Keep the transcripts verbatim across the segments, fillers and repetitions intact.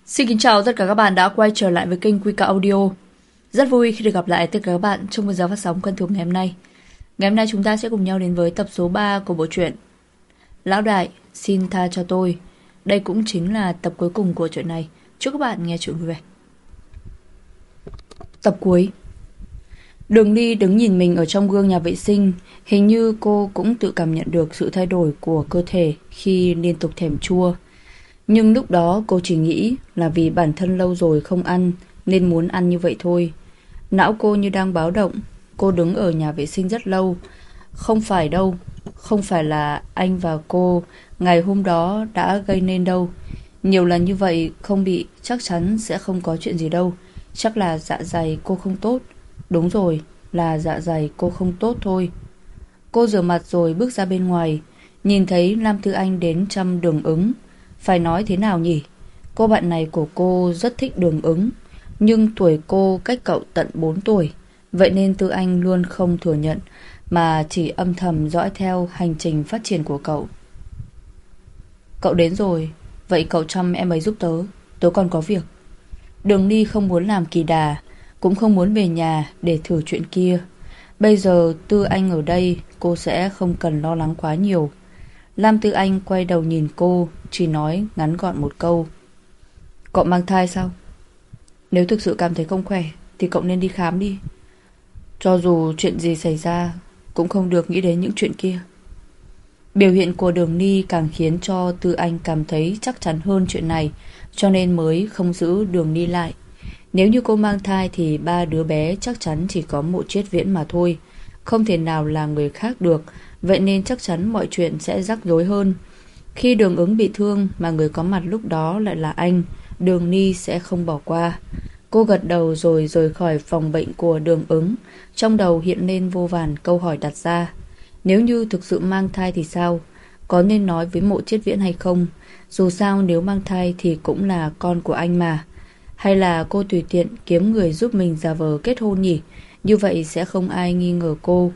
Xin kính chào tất cả các bạn đã quay trở lại với kênh Quy Cả Audio. Rất vui khi được gặp lại tất cả các bạn trong một giờ phát sóng quen thuộc ngày hôm nay. Ngày hôm nay chúng ta sẽ cùng nhau đến với tập số ba của bộ truyện Lão Đại Xin Tha Cho Tôi. Đây cũng chính là tập cuối cùng của truyện này. Chúc các bạn nghe truyện vui vẻ. Tập cuối. Đường Ly đứng nhìn mình ở trong gương nhà vệ sinh. Hình như cô cũng tự cảm nhận được sự thay đổi của cơ thể khi liên tục thèm chua. Nhưng lúc đó cô chỉ nghĩ là vì bản thân lâu rồi không ăn nên muốn ăn như vậy thôi. Não cô như đang báo động. Cô đứng ở nhà vệ sinh rất lâu. Không phải đâu. Không phải là anh và cô ngày hôm đó đã gây nên đâu. Nhiều lần như vậy không bị chắc chắn sẽ không có chuyện gì đâu. Chắc là dạ dày cô không tốt. Đúng rồi, là dạ dày cô không tốt thôi. Cô rửa mặt rồi bước ra bên ngoài. Nhìn thấy Lam Thư Anh đến chăm Đường Ứng. Phải nói thế nào nhỉ? Cô bạn này của cô rất thích Đường Ứng, nhưng tuổi cô cách cậu tận bốn tuổi. Vậy nên Tư Anh luôn không thừa nhận, mà chỉ âm thầm dõi theo hành trình phát triển của cậu. Cậu đến rồi, vậy cậu chăm em ấy giúp tớ. Tớ còn có việc. Đường Ly không muốn làm kỳ đà, cũng không muốn về nhà để thử chuyện kia. Bây giờ Tư Anh ở đây, cô sẽ không cần lo lắng quá nhiều. Lam Tư Anh quay đầu nhìn cô, chỉ nói ngắn gọn một câu. Cậu mang thai sao? Nếu thực sự cảm thấy không khỏe thì cậu nên đi khám đi. Cho dù chuyện gì xảy ra cũng không được nghĩ đến những chuyện kia. Biểu hiện của Đường Ly càng khiến cho Tư Anh cảm thấy chắc chắn hơn chuyện này, cho nên mới không giữ Đường Ly lại. Nếu như cô mang thai thì ba đứa bé chắc chắn chỉ có Mộ Triết Viễn mà thôi, không thể nào là người khác được. Vậy nên chắc chắn mọi chuyện sẽ rắc rối hơn. Khi Đường Ứng bị thương mà người có mặt lúc đó lại là anh, Đường Ly sẽ không bỏ qua. Cô gật đầu rồi rời khỏi phòng bệnh của Đường Ứng. Trong đầu hiện lên vô vàn câu hỏi đặt ra. Nếu như thực sự mang thai thì sao? Có nên nói với Mộ Triết Viễn hay không? Dù sao nếu mang thai thì cũng là con của anh mà. Hay là cô tùy tiện kiếm người giúp mình giả vờ kết hôn nhỉ? Như vậy sẽ không ai nghi ngờ cô.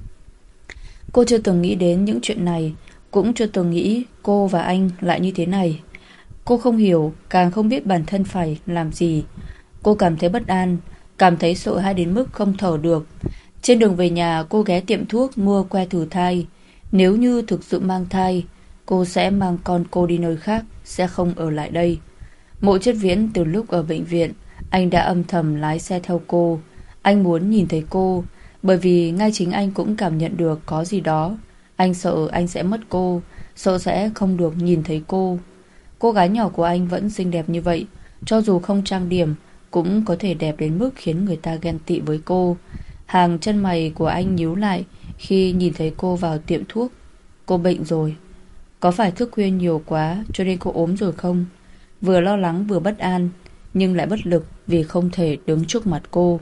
Cô chưa từng nghĩ đến những chuyện này, cũng chưa từng nghĩ cô và anh lại như thế này. Cô không hiểu, càng không biết bản thân phải làm gì. Cô cảm thấy bất an, cảm thấy sợ hãi đến mức không thở được. Trên đường về nhà cô ghé tiệm thuốc mua que thử thai. Nếu như thực sự mang thai, cô sẽ mang con cô đi nơi khác, sẽ không ở lại đây. Mộ Triết Viễn từ lúc ở bệnh viện, anh đã âm thầm lái xe theo cô. Anh muốn nhìn thấy cô, bởi vì ngay chính anh cũng cảm nhận được có gì đó. Anh sợ anh sẽ mất cô, sợ sẽ không được nhìn thấy cô. Cô gái nhỏ của anh vẫn xinh đẹp như vậy, cho dù không trang điểm cũng có thể đẹp đến mức khiến người ta ghen tị với cô. Hàng chân mày của anh nhíu lại khi nhìn thấy cô vào tiệm thuốc. Cô bệnh rồi. Có phải thức khuya nhiều quá cho nên cô ốm rồi không? Vừa lo lắng vừa bất an, nhưng lại bất lực vì không thể đứng trước mặt cô.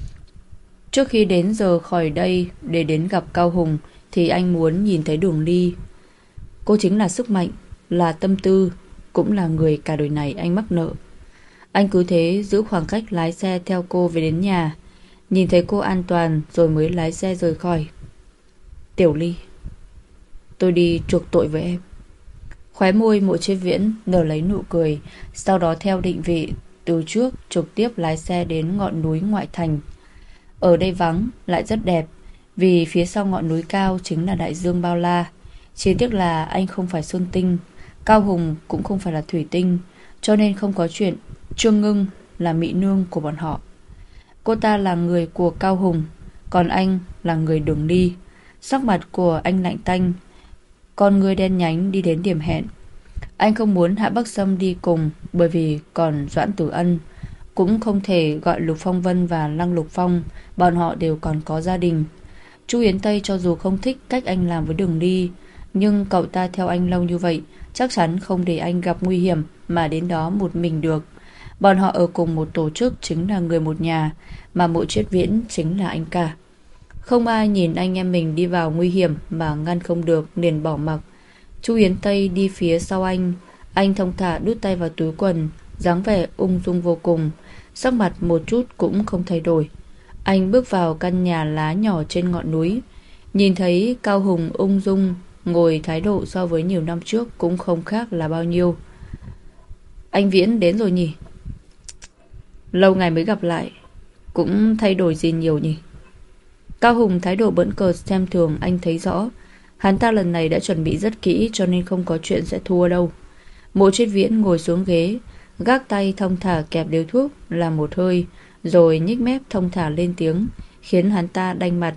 Trước khi đến giờ khỏi đây để đến gặp Cao Hùng thì anh muốn nhìn thấy Đường Ly. Cô chính là sức mạnh, là tâm tư, cũng là người cả đời này anh mắc nợ. Anh cứ thế giữ khoảng cách lái xe theo cô về đến nhà, nhìn thấy cô an toàn rồi mới lái xe rời khỏi. Tiểu Ly, tôi đi chuộc tội với em. Khóe môi Mộ Triết Viễn nở lấy nụ cười, sau đó theo định vị từ trước trực tiếp lái xe đến ngọn núi ngoại thành. Ở đây vắng lại rất đẹp, vì phía sau ngọn núi cao chính là đại dương bao la. Chỉ tiếc là anh không phải Sơn Tinh, Cao Hùng cũng không phải là Thủy Tinh, cho nên không có chuyện Trương Ngưng là mỹ nương của bọn họ. Cô ta là người của Cao Hùng, còn anh là người Đường Ly. Sắc mặt của anh lạnh tanh, con người đen nhánh đi đến điểm hẹn. Anh không muốn Hạ Bắc Sâm đi cùng, bởi vì còn Doãn Tử Ân. Cũng không thể gọi Lục Phong Vân và Lăng Lục Phong, bọn họ đều còn có gia đình. Chu Yến Tây cho dù không thích cách anh làm với Đường Ly, nhưng cậu ta theo anh lâu như vậy, chắc chắn không để anh gặp nguy hiểm mà đến đó một mình được. Bọn họ ở cùng một tổ chức, chính là người một nhà, mà Mộ Triết Viễn chính là anh cả. Không ai nhìn anh em mình đi vào nguy hiểm mà ngăn không được, liền bỏ mặc. Chu Yến Tây đi phía sau anh. Anh thong thả đút tay vào túi quần, dáng vẻ ung dung vô cùng, sắc mặt một chút cũng không thay đổi. Anh bước vào căn nhà lá nhỏ trên ngọn núi, nhìn thấy Cao Hùng ung dung ngồi, thái độ so với nhiều năm trước cũng không khác là bao nhiêu. Anh Viễn đến rồi nhỉ? Lâu ngày mới gặp lại, cũng thay đổi gì nhiều nhỉ? Cao Hùng thái độ bỡn cợt xem thường anh thấy rõ. Hắn ta lần này đã chuẩn bị rất kỹ, cho nên không có chuyện sẽ thua đâu. Mộ Triết Viễn ngồi xuống ghế, gác tay thong thả kẹp điếu thuốc, làm một hơi, rồi nhích mép thong thả lên tiếng, khiến hắn ta đanh mặt.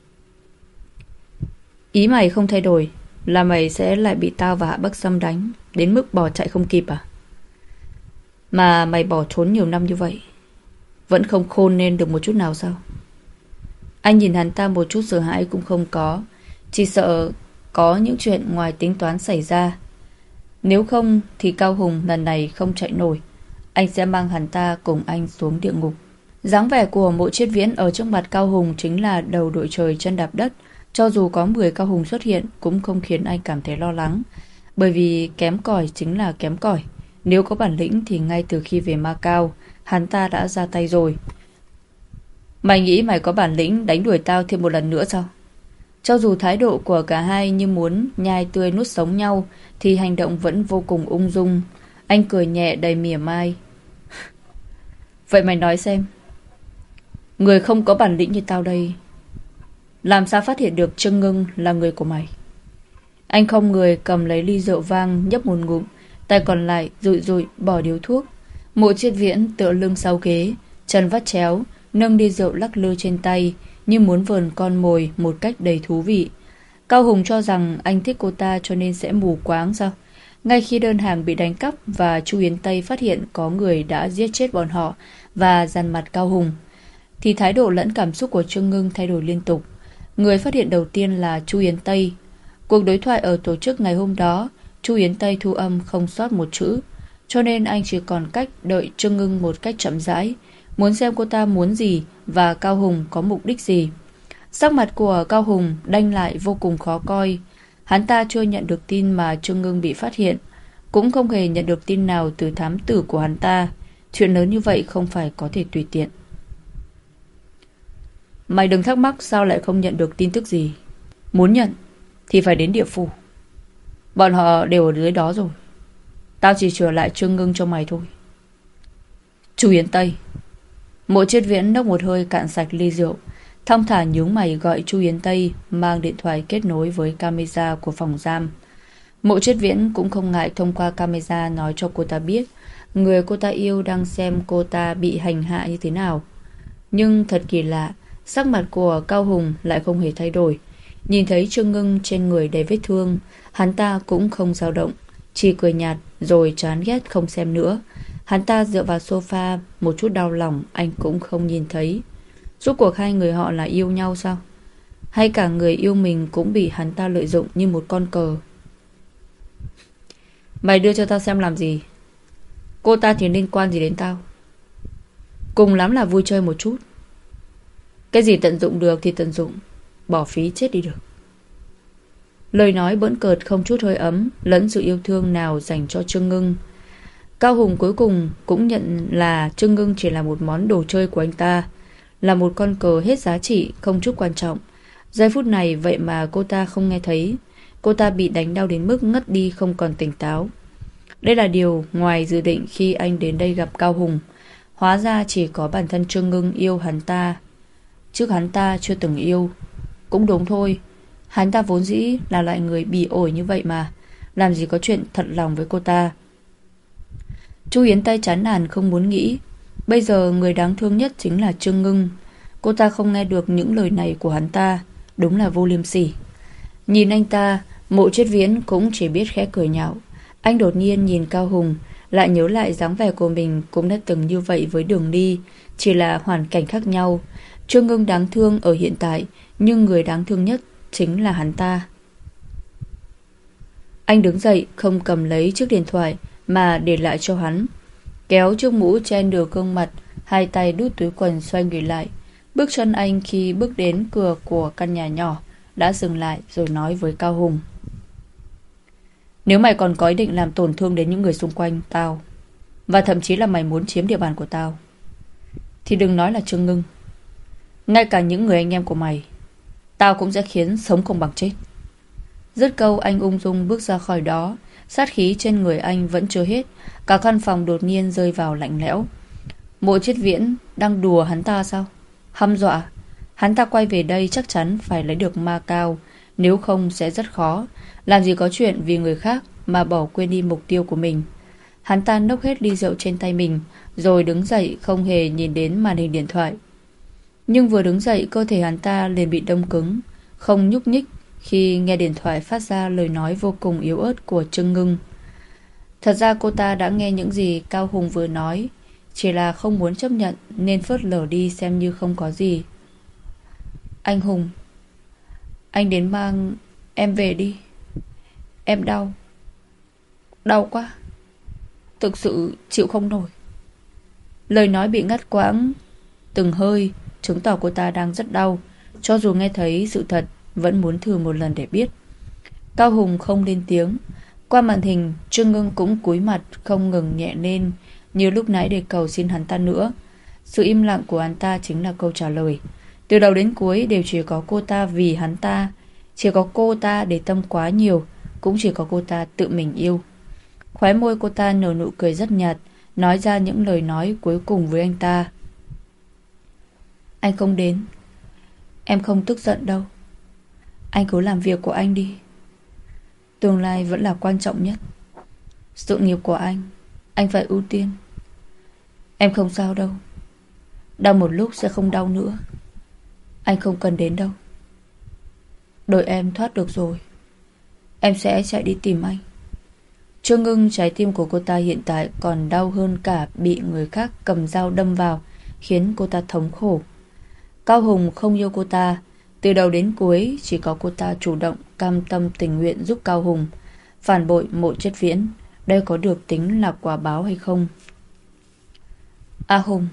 Ý mày không thay đổi là mày sẽ lại bị tao và Hạ Bắc Sâm đánh đến mức bỏ chạy không kịp à? Mà mày bỏ trốn nhiều năm như vậy, vẫn không khôn nên được một chút nào sao? Anh nhìn hắn ta một chút sợ hãi cũng không có, chỉ sợ có những chuyện ngoài tính toán xảy ra. Nếu không thì Cao Hùng lần này không chạy nổi, anh sẽ mang hắn ta cùng anh xuống địa ngục. Dáng vẻ của Mộ Triết Viễn ở trước mặt Cao Hùng chính là đầu đội trời chân đạp đất. Cho dù có mười Cao Hùng xuất hiện cũng không khiến anh cảm thấy lo lắng, bởi vì kém cỏi chính là kém cỏi. Nếu có bản lĩnh thì ngay từ khi về Macau, hắn ta đã ra tay rồi. Mày nghĩ mày có bản lĩnh đánh đuổi tao thêm một lần nữa sao? Cho dù thái độ của cả hai như muốn nhai tươi nuốt sống nhau, thì hành động vẫn vô cùng ung dung. Anh cười nhẹ đầy mỉa mai. Vậy mày nói xem, người không có bản lĩnh như tao đây, làm sao phát hiện được Trương Ngưng là người của mày? Anh không người cầm lấy ly rượu vang nhấp một ngụm, tay còn lại dụi dụi bỏ điếu thuốc. Mộ Triết Viễn tựa lưng sau ghế, chân vắt chéo, nâng ly rượu lắc lư trên tay, như muốn vờn con mồi một cách đầy thú vị. Cao Hùng cho rằng anh thích cô ta cho nên sẽ mù quáng sao? Ngay khi đơn hàng bị đánh cắp và Chu Yến Tây phát hiện có người đã giết chết bọn họ và dằn mặt Cao Hùng, thì thái độ lẫn cảm xúc của Trương Ngưng thay đổi liên tục. Người phát hiện đầu tiên là Chu Yến Tây. Cuộc đối thoại ở tổ chức ngày hôm đó, Chu Yến Tây thu âm không sót một chữ, cho nên anh chỉ còn cách đợi Trương Ngưng một cách chậm rãi, muốn xem cô ta muốn gì và Cao Hùng có mục đích gì. Sắc mặt của Cao Hùng đanh lại vô cùng khó coi. Hắn ta chưa nhận được tin mà Trương Ngưng bị phát hiện, cũng không hề nhận được tin nào từ thám tử của hắn ta. Chuyện lớn như vậy không phải có thể tùy tiện. Mày đừng thắc mắc sao lại không nhận được tin tức gì. Muốn nhận thì phải đến địa phủ. Bọn họ đều ở dưới đó rồi. Tao chỉ trở lại Trương Ngưng cho mày thôi. Chu Yến Tây. Mộ Triết Viễn nốc một hơi cạn sạch ly rượu, thong thả nhướng mày gọi Chu Yến Tây mang điện thoại kết nối với camera của phòng giam. Mộ Triết Viễn cũng không ngại thông qua camera nói cho cô ta biết người cô ta yêu đang xem cô ta bị hành hạ như thế nào. Nhưng thật kỳ lạ, sắc mặt của Cao Hùng lại không hề thay đổi. Nhìn thấy Trương Ngưng trên người đầy vết thương, hắn ta cũng không dao động, chỉ cười nhạt rồi chán ghét không xem nữa. Hắn ta dựa vào sofa, một chút đau lòng anh cũng không nhìn thấy. Rốt cuộc hai người họ là yêu nhau sao? Hay cả người yêu mình cũng bị hắn ta lợi dụng như một con cờ? Mày đưa cho tao xem làm gì? Cô ta thì liên quan gì đến tao? Cùng lắm là vui chơi một chút. Cái gì tận dụng được thì tận dụng, bỏ phí chết đi được. Lời nói bỡn cợt không chút hơi ấm lẫn sự yêu thương nào dành cho Trương Ngưng. Cao Hùng cuối cùng cũng nhận là Trương Ngưng chỉ là một món đồ chơi của anh ta, là một con cờ hết giá trị, không chút quan trọng. Giây phút này vậy mà cô ta không nghe thấy. Cô ta bị đánh đau đến mức ngất đi không còn tỉnh táo. Đây là điều ngoài dự định khi anh đến đây gặp Cao Hùng. Hóa ra chỉ có bản thân Trương Ngưng yêu hắn ta, trước hắn ta chưa từng yêu. Cũng đúng thôi, hắn ta vốn dĩ là loại người bỉ ổi như vậy mà, làm gì có chuyện thật lòng với cô ta. Chu Yến Tây chán nản không muốn nghĩ. Bây giờ người đáng thương nhất chính là Trương Ngưng. Cô ta không nghe được những lời này của hắn ta, đúng là vô liêm sỉ. Nhìn anh ta, Mộ Triết Viễn cũng chỉ biết khẽ cười nhạo. Anh đột nhiên nhìn Cao Hùng, lại nhớ lại dáng vẻ của mình cũng đã từng như vậy với Đường Đi, chỉ là hoàn cảnh khác nhau. Trương Ngưng đáng thương ở hiện tại, nhưng người đáng thương nhất chính là hắn ta. Anh đứng dậy, không cầm lấy chiếc điện thoại mà để lại cho hắn, kéo chiếc mũ che nửa gương mặt, hai tay đút túi quần xoay người lại. Bước chân anh khi bước đến cửa của căn nhà nhỏ đã dừng lại rồi nói với Cao Hùng: Nếu mày còn có ý định làm tổn thương đến những người xung quanh tao, và thậm chí là mày muốn chiếm địa bàn của tao, thì đừng nói là Trương Ngưng, ngay cả những người anh em của mày tao cũng sẽ khiến sống không bằng chết. Dứt câu anh ung dung bước ra khỏi đó. Sát khí trên người anh vẫn chưa hết. Cả căn phòng đột nhiên rơi vào lạnh lẽo. Mộ Triết Viễn đang đùa hắn ta sao? Hăm dọa. Hắn ta quay về đây chắc chắn phải lấy được ma cao, nếu không sẽ rất khó. Làm gì có chuyện vì người khác mà bỏ quên đi mục tiêu của mình. Hắn ta nốc hết ly rượu trên tay mình, rồi đứng dậy không hề nhìn đến màn hình điện thoại. Nhưng vừa đứng dậy, cơ thể hắn ta liền bị đông cứng, không nhúc nhích khi nghe điện thoại phát ra lời nói vô cùng yếu ớt của Trương Ngưng. Thật ra cô ta đã nghe những gì Cao Hùng vừa nói, chỉ là không muốn chấp nhận nên phớt lờ đi xem như không có gì. Anh Hùng, anh đến mang em về đi. Em đau. Đau quá. Thực sự chịu không nổi. Lời nói bị ngắt quãng từng hơi, chứng tỏ cô ta đang rất đau. Cho dù nghe thấy sự thật, vẫn muốn thử một lần để biết. Cao Hùng không lên tiếng. Qua màn hình, Trương Ngưng cũng cúi mặt không ngừng nhẹ lên, như lúc nãy để cầu xin hắn ta nữa. Sự im lặng của hắn ta chính là câu trả lời. Từ đầu đến cuối đều chỉ có cô ta vì hắn ta. Chỉ có cô ta để tâm quá nhiều, cũng chỉ có cô ta tự mình yêu. Khóe môi cô ta nở nụ cười rất nhạt, nói ra những lời nói cuối cùng với anh ta. Anh không đến, em không tức giận đâu. Anh cứ làm việc của anh đi. Tương lai vẫn là quan trọng nhất. Sự nghiệp của anh, anh phải ưu tiên. Em không sao đâu. Đau một lúc sẽ không đau nữa. Anh không cần đến đâu. Đợi em thoát được rồi, em sẽ chạy đi tìm anh. Trương Ngưng, trái tim của cô ta hiện tại còn đau hơn cả bị người khác cầm dao đâm vào, khiến cô ta thống khổ. Cao Hùng không yêu cô ta. Từ đầu đến cuối chỉ có cô ta chủ động, cam tâm tình nguyện giúp Cao Hùng. Phản bội Mộ Triết Viễn, đây có được tính là quả báo hay không? A Hùng,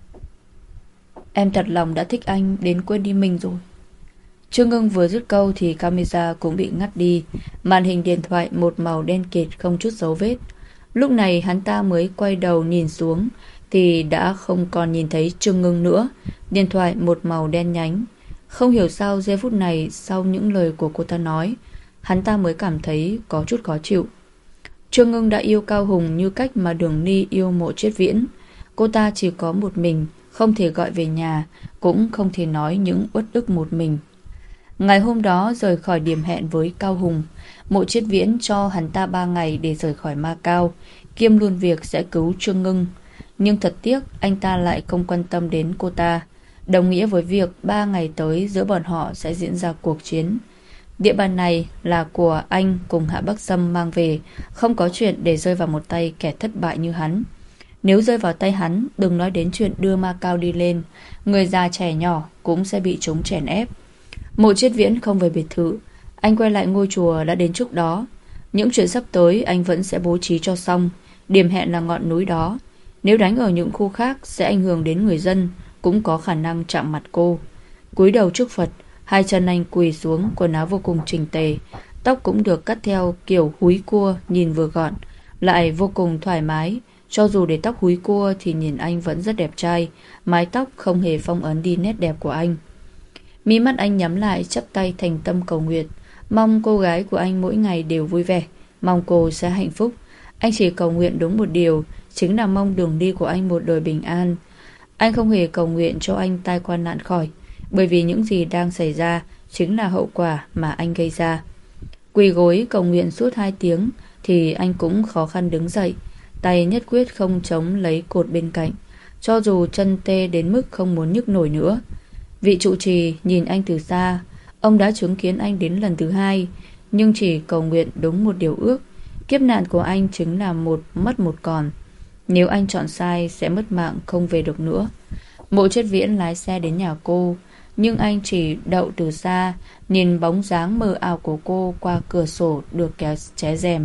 em thật lòng đã thích anh đến quên đi mình rồi. Trương Ngưng vừa dứt câu thì camera cũng bị ngắt đi. Màn hình điện thoại một màu đen kịt không chút dấu vết. Lúc này hắn ta mới quay đầu nhìn xuống thì đã không còn nhìn thấy Trương Ngưng nữa. Điện thoại một màu đen nhánh. Không hiểu sao giây phút này, sau những lời của cô ta nói, hắn ta mới cảm thấy có chút khó chịu. Trương Ngưng đã yêu Cao Hùng như cách mà Đường Ni yêu Mộ Triết Viễn. Cô ta chỉ có một mình, không thể gọi về nhà, cũng không thể nói những uất ức một mình. Ngày hôm đó rời khỏi điểm hẹn với Cao Hùng, Mộ Triết Viễn cho hắn ta ba ngày để rời khỏi Ma Cao, kiêm luôn việc sẽ cứu Trương Ngưng. Nhưng thật tiếc anh ta lại không quan tâm đến cô ta, đồng nghĩa với việc ba ngày tới giữa bọn họ sẽ diễn ra cuộc chiến. Địa bàn này là của anh cùng Hạ Bắc Sâm mang về, không có chuyện để rơi vào một tay kẻ thất bại như hắn. Nếu rơi vào tay hắn, đừng nói đến chuyện đưa Ma Cao đi lên, người già trẻ nhỏ cũng sẽ bị chúng chèn ép. Mộ Triết Viễn không về biệt thự, anh quay lại ngôi chùa đã đến trước đó. Những chuyện sắp tới anh vẫn sẽ bố trí cho xong. Điểm hẹn là ngọn núi đó. Nếu đánh ở những khu khác sẽ ảnh hưởng đến người dân, cũng có khả năng chạm mặt cô. Cúi đầu trước Phật, hai chân anh quỳ xuống, quần áo vô cùng chỉnh tề, tóc cũng được cắt theo kiểu húi cua, nhìn vừa gọn lại vô cùng thoải mái. Cho dù để tóc húi cua thì nhìn anh vẫn rất đẹp trai. Mái tóc không hề phong ấn đi nét đẹp của anh. Mí mắt anh nhắm lại, chắp tay thành tâm cầu nguyện, mong cô gái của anh mỗi ngày đều vui vẻ, mong cô sẽ hạnh phúc. Anh chỉ cầu nguyện đúng một điều, chính là mong đường đi của anh một đời bình an. Anh không hề cầu nguyện cho anh tai qua nạn khỏi, bởi vì những gì đang xảy ra chính là hậu quả mà anh gây ra. Quỳ gối cầu nguyện suốt hai tiếng thì anh cũng khó khăn đứng dậy, tay nhất quyết không chống lấy cột bên cạnh, cho dù chân tê đến mức không muốn nhức nổi nữa. Vị trụ trì nhìn anh từ xa. Ông đã chứng kiến anh đến lần thứ hai, nhưng chỉ cầu nguyện đúng một điều ước. Kiếp nạn của anh chính là một mất một còn. Nếu anh chọn sai sẽ mất mạng không về được nữa. Mộ Triết Viễn lái xe đến nhà cô, nhưng anh chỉ đậu từ xa, nhìn bóng dáng mờ ảo của cô qua cửa sổ được kéo ché rèm.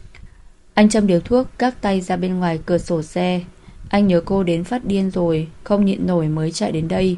Anh châm điếu thuốc, gác tay ra bên ngoài cửa sổ xe. Anh nhớ cô đến phát điên rồi, không nhịn nổi mới chạy đến đây.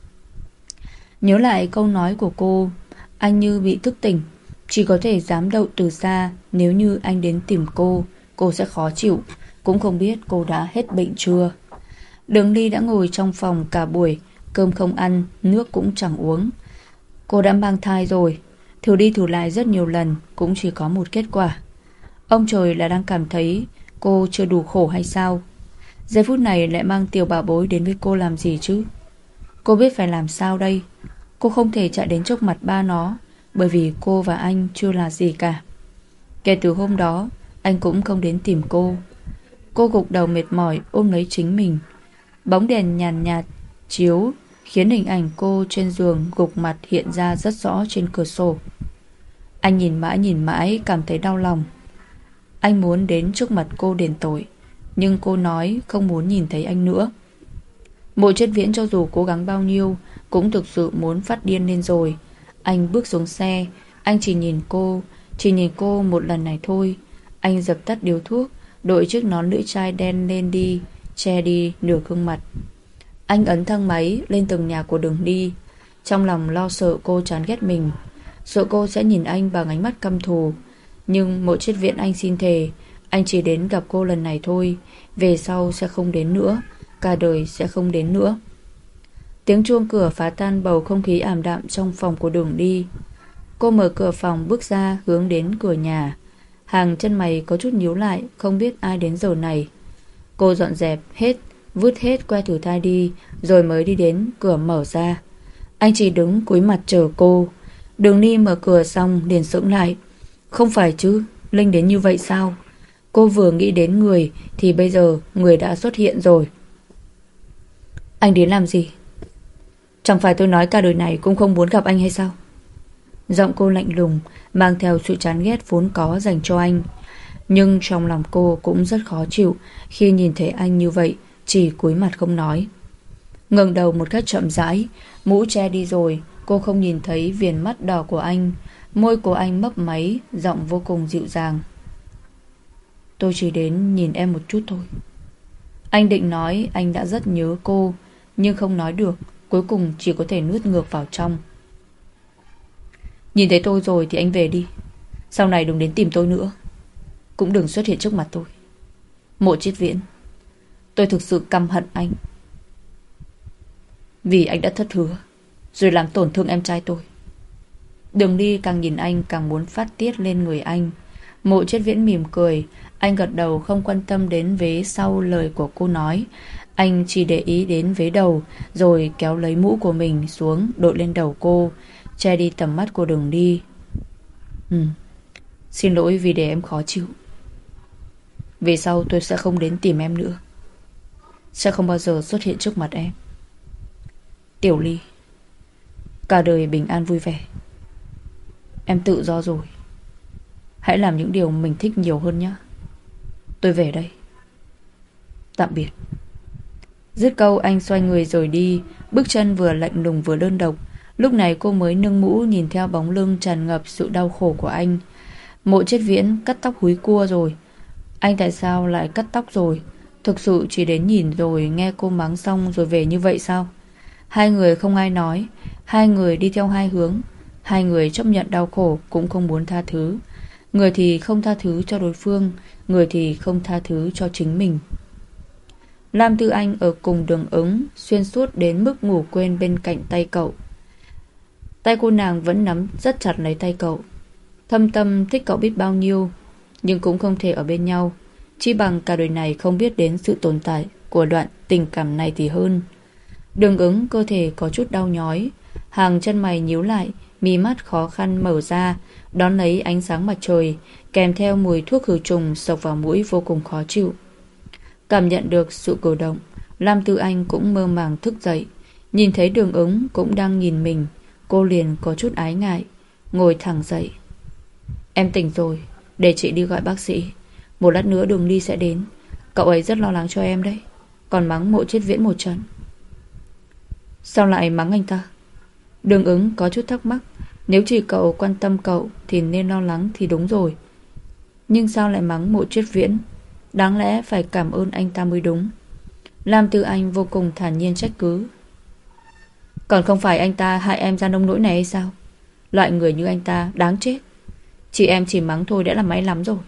Nhớ lại câu nói của cô, anh như bị thức tỉnh, chỉ có thể dám đậu từ xa. Nếu như anh đến tìm cô, cô sẽ khó chịu. Cũng không biết cô đã hết bệnh chưa. Đường Ly đã ngồi trong phòng cả buổi, cơm không ăn, nước cũng chẳng uống. Cô đã mang thai rồi. Thử đi thử lại rất nhiều lần cũng chỉ có một kết quả. Ông trời là đang cảm thấy cô chưa đủ khổ hay sao? Giây phút này lại mang tiểu bảo bối đến với cô làm gì chứ? Cô biết phải làm sao đây? Cô không thể chạy đến trước mặt ba nó, bởi vì cô và anh chưa là gì cả. Kể từ hôm đó, anh cũng không đến tìm cô. Cô gục đầu mệt mỏi ôm lấy chính mình. Bóng đèn nhàn nhạt chiếu khiến hình ảnh cô trên giường gục mặt hiện ra rất rõ trên cửa sổ. Anh nhìn mãi nhìn mãi cảm thấy đau lòng. Anh muốn đến trước mặt cô đền tội, nhưng cô nói không muốn nhìn thấy anh nữa. Mộ Chất Viễn cho dù cố gắng bao nhiêu cũng thực sự muốn phát điên lên rồi. Anh bước xuống xe. Anh chỉ nhìn cô, chỉ nhìn cô một lần này thôi. Anh dập tắt điếu thuốc, đội chiếc nón lưỡi chai đen lên đi, che đi nửa gương mặt. Anh ấn thang máy lên từng nhà của đường đi, trong lòng lo sợ cô chán ghét mình, sợ cô sẽ nhìn anh bằng ánh mắt căm thù. Nhưng Mộ Triết Viễn anh xin thề, anh chỉ đến gặp cô lần này thôi, về sau sẽ không đến nữa, cả đời sẽ không đến nữa. Tiếng chuông cửa phá tan bầu không khí ảm đạm trong phòng của đường đi. Cô mở cửa phòng bước ra hướng đến cửa nhà. Hàng chân mày có chút nhíu lại, không biết ai đến giờ này. Cô dọn dẹp hết, vứt hết que thử thai đi, rồi mới đi đến cửa mở ra. Anh chỉ đứng cúi mặt chờ cô. Đường Ni mở cửa xong liền sững lại. Không phải chứ, Linh đến như vậy sao? Cô vừa nghĩ đến người thì bây giờ người đã xuất hiện rồi. Anh đến làm gì? Chẳng phải tôi nói cả đời này cũng không muốn gặp anh hay sao? Giọng cô lạnh lùng, mang theo sự chán ghét vốn có dành cho anh. Nhưng trong lòng cô cũng rất khó chịu khi nhìn thấy anh như vậy, chỉ cúi mặt không nói. Ngẩng đầu một cách chậm rãi, mũ che đi rồi, cô không nhìn thấy viền mắt đỏ của anh. Môi của anh mấp máy, giọng vô cùng dịu dàng. Tôi chỉ đến nhìn em một chút thôi. Anh định nói anh đã rất nhớ cô, nhưng không nói được, cuối cùng chỉ có thể nuốt ngược vào trong. Nhìn thấy tôi rồi thì anh về đi. Sau này đừng đến tìm tôi nữa, cũng đừng xuất hiện trước mặt tôi. Mộ Triết Viễn, tôi thực sự căm hận anh, vì anh đã thất hứa, rồi làm tổn thương em trai tôi. Đường Đi càng nhìn anh càng muốn phát tiết lên người anh. Mộ Triết Viễn mỉm cười. Anh gật đầu không quan tâm đến vế sau lời của cô nói. Anh chỉ để ý đến vế đầu, rồi kéo lấy mũ của mình xuống đội lên đầu cô, che đi tầm mắt của Đường Đi. Ừ, xin lỗi vì để em khó chịu. Về sau tôi sẽ không đến tìm em nữa, sẽ không bao giờ xuất hiện trước mặt em. Tiểu Ly, cả đời bình an vui vẻ. Em tự do rồi, hãy làm những điều mình thích nhiều hơn nhé. Tôi về đây. Tạm biệt. Dứt câu anh xoay người rời đi, bước chân vừa lạnh lùng vừa đơn độc. Lúc này cô mới nâng mũ nhìn theo bóng lưng tràn ngập sự đau khổ của anh. Mộ Triết Viễn cắt tóc húi cua rồi. Anh tại sao lại cắt tóc rồi? Thực sự chỉ đến nhìn rồi nghe cô mắng xong rồi về như vậy sao? Hai người không ai nói, hai người đi theo hai hướng. Hai người chấp nhận đau khổ cũng không muốn tha thứ. Người thì không tha thứ cho đối phương, người thì không tha thứ cho chính mình. Lam Tư Anh ở cùng Đường Ứng xuyên suốt đến mức ngủ quên bên cạnh tay cậu. Tay cô nàng vẫn nắm rất chặt lấy tay cậu. Thâm tâm thích cậu biết bao nhiêu, nhưng cũng không thể ở bên nhau. Chỉ bằng cả đời này không biết đến sự tồn tại của đoạn tình cảm này thì hơn. Đường Ứng cơ thể có chút đau nhói, hàng chân mày nhíu lại, mí mắt khó khăn mở ra, đón lấy ánh sáng mặt trời, kèm theo mùi thuốc khử trùng sộc vào mũi vô cùng khó chịu. Cảm nhận được sự cử động, Lam Tư Anh cũng mơ màng thức dậy. Nhìn thấy Đường Ứng cũng đang nhìn mình, cô liền có chút ái ngại, ngồi thẳng dậy. Em tỉnh rồi, để chị đi gọi bác sĩ. Một lát nữa Đường Ly sẽ đến, cậu ấy rất lo lắng cho em đấy. Còn mắng Mộ Triết Viễn một trận. Sao lại mắng anh ta? Đường Ứng có chút thắc mắc. Nếu chỉ cậu quan tâm cậu thì nên lo lắng thì đúng rồi, nhưng sao lại mắng Mộ Triết Viễn? Đáng lẽ phải cảm ơn anh ta mới đúng. Lam Tư Anh vô cùng thản nhiên trách cứ. Còn không phải anh ta hại em ra nông nỗi này hay sao? Loại người như anh ta đáng chết. Chị em chỉ mắng thôi đã là may lắm rồi.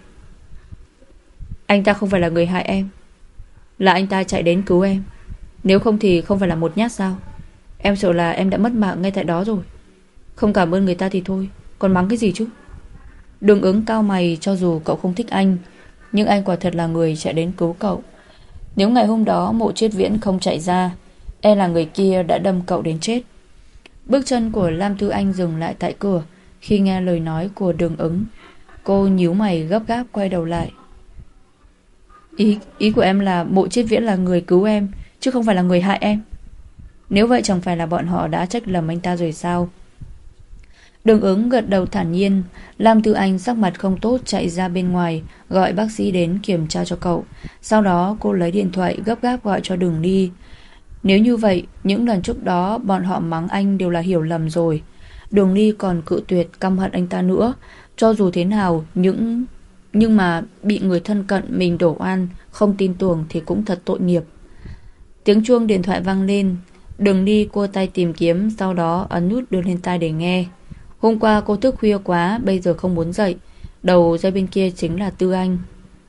Anh ta không phải là người hại em, là anh ta chạy đến cứu em. Nếu không thì không phải là một nhát sao? Em sợ là em đã mất mạng ngay tại đó rồi. Không cảm ơn người ta thì thôi, Còn mắng cái gì chứ? Đường Ứng cau mày, cho dù cậu không thích anh, nhưng anh quả thật là người chạy đến cứu cậu. Nếu ngày hôm đó Mộ Triết Viễn không chạy ra, e là người kia đã đâm cậu đến chết. Bước chân của Lam Thư Anh dừng lại tại cửa khi nghe lời nói của Đường Ứng. Cô nhíu mày gấp gáp quay đầu lại. Ý, ý của em là Mộ Triết Viễn là người cứu em, chứ không phải là người hại em. Nếu vậy chẳng phải là bọn họ đã trách lầm anh ta rồi sao? Đường Ứng gật đầu thản nhiên. Lam Tư Anh sắc mặt không tốt chạy ra bên ngoài, gọi bác sĩ đến kiểm tra cho cậu. Sau đó cô lấy điện thoại gấp gáp gọi cho Đường Ly. Nếu như vậy, những lần trước đó bọn họ mắng anh đều là hiểu lầm rồi. Đường Ly còn cự tuyệt căm hận anh ta nữa. Cho dù thế nào, những nhưng mà bị người thân cận mình đổ oan, không tin tưởng thì cũng thật tội nghiệp. Tiếng chuông điện thoại vang lên. Đường Ly cua tay tìm kiếm, sau đó ấn nút đưa lên tai để nghe. Hôm qua cô thức khuya quá, bây giờ không muốn dậy. Đầu dây bên kia chính là Tư Anh.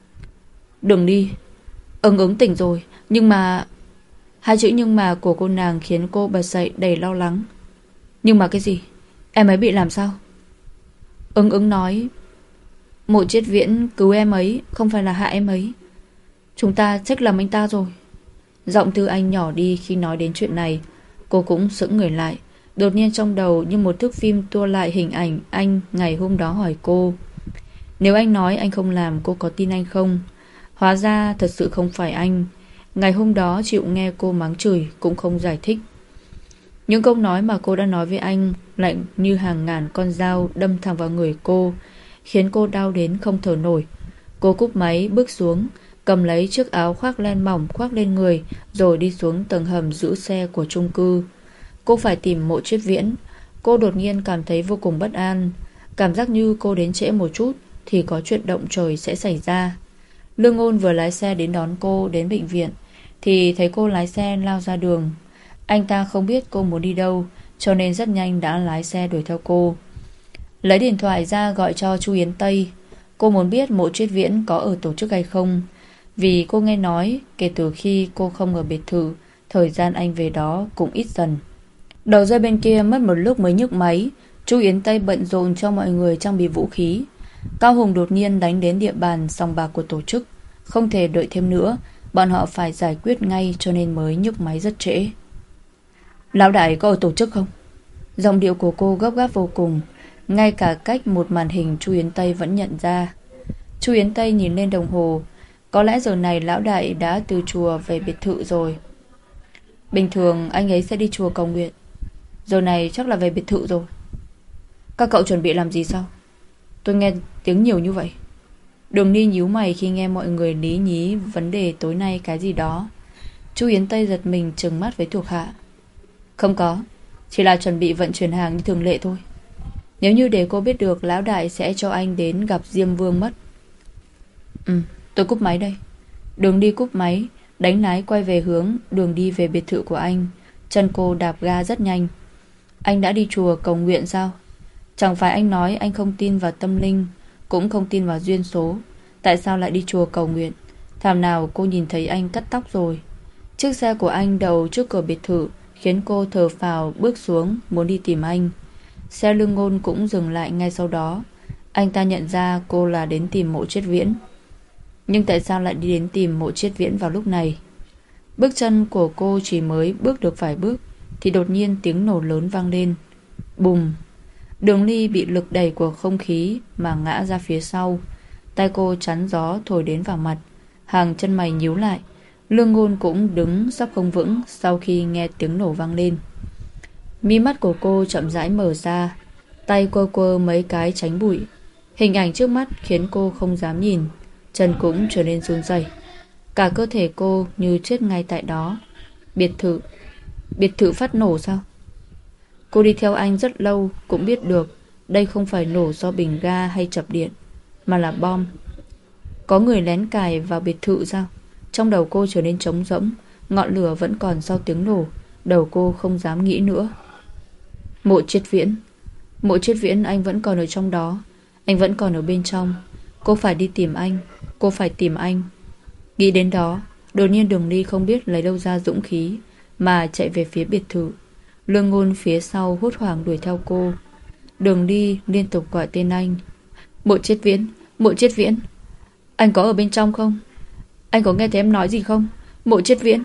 Đường Ly, Ứng Ứng tỉnh rồi, nhưng mà... Hai chữ nhưng mà của cô nàng khiến cô bật dậy đầy lo lắng. Nhưng mà cái gì? Em ấy bị làm sao? Ứng Ứng nói, Mộ Triết Viễn cứu em ấy, không phải là hại em ấy. Chúng ta trách lầm anh ta rồi. Giọng Tư Anh nhỏ đi khi nói đến chuyện này. Cô cũng sững người lại. Đột nhiên trong đầu như một thước phim tua lại hình ảnh anh ngày hôm đó hỏi cô, nếu anh nói anh không làm, cô có tin anh không? Hóa ra thật sự không phải anh. Ngày hôm đó chịu nghe cô mắng chửi cũng không giải thích. Những câu nói mà cô đã nói với anh lạnh như hàng ngàn con dao đâm thẳng vào người cô, khiến cô đau đến không thở nổi. Cô cúp máy bước xuống, cầm lấy chiếc áo khoác len mỏng khoác lên người, rồi đi xuống tầng hầm giữ xe của chung cư. Cô phải tìm Mộ Triết Viễn. Cô đột nhiên cảm thấy vô cùng bất an. Cảm giác như cô đến trễ một chút thì có chuyện động trời sẽ xảy ra. Lương Ngôn vừa lái xe đến đón cô đến bệnh viện thì thấy cô lái xe lao ra đường. Anh ta không biết cô muốn đi đâu, cho nên rất nhanh đã lái xe đuổi theo cô. Lấy điện thoại ra gọi cho Chu Yến Tây. Cô muốn biết Mộ Triết Viễn có ở tổ chức hay không, vì cô nghe nói kể từ khi cô không ở biệt thự, thời gian anh về đó cũng ít dần. Đầu dây bên kia mất một lúc mới nhấc máy. Chu Yến Tây bận rộn cho mọi người trang bị vũ khí. Cao Hùng đột nhiên đánh đến địa bàn sòng bạc của tổ chức. Không thể đợi thêm nữa, bọn họ phải giải quyết ngay, cho nên mới nhấc máy rất trễ. Lão đại có ở tổ chức không? Giọng điệu của cô gấp gáp vô cùng. Ngay cả cách một màn hình Chu Yến Tây vẫn nhận ra. Chu Yến Tây nhìn lên đồng hồ. Có lẽ giờ này lão đại đã từ chùa về biệt thự rồi. Bình thường anh ấy sẽ đi chùa cầu nguyện, giờ này chắc là về biệt thự rồi. Các cậu chuẩn bị làm gì sao? Tôi nghe tiếng nhiều như vậy. Đường Ni nhíu mày khi nghe mọi người lý nhí vấn đề tối nay cái gì đó. Chu Yến Tây giật mình trừng mắt với thuộc hạ. Không có, chỉ là chuẩn bị vận chuyển hàng như thường lệ thôi. Nếu như để cô biết được, lão đại sẽ cho anh đến gặp Diêm Vương mất. Ừ, tôi cúp máy đây. Đường Đi cúp máy, đánh lái quay về hướng đường đi về biệt thự của anh. Chân cô đạp ga rất nhanh. Anh đã đi chùa cầu nguyện sao? Chẳng phải anh nói anh không tin vào tâm linh, cũng không tin vào duyên số, tại sao lại đi chùa cầu nguyện? Thảo nào cô nhìn thấy anh cắt tóc rồi. Chiếc xe của anh đậu trước cửa biệt thự, khiến cô thở phào bước xuống muốn đi tìm anh. Xe Lương Ngôn cũng dừng lại ngay sau đó. Anh ta nhận ra cô là đến tìm Mộ Triết Viễn. Nhưng tại sao lại đi đến tìm Mộ Triết Viễn vào lúc này? Bước chân của cô chỉ mới bước được vài bước thì đột nhiên tiếng nổ lớn vang lên. Bùm! Đường Ly bị lực đẩy của không khí mà ngã ra phía sau. Tay cô chắn gió thổi đến vào mặt. Hàng chân mày nhíu lại. Lương Ngôn cũng đứng sắp không vững sau khi nghe tiếng nổ vang lên. Mí mắt của cô chậm rãi mở ra, tay quơ quơ mấy cái tránh bụi. Hình ảnh trước mắt khiến cô không dám nhìn. Chân cũng trở nên run rẩy. Cả cơ thể cô như chết ngay tại đó. Biệt thự Biệt thự phát nổ sao? Cô đi theo anh rất lâu cũng biết được đây không phải nổ do bình ga hay chập điện, mà là bom. Có người lén cài vào biệt thự sao? Trong đầu cô trở nên trống rỗng. Ngọn lửa vẫn còn sau tiếng nổ. Đầu cô không dám nghĩ nữa. Mộ Triết Viễn Mộ Triết Viễn, anh vẫn còn ở trong đó. Anh vẫn còn ở bên trong. Cô phải đi tìm anh. Cô phải tìm anh. Nghĩ đến đó, đột nhiên Đường Ly không biết lấy đâu ra dũng khí mà chạy về phía biệt thự. Lương Ngôn phía sau hốt hoảng đuổi theo cô. Đường đi liên tục gọi tên anh. Mộ Triết Viễn, Mộ Triết Viễn, anh có ở bên trong không? Anh có nghe thấy em nói gì không? Mộ Triết Viễn.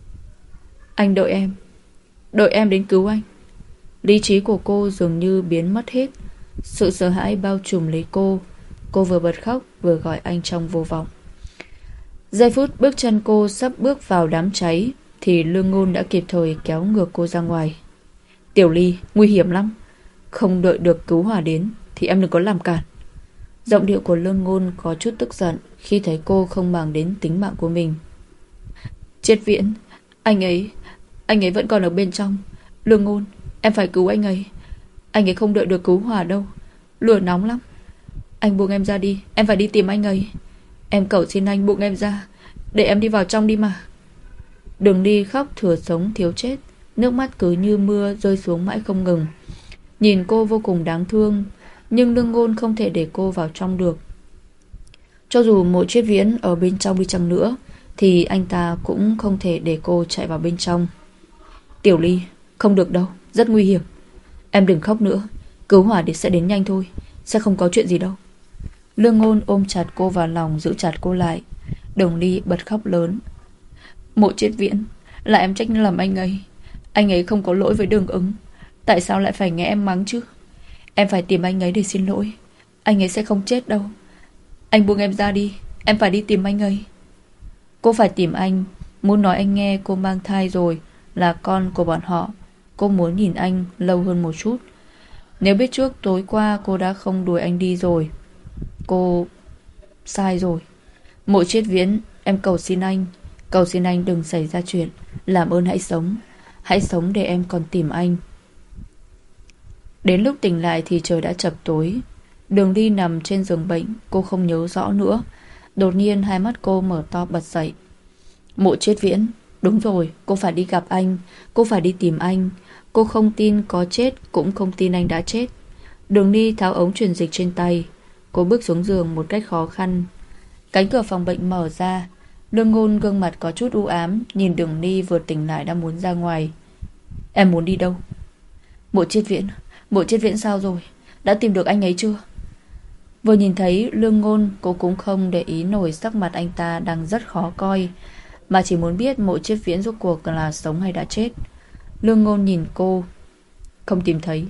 Anh đợi em, đợi em đến cứu anh. Lý trí của cô dường như biến mất hết. Sự sợ hãi bao trùm lấy cô. Cô vừa bật khóc vừa gọi anh trong vô vọng. Giây phút bước chân cô sắp bước vào đám cháy thì Lương Ngôn đã kịp thời kéo ngược cô ra ngoài. Tiểu Ly, nguy hiểm lắm. Không đợi được cứu hỏa đến thì em đừng có làm cản. Giọng điệu của Lương Ngôn có chút tức giận khi thấy cô không màng đến tính mạng của mình. Triết Viễn, anh ấy, anh ấy vẫn còn ở bên trong. Lương Ngôn, em phải cứu anh ấy. Anh ấy không đợi được cứu hỏa đâu. Lửa nóng lắm. Anh buông em ra đi, em phải đi tìm anh ấy. Em cầu xin anh buông em ra, để em đi vào trong đi mà. Đường đi khóc thừa sống thiếu chết. Nước mắt cứ như mưa rơi xuống mãi không ngừng. Nhìn cô vô cùng đáng thương, nhưng Lương Ngôn không thể để cô vào trong được. Cho dù Mộ Triết Viễn ở bên trong đi chăng nữa thì anh ta cũng không thể để cô chạy vào bên trong. Tiểu Ly, không được đâu, rất nguy hiểm. Em đừng khóc nữa, cứu hỏa sẽ đến nhanh thôi, sẽ không có chuyện gì đâu. Lương Ngôn ôm chặt cô vào lòng, giữ chặt cô lại. Đồng Ly bật khóc lớn. Mộ Triết Viễn, là em trách lầm anh ấy. Anh ấy không có lỗi với Đường Ứng. Tại sao lại phải nghe em mắng chứ? Em phải tìm anh ấy để xin lỗi. Anh ấy sẽ không chết đâu. Anh buông em ra đi, em phải đi tìm anh ấy. Cô phải tìm anh. Muốn nói anh nghe cô mang thai rồi, là con của bọn họ. Cô muốn nhìn anh lâu hơn một chút. Nếu biết trước tối qua cô đã không đuổi anh đi rồi, cô sai rồi. Mộ Triết Viễn, em cầu xin anh, cầu xin anh đừng xảy ra chuyện. Làm ơn hãy sống, hãy sống để em còn tìm anh. Đến lúc tỉnh lại thì trời đã chập tối. Đường Ly nằm trên giường bệnh, cô không nhớ rõ nữa. Đột nhiên hai mắt cô mở to bật dậy. Mộ Triết Viễn, đúng rồi, cô phải đi gặp anh. Cô phải đi tìm anh. Cô không tin có chết, cũng không tin anh đã chết. Đường Ly tháo ống truyền dịch trên tay. Cô bước xuống giường một cách khó khăn. Cánh cửa phòng bệnh mở ra. Lương Ngôn gương mặt có chút u ám, nhìn Đường Ly vừa tỉnh lại đã muốn ra ngoài. Em muốn đi đâu? Mộ Triết Viễn, Mộ Triết Viễn sao rồi? Đã tìm được anh ấy chưa? Vừa nhìn thấy Lương Ngôn, cô cũng không để ý nổi sắc mặt anh ta đang rất khó coi, mà chỉ muốn biết Mộ Triết Viễn rốt cuộc là sống hay đã chết. Lương Ngôn nhìn cô. Không tìm thấy.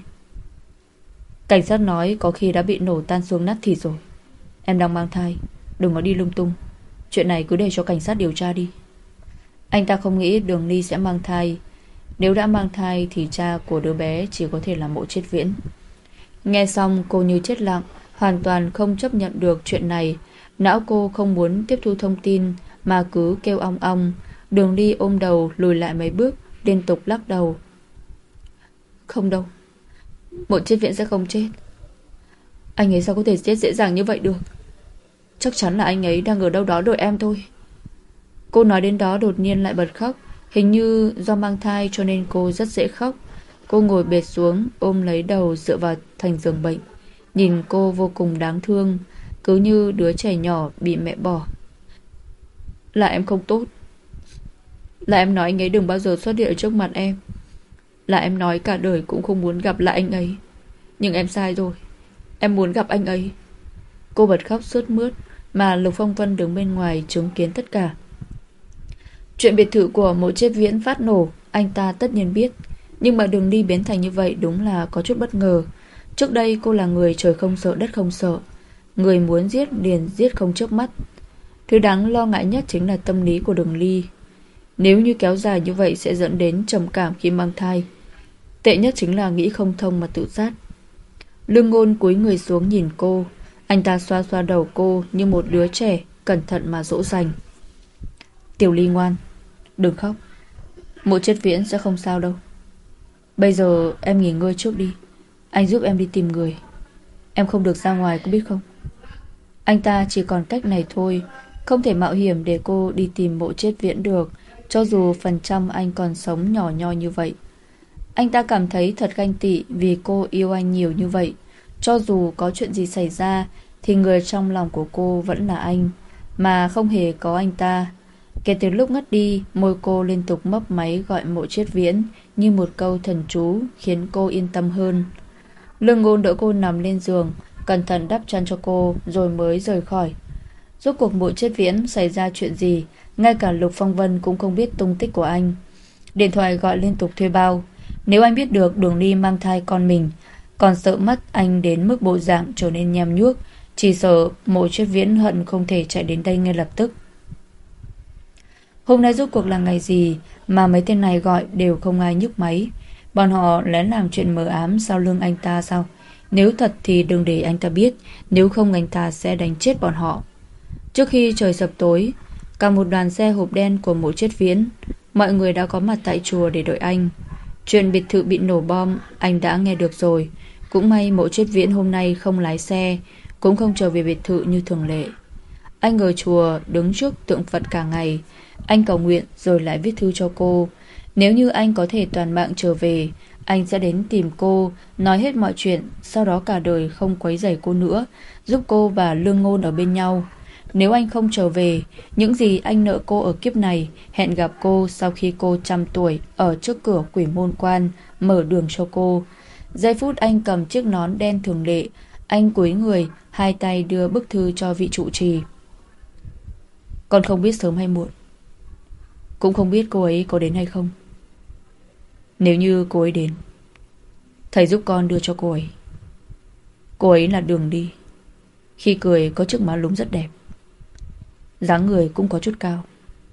Cảnh sát nói có khi đã bị nổ tan xương nát thịt rồi. Em đang mang thai, đừng có đi lung tung. Chuyện này cứ để cho cảnh sát điều tra đi. Anh ta không nghĩ Đường Ly sẽ mang thai. Nếu đã mang thai thì cha của đứa bé chỉ có thể là Mộ Triết Viễn. Nghe xong cô như chết lặng, hoàn toàn không chấp nhận được chuyện này. Não cô không muốn tiếp thu thông tin mà cứ kêu ong ong. Đường Ly ôm đầu lùi lại mấy bước, liên tục lắc đầu. Không đâu, Mộ Triết Viễn sẽ không chết. Anh ấy sao có thể chết dễ dàng như vậy được? Chắc chắn là anh ấy đang ở đâu đó đợi em thôi. Cô nói đến đó đột nhiên lại bật khóc. Hình như do mang thai cho nên cô rất dễ khóc. Cô ngồi bệt xuống, ôm lấy đầu dựa vào thành giường bệnh. Nhìn cô vô cùng đáng thương, cứ như đứa trẻ nhỏ bị mẹ bỏ. Là em không tốt. Là em nói anh ấy đừng bao giờ xuất hiện ở trước mặt em. Là em nói cả đời cũng không muốn gặp lại anh ấy. Nhưng em sai rồi. Em muốn gặp anh ấy. Cô bật khóc sướt mướt, mà Lục Phong Vân đứng bên ngoài chứng kiến tất cả. Chuyện biệt thự của Mộ Triết Viễn phát nổ, anh ta tất nhiên biết. Nhưng mà Đường Ly biến thành như vậy đúng là có chút bất ngờ. Trước đây cô là người trời không sợ đất không sợ, người muốn giết liền giết không chớp mắt. Thứ đáng lo ngại nhất chính là tâm lý của Đường Ly. Nếu như kéo dài như vậy sẽ dẫn đến trầm cảm khi mang thai. Tệ nhất chính là nghĩ không thông mà tự sát. Lương Ngôn cúi người xuống nhìn cô. Anh ta xoa xoa đầu cô như một đứa trẻ, cẩn thận mà dỗ dành. Tiểu Ly ngoan, đừng khóc. Mộ Triết Viễn sẽ không sao đâu. Bây giờ em nghỉ ngơi trước đi, anh giúp em đi tìm người. Em không được ra ngoài có biết không? Anh ta chỉ còn cách này thôi, không thể mạo hiểm để cô đi tìm Mộ Triết Viễn được, cho dù phần trăm anh còn sống nhỏ nhoi như vậy. Anh ta cảm thấy thật ganh tị vì cô yêu anh nhiều như vậy. Cho dù có chuyện gì xảy ra thì người trong lòng của cô vẫn là anh, mà không hề có anh ta. Kể từ lúc ngất đi, môi cô liên tục mấp máy gọi Mộ Triết Viễn như một câu thần chú, khiến cô yên tâm hơn. Lương Ngôn đỡ cô nằm lên giường, cẩn thận đắp chăn cho cô rồi mới rời khỏi. Rốt cuộc Mộ Triết Viễn xảy ra chuyện gì, ngay cả Lục Phong Vân cũng không biết tung tích của anh. Điện thoại gọi liên tục thuê bao. Nếu anh biết được Đường Ly mang thai con mình, còn sợ mất anh đến mức bộ dạng trở nên nham nhuốc, chỉ sợ Mộ Triết Viễn hận không thể chạy đến đây ngay lập tức. Hôm nay rốt cuộc là ngày gì mà mấy tên này gọi đều không ai nhấc máy? Bọn họ lén làm chuyện mờ ám sau lưng anh ta sao? Nếu thật thì đừng để anh ta biết, nếu không anh ta sẽ đánh chết bọn họ. Trước khi trời sập tối, cả một đoàn xe hộp đen của Mộ Triết Viễn, mọi người đã có mặt tại chùa để đợi anh. Chuyện biệt thự bị nổ bom anh đã nghe được rồi. Cũng may Mộ Triết Viễn hôm nay không lái xe, cũng không trở về biệt thự như thường lệ. Anh ở chùa đứng trước tượng Phật cả ngày. Anh cầu nguyện rồi lại viết thư cho cô. Nếu như anh có thể toàn mạng trở về, anh sẽ đến tìm cô, nói hết mọi chuyện, sau đó cả đời không quấy rầy cô nữa, giúp cô và Lương Ngôn ở bên nhau. Nếu anh không trở về, những gì anh nợ cô ở kiếp này, hẹn gặp cô sau khi cô trăm tuổi ở trước cửa Quỷ Môn Quan, mở đường cho cô. Giây phút anh cầm chiếc nón đen thường lệ, anh cúi người, hai tay đưa bức thư cho vị trụ trì. Con không biết sớm hay muộn, cũng không biết cô ấy có đến hay không. Nếu như cô ấy đến, thầy giúp con đưa cho cô ấy. Cô ấy là Đường Ly. Khi cười có chiếc má lúm rất đẹp, dáng người cũng có chút cao.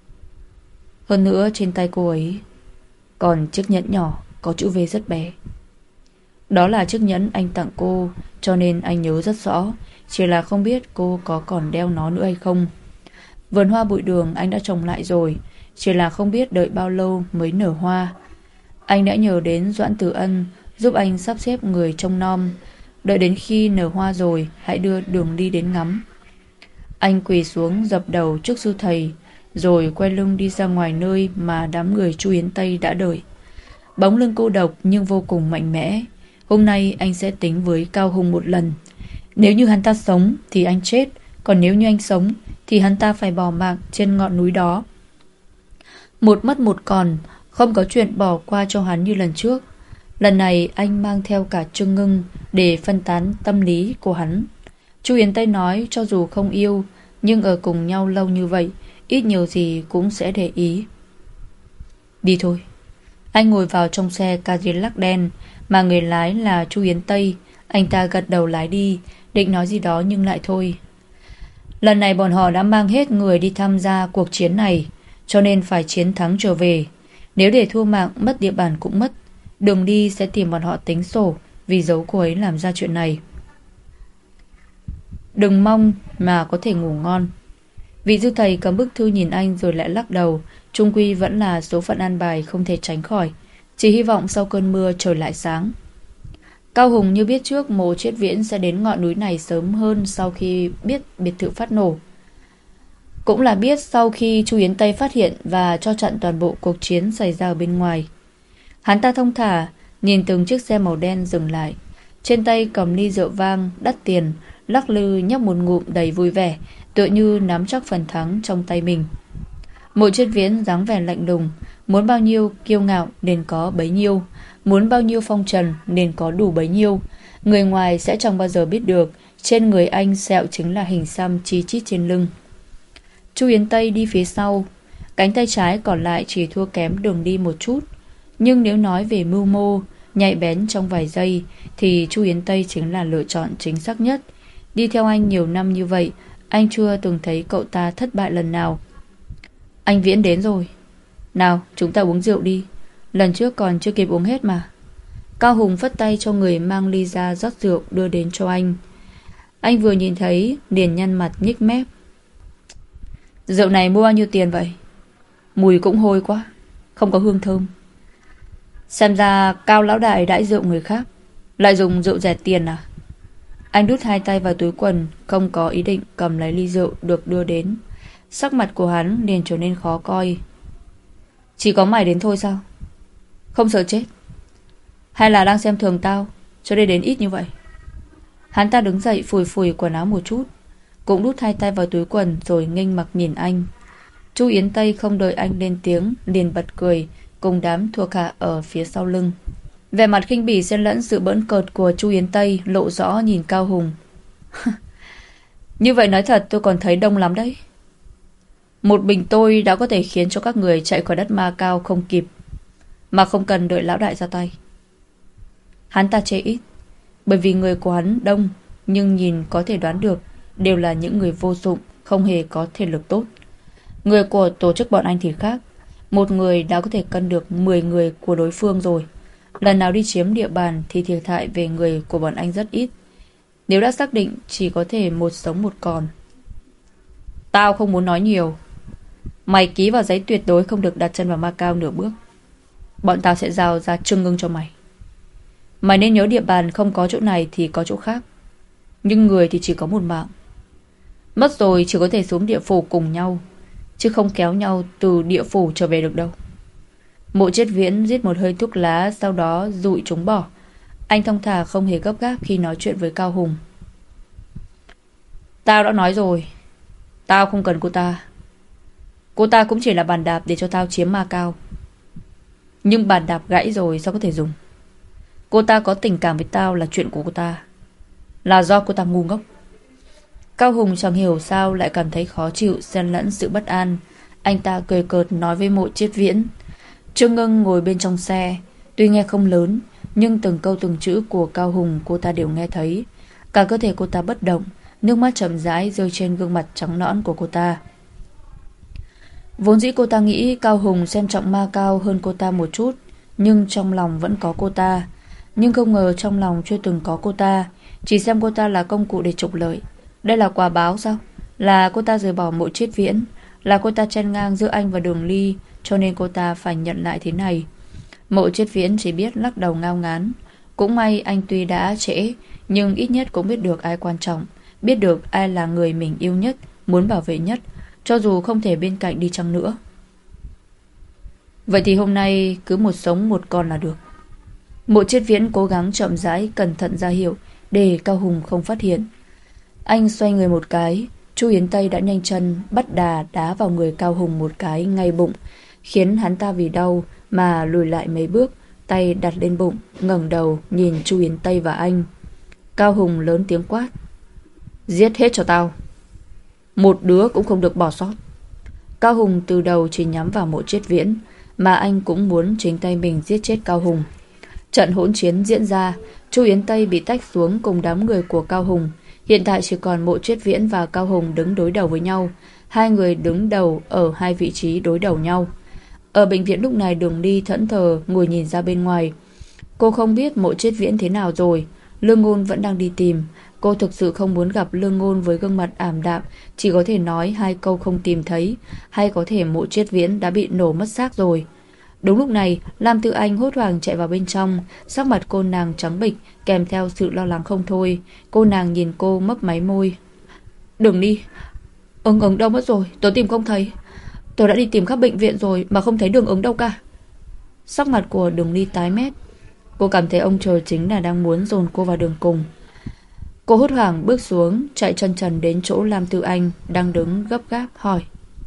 Hơn nữa trên tay cô ấy còn chiếc nhẫn nhỏ có chữ V rất bé. Đó là chiếc nhẫn anh tặng cô, cho nên anh nhớ rất rõ. Chỉ là không biết cô có còn đeo nó nữa hay không. Vườn hoa bụi đường anh đã trồng lại rồi, chỉ là không biết đợi bao lâu mới nở hoa. Anh đã nhờ đến Doãn Tử Ân giúp anh sắp xếp người trông nom. Đợi đến khi nở hoa rồi, hãy đưa Đường Ly đến ngắm. Anh quỳ xuống dập đầu trước sư thầy, rồi quay lưng đi ra ngoài nơi mà đám người Chu Yến Tây đã đợi. Bóng lưng cô độc nhưng vô cùng mạnh mẽ. Hôm nay anh sẽ tính với Cao Hùng một lần. Nếu như hắn ta sống thì anh chết, còn nếu như anh sống thì hắn ta phải bỏ mạng trên ngọn núi đó. Một mất một còn, không có chuyện bỏ qua cho hắn như lần trước. Lần này anh mang theo cả Trương Ngưng để phân tán tâm lý của hắn. Chu Yến Tây nói cho dù không yêu, nhưng ở cùng nhau lâu như vậy, ít nhiều gì cũng sẽ để ý. Đi thôi. Anh ngồi vào trong xe Cadillac đen, mà người lái là Chu Yến Tây. Anh ta gật đầu lái đi, định nói gì đó nhưng lại thôi. Lần này bọn họ đã mang hết người đi tham gia cuộc chiến này, cho nên phải chiến thắng trở về. Nếu để thua mạng, mất địa bàn cũng mất. Đường đi sẽ tìm bọn họ tính sổ vì giấu cô ấy làm ra chuyện này. Đừng mong mà có thể ngủ ngon. Vị sư thầy cầm bức thư nhìn anh rồi lại lắc đầu. Chung quy vẫn là số phận an bài không thể tránh khỏi. Chỉ hy vọng sau cơn mưa trời lại sáng. Cao Hùng như biết trước Mộ Triết Viễn sẽ đến ngọn núi này sớm hơn sau khi biết biệt thự phát nổ. Cũng là biết sau khi Chu Yến Tây phát hiện và cho chặn toàn bộ cuộc chiến xảy ra ở bên ngoài. Hắn ta thông thả nhìn từng chiếc xe màu đen dừng lại, trên tay cầm ly rượu vang đắt tiền, lắc lư nhấp một ngụm đầy vui vẻ, tựa như nắm chắc phần thắng trong tay mình. Mộ Triết Viễn dáng vẻ lạnh lùng, muốn bao nhiêu kiêu ngạo nên có bấy nhiêu, muốn bao nhiêu phong trần nên có đủ bấy nhiêu. Người ngoài sẽ chẳng bao giờ biết được trên người anh sẹo chính là hình xăm chi chít trên lưng. Chu Yến Tây đi phía sau, cánh tay trái còn lại chỉ thua kém Đường đi một chút. Nhưng nếu nói về mưu mô, nhạy bén trong vài giây, thì Chu Yến Tây chính là lựa chọn chính xác nhất. Đi theo anh nhiều năm như vậy, anh chưa từng thấy cậu ta thất bại lần nào. Anh Viễn đến rồi. Nào, chúng ta uống rượu đi. Lần trước còn chưa kịp uống hết mà. Cao Hùng phất tay cho người mang ly ra rót rượu đưa đến cho anh. Anh vừa nhìn thấy liền nhăn mặt nhích mép. Rượu này mua bao nhiêu tiền vậy? Mùi cũng hôi quá, không có hương thơm. Xem ra Cao lão đại đãi rượu người khác, lại dùng rượu rẻ tiền à? Anh đút hai tay vào túi quần, không có ý định cầm lấy ly rượu được đưa đến. Sắc mặt của hắn liền trở nên khó coi. Chỉ có mày đến thôi sao? Không sợ chết? Hay là đang xem thường tao cho nên đến ít như vậy? Hắn ta đứng dậy phủi phủi quần áo một chút, cũng đút hai tay vào túi quần rồi nghênh mặt nhìn anh. Chu Yến Tây không đợi anh lên tiếng liền bật cười cùng đám thuộc hạ ở phía sau lưng. Vẻ mặt khinh bỉ xen lẫn sự bỡn cợt của Chu Yến Tây lộ rõ nhìn Cao Hùng. Như vậy nói thật tôi còn thấy đông lắm đấy. Một mình tôi đã có thể khiến cho các người chạy khỏi đất Ma Cao không kịp, mà không cần đợi lão đại ra tay. Hắn ta chê ít, bởi vì người của hắn đông, nhưng nhìn có thể đoán được đều là những người vô dụng, không hề có thể lực tốt. Người của tổ chức bọn anh thì khác. Một người đã có thể cân được mười người của đối phương rồi. Lần nào đi chiếm địa bàn thì thiệt hại về người của bọn anh rất ít. Nếu đã xác định chỉ có thể một sống một còn. Tao không muốn nói nhiều. Mày ký vào giấy tuyệt đối không được đặt chân vào Ma Cao nửa bước. Bọn tao sẽ giao ra Trương Ngưng cho mày. Mày nên nhớ địa bàn không có chỗ này thì có chỗ khác. Nhưng người thì chỉ có một mạng. Mất rồi chỉ có thể xuống địa phủ cùng nhau, chứ không kéo nhau từ địa phủ trở về được đâu. Mộ Triết Viễn giết một hơi thuốc lá, sau đó dụi chúng bỏ. Anh thong thả không hề gấp gáp khi nói chuyện với Cao Hùng. Tao đã nói rồi, tao không cần cô ta. Cô ta cũng chỉ là bàn đạp để cho tao chiếm Ma Cao. Nhưng bàn đạp gãy rồi sao có thể dùng. Cô ta có tình cảm với tao là chuyện của cô ta. Là do cô ta ngu ngốc. Cao Hùng chẳng hiểu sao lại cảm thấy khó chịu, xen lẫn sự bất an. Anh ta cười cợt nói với Mộ Triết Viễn. Trương Ngưng ngồi bên trong xe, tuy nghe không lớn, nhưng từng câu từng chữ của Cao Hùng cô ta đều nghe thấy. Cả cơ thể cô ta bất động, nước mắt chậm rãi rơi trên gương mặt trắng nõn của cô ta. Vốn dĩ cô ta nghĩ Cao Hùng xem trọng Ma Cao hơn cô ta một chút, nhưng trong lòng vẫn có cô ta. Nhưng không ngờ trong lòng chưa từng có cô ta, chỉ xem cô ta là công cụ để trục lợi. Đây là quả báo sao? Là cô ta rời bỏ Mộ Triết Viễn, là cô ta chen ngang giữa anh và Đường Ly, cho nên cô ta phải nhận lại thế này. Mộ Triết Viễn chỉ biết lắc đầu ngao ngán. Cũng may anh tuy đã trễ, nhưng ít nhất cũng biết được ai quan trọng, biết được ai là người mình yêu nhất, muốn bảo vệ nhất, cho dù không thể bên cạnh đi chăng nữa. Vậy thì hôm nay cứ một sống một con là được. Mộ Triết Viễn cố gắng chậm rãi cẩn thận ra hiệu để Cao Hùng không phát hiện. Anh xoay người một cái, Chu Yến Tây đã nhanh chân bắt đà đá vào người Cao Hùng một cái ngay bụng, khiến hắn ta vì đau mà lùi lại mấy bước, tay đặt lên bụng, ngẩng đầu nhìn Chu Yến Tây và anh. Cao Hùng lớn tiếng quát. Giết hết cho tao. Một đứa cũng không được bỏ sót. Cao Hùng từ đầu chỉ nhắm vào Mộ Triết Viễn, mà anh cũng muốn chính tay mình giết chết Cao Hùng. Trận hỗn chiến diễn ra, Chu Yến Tây bị tách xuống cùng đám người của Cao Hùng. Hiện tại chỉ còn Mộ Triết Viễn và Cao Hùng đứng đối đầu với nhau. Hai người đứng đầu ở hai vị trí đối đầu nhau. Ở bệnh viện lúc này Đường Ly thẫn thờ ngồi nhìn ra bên ngoài. Cô không biết Mộ Triết Viễn thế nào rồi. Lương Ngôn vẫn đang đi tìm. Cô thực sự không muốn gặp Lương Ngôn với gương mặt ảm đạm, chỉ có thể nói hai câu không tìm thấy, hay có thể Mộ Triết Viễn đã bị nổ mất xác rồi. Đúng lúc này, Lam Tư Anh hốt hoảng chạy vào bên trong, sắc mặt cô nàng trắng bệch, kèm theo sự lo lắng không thôi. Cô nàng nhìn cô mấp máy môi. Đừng đi. Ứng ứng đâu mất rồi, tôi tìm không thấy. Tôi đã đi tìm khắp bệnh viện rồi mà không thấy Đường Ứng đâu cả. Sắc mặt của Đường Ly tái mét. Cô cảm thấy ông trời chính là đang muốn dồn cô vào đường cùng. Cô hốt hoảng bước xuống, chạy chân trần đến chỗ Lam Tư Anh đang đứng gấp gáp hỏi.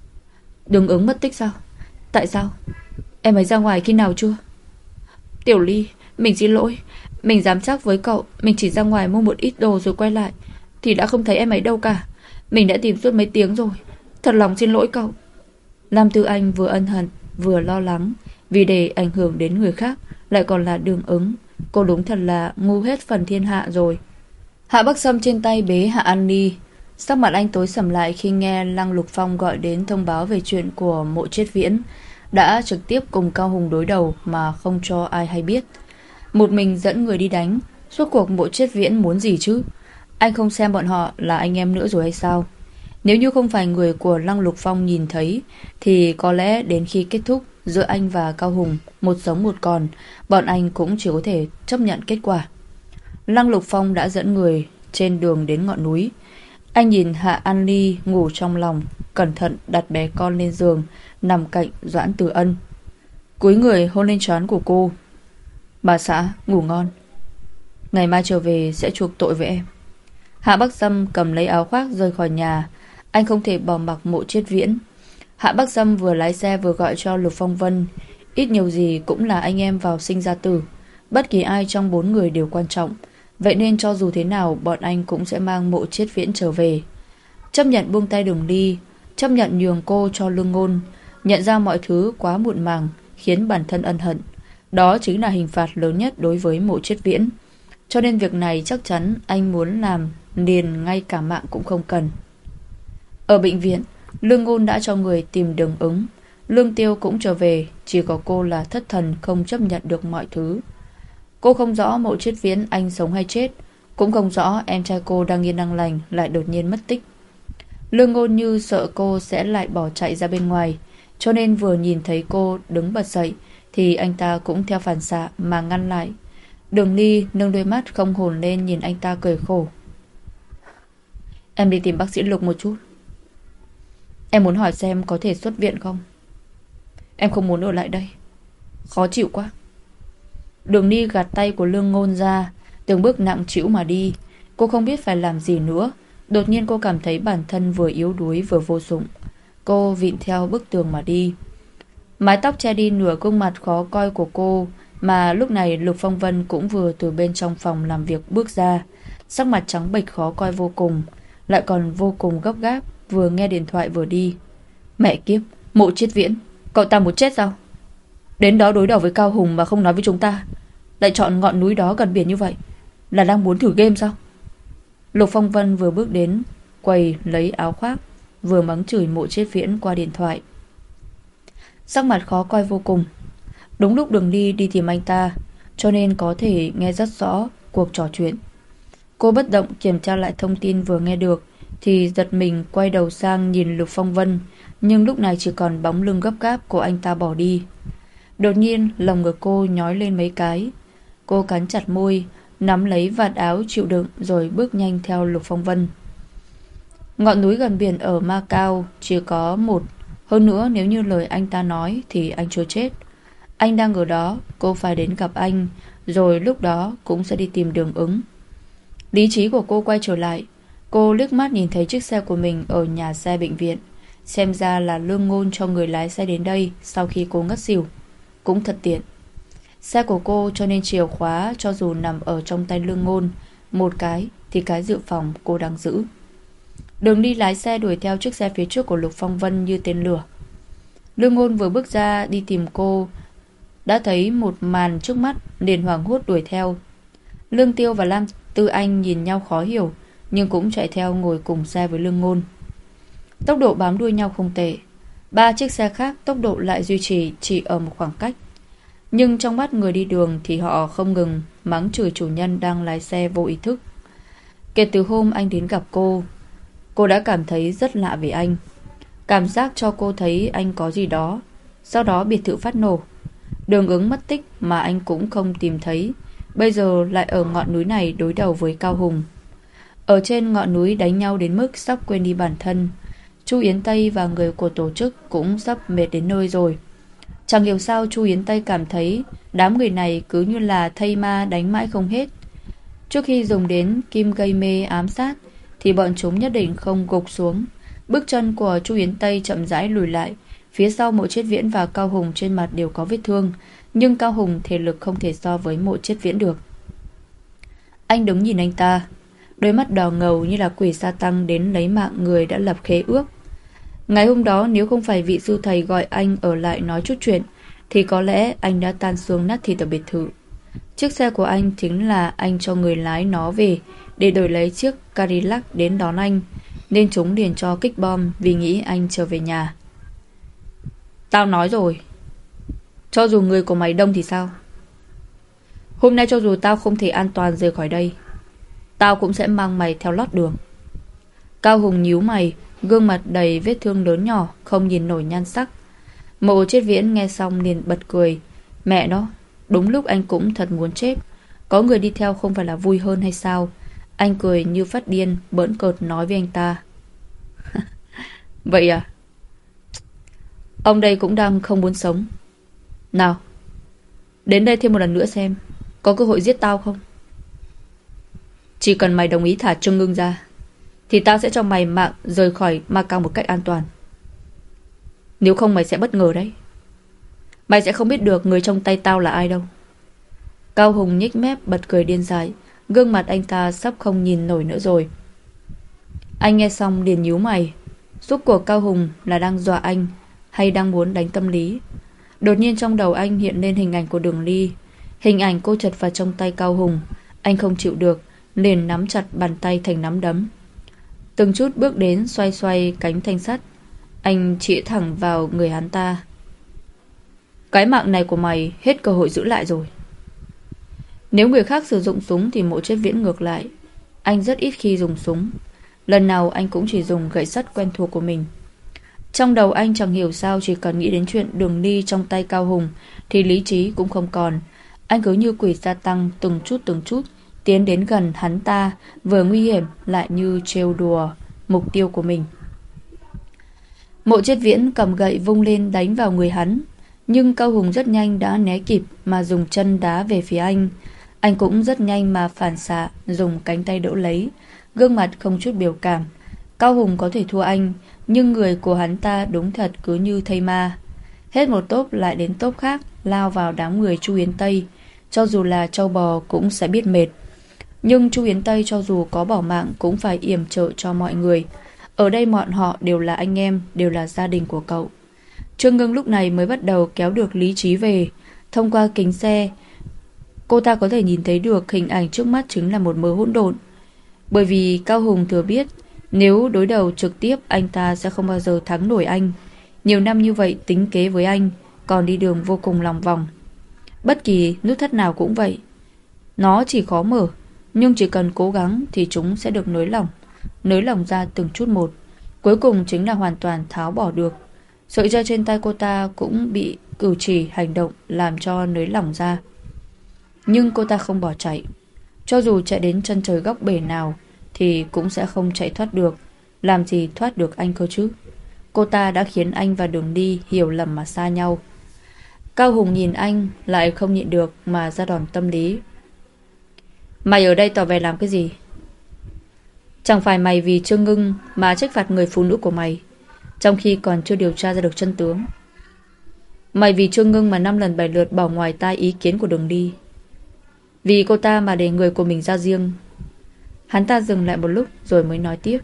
Đường Ứng mất tích sao? Tại sao? Em ấy ra ngoài khi nào chưa? Tiểu Ly, mình xin lỗi. Mình dám chắc với cậu, mình chỉ ra ngoài mua một ít đồ rồi quay lại thì đã không thấy em ấy đâu cả. Mình đã tìm suốt mấy tiếng rồi. Thật lòng xin lỗi cậu. Lam Tư Anh vừa ân hận vừa lo lắng, vì để ảnh hưởng đến người khác lại còn là Đường Ứng. Cô đúng thật là ngu hết phần thiên hạ rồi. Hạ Bắc Sâm trên tay bế Hạ An Ni. Sắc mặt anh tối sầm lại khi nghe Lăng Lục Phong gọi đến thông báo về chuyện của Mộ Triết Viễn. Đã trực tiếp cùng Cao Hùng đối đầu mà không cho ai hay biết. Một mình dẫn người đi đánh. Suốt cuộc Mộ Triết Viễn muốn gì chứ? Anh không xem bọn họ là anh em nữa rồi hay sao? Nếu như không phải người của Lăng Lục Phong nhìn thấy, thì có lẽ đến khi kết thúc giữa anh và Cao Hùng một sống một còn, bọn anh cũng chỉ có thể chấp nhận kết quả. Lăng Lục Phong đã dẫn người trên đường đến ngọn núi. Anh nhìn Hạ An Ly ngủ trong lòng, cẩn thận đặt bé con lên giường, nằm cạnh Doãn Từ Ân, cúi người hôn lên trán của cô. Bà xã, ngủ ngon. Ngày mai trở về sẽ chuộc tội với em. Hạ Bắc Sâm cầm lấy áo khoác rời khỏi nhà. Anh không thể bỏ mặc Mộ Triết Viễn. Hạ Bắc Sâm vừa lái xe vừa gọi cho Lục Phong Vân. Ít nhiều gì cũng là anh em vào sinh ra tử. Bất kỳ ai trong bốn người đều quan trọng. Vậy nên cho dù thế nào bọn anh cũng sẽ mang Mộ Chiết Viễn trở về. Chấp nhận buông tay Đường Ly, chấp nhận nhường cô cho Lương Ngôn, nhận ra mọi thứ quá muộn màng, khiến bản thân ân hận. Đó chính là hình phạt lớn nhất đối với Mộ Chiết Viễn. Cho nên việc này chắc chắn anh muốn làm liền ngay cả mạng cũng không cần. Ở bệnh viện, Lương Ngôn đã cho người tìm đường ứng. Lương Tiêu cũng trở về, chỉ có cô là thất thần không chấp nhận được mọi thứ. Cô không rõ Mộ Chiết Viễn anh sống hay chết, cũng không rõ em trai cô đang yên đang lành lại đột nhiên mất tích. Lương Ngôn như sợ cô sẽ lại bỏ chạy ra bên ngoài, cho nên vừa nhìn thấy cô đứng bật dậy thì anh ta cũng theo phản xạ mà ngăn lại. Đường Ly nâng đôi mắt không hồn lên nhìn anh ta cười khổ. Em đi tìm bác sĩ Lục một chút. Em muốn hỏi xem có thể xuất viện không. Em không muốn ở lại đây, khó chịu quá. Đường Ly gạt tay của Lương Ngôn ra, từng bước nặng trĩu mà đi. Cô không biết phải làm gì nữa. Đột nhiên cô cảm thấy bản thân vừa yếu đuối vừa vô dụng. Cô vịn theo bức tường mà đi. Mái tóc che đi nửa gương mặt khó coi của cô. Mà lúc này Lục Phong Vân cũng vừa từ bên trong phòng làm việc bước ra, sắc mặt trắng bệch khó coi vô cùng, lại còn vô cùng gấp gáp, vừa nghe điện thoại vừa đi. Mẹ kiếp, Mộ Chiết Viễn, cậu ta muốn chết sao? Đến đó đối đầu với Cao Hùng mà không nói với chúng ta, lại chọn ngọn núi đó gần biển như vậy, là đang muốn thử game sao? Lục Phong Vân vừa bước đến quầy lấy áo khoác, vừa mắng chửi Mộ Chiết Viễn qua điện thoại. Sắc mặt khó coi vô cùng. Đúng lúc Đường Ly đi tìm anh ta, cho nên có thể nghe rất rõ cuộc trò chuyện. Cô bất động kiểm tra lại thông tin vừa nghe được, thì giật mình quay đầu sang nhìn Lục Phong Vân, nhưng lúc này chỉ còn bóng lưng gấp gáp của anh ta bỏ đi. Đột nhiên lòng ngực cô nhói lên mấy cái. Cô cắn chặt môi, nắm lấy vạt áo chịu đựng rồi bước nhanh theo Lục Phong Vân. Ngọn núi gần biển ở Macau chỉ có một. Hơn nữa nếu như lời anh ta nói thì anh chưa chết. Anh đang ở đó, cô phải đến gặp anh, rồi lúc đó cũng sẽ đi tìm đường ứng. Lý trí của cô quay trở lại. Cô liếc mắt nhìn thấy chiếc xe của mình ở nhà xe bệnh viện. Xem ra là Lương Ngôn cho người lái xe đến đây sau khi cô ngất xỉu. Cũng thật tiện. Xe của cô cho nên chìa khóa cho dù nằm ở trong tay Lương Ngôn một cái thì cái dự phòng cô đang giữ. Đường Đi lái xe đuổi theo chiếc xe phía trước của Lục Phong Vân như tên lửa. Lương Ngôn vừa bước ra đi tìm cô, đã thấy một màn trước mắt, liền hoảng hốt đuổi theo. Lương Tiêu và Lam Tư Anh nhìn nhau khó hiểu, nhưng cũng chạy theo ngồi cùng xe với Lương Ngôn. Tốc độ bám đuôi nhau không tệ. Ba chiếc xe khác tốc độ lại duy trì chỉ ở một khoảng cách. Nhưng trong mắt người đi đường thì họ không ngừng mắng chửi chủ nhân đang lái xe vô ý thức. Kể từ hôm anh đến gặp cô, cô đã cảm thấy rất lạ về anh. Cảm giác cho cô thấy anh có gì đó. Sau đó biệt thự phát nổ, Đường ứng mất tích mà anh cũng không tìm thấy, bây giờ lại ở ngọn núi này đối đầu với Cao Hùng. Ở trên ngọn núi đánh nhau đến mức sắp quên đi bản thân. Chu Yến Tây và người của tổ chức cũng sắp mệt đến nơi rồi. Chẳng hiểu sao Chu Yến Tây cảm thấy đám người này cứ như là thây ma đánh mãi không hết. Trước khi dùng đến kim gây mê ám sát thì bọn chúng nhất định không gục xuống. Bước chân của Chu Yến Tây chậm rãi lùi lại. Phía sau Mộ Chiết Viễn và Cao Hùng trên mặt đều có vết thương, nhưng Cao Hùng thể lực không thể so với Mộ Chiết Viễn được. Anh đứng nhìn anh ta, đôi mắt đỏ ngầu như là quỷ sa tăng đến lấy mạng người đã lập khế ước. Ngày hôm đó nếu không phải vị sư thầy gọi anh ở lại nói chút chuyện thì có lẽ anh đã tan xương nát thịt ở biệt thự. Chiếc xe của anh chính là anh cho người lái nó về để đổi lấy chiếc Cadillac đến đón anh, nên chúng liền cho kích bom vì nghĩ anh trở về nhà. Tao nói rồi, cho dù người của mày đông thì sao? Hôm nay cho dù tao không thể an toàn rời khỏi đây, tao cũng sẽ mang mày theo lót đường. Cao Hùng nhíu mày, gương mặt đầy vết thương lớn nhỏ, không nhìn nổi nhan sắc. Mộ Chiết Viễn nghe xong liền bật cười. Mẹ nó, đúng lúc anh cũng thật muốn chết. Có người đi theo không phải là vui hơn hay sao? Anh cười như phát điên, bỡn cợt nói với anh ta. Vậy à? Ông đây cũng đang không muốn sống. Nào, đến đây thêm một lần nữa xem có cơ hội giết tao không? Chỉ cần mày đồng ý thả Trương Ngưng ra thì tao sẽ cho mày mạng rời khỏi Macau một cách an toàn. Nếu không mày sẽ bất ngờ đấy. Mày sẽ không biết được người trong tay tao là ai đâu. Cao Hùng nhếch mép bật cười điên dại. Gương mặt anh ta sắp không nhìn nổi nữa rồi. Anh nghe xong liền nhíu mày. Rốt cuộc Cao Hùng là đang dọa anh hay đang muốn đánh tâm lý? Đột nhiên trong đầu anh hiện lên hình ảnh của Đường Ly. Hình ảnh cô chật vào trong tay Cao Hùng. Anh không chịu được, liền nắm chặt bàn tay thành nắm đấm. Từng chút bước đến, xoay xoay cánh thanh sắt. Anh chĩa thẳng vào người hắn ta. Cái mạng này của mày hết cơ hội giữ lại rồi. Nếu người khác sử dụng súng thì Mộ Chết Viễn ngược lại. Anh rất ít khi dùng súng. Lần nào anh cũng chỉ dùng gậy sắt quen thuộc của mình. Trong đầu anh chẳng hiểu sao chỉ cần nghĩ đến chuyện Đường Ly trong tay Cao Hùng thì lý trí cũng không còn. Anh cứ như quỷ gia tăng từng chút từng chút tiến đến gần hắn ta, vừa nguy hiểm lại như trêu đùa mục tiêu của mình. Mộ Chết Viễn cầm gậy vung lên đánh vào người hắn, nhưng Cao Hùng rất nhanh đã né kịp mà dùng chân đá về phía anh. Anh cũng rất nhanh mà phản xạ, dùng cánh tay đỡ lấy, gương mặt không chút biểu cảm. Cao Hùng có thể thua anh, nhưng người của hắn ta đúng thật cứ như thây ma. Hết một tốp lại đến tốp khác, lao vào đám người Chu Yến Tây. Cho dù là trâu bò cũng sẽ biết mệt. Nhưng Chu Yến Tây cho dù có bỏ mạng cũng phải yểm trợ cho mọi người. Ở đây bọn họ đều là anh em, đều là gia đình của cậu. Trương Ngưng lúc này mới bắt đầu kéo được lý trí về. Thông qua kính xe, cô ta có thể nhìn thấy được hình ảnh trước mắt chính là một mớ hỗn độn. Bởi vì Cao Hùng thừa biết nếu đối đầu trực tiếp anh ta sẽ không bao giờ thắng nổi anh. Nhiều năm như vậy tính kế với anh, còn đi đường vô cùng lòng vòng. Bất kỳ nút thắt nào cũng vậy. Nó chỉ khó mở, nhưng chỉ cần cố gắng thì chúng sẽ được nới lỏng. Nới lỏng ra từng chút một. Cuối cùng chính là hoàn toàn tháo bỏ được. Sợi dây trên tay cô ta cũng bị cử chỉ hành động làm cho nới lỏng ra. Nhưng cô ta không bỏ chạy. Cho dù chạy đến chân trời góc bể nào thì cũng sẽ không chạy thoát được. Làm gì thoát được anh cơ chứ? Cô ta đã khiến anh và Đường Đi hiểu lầm mà xa nhau. Cao Hùng nhìn anh lại không nhịn được mà ra đòn tâm lý. Mày ở đây tỏ vẻ làm cái gì? Chẳng phải mày vì Trương Ngưng mà trách phạt người phụ nữ của mày, trong khi còn chưa điều tra ra được chân tướng. Mày vì Trương Ngưng mà năm lần bảy lượt bỏ ngoài tai ý kiến của Đường Đi. Vì cô ta mà để người của mình ra riêng. Hắn ta dừng lại một lúc rồi mới nói tiếp.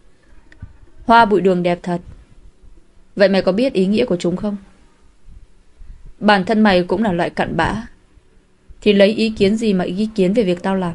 Hoa bụi đường đẹp thật. Vậy mày có biết ý nghĩa của chúng không? Bản thân mày cũng là loại cặn bã, thì lấy ý kiến gì mà ý kiến về việc tao làm?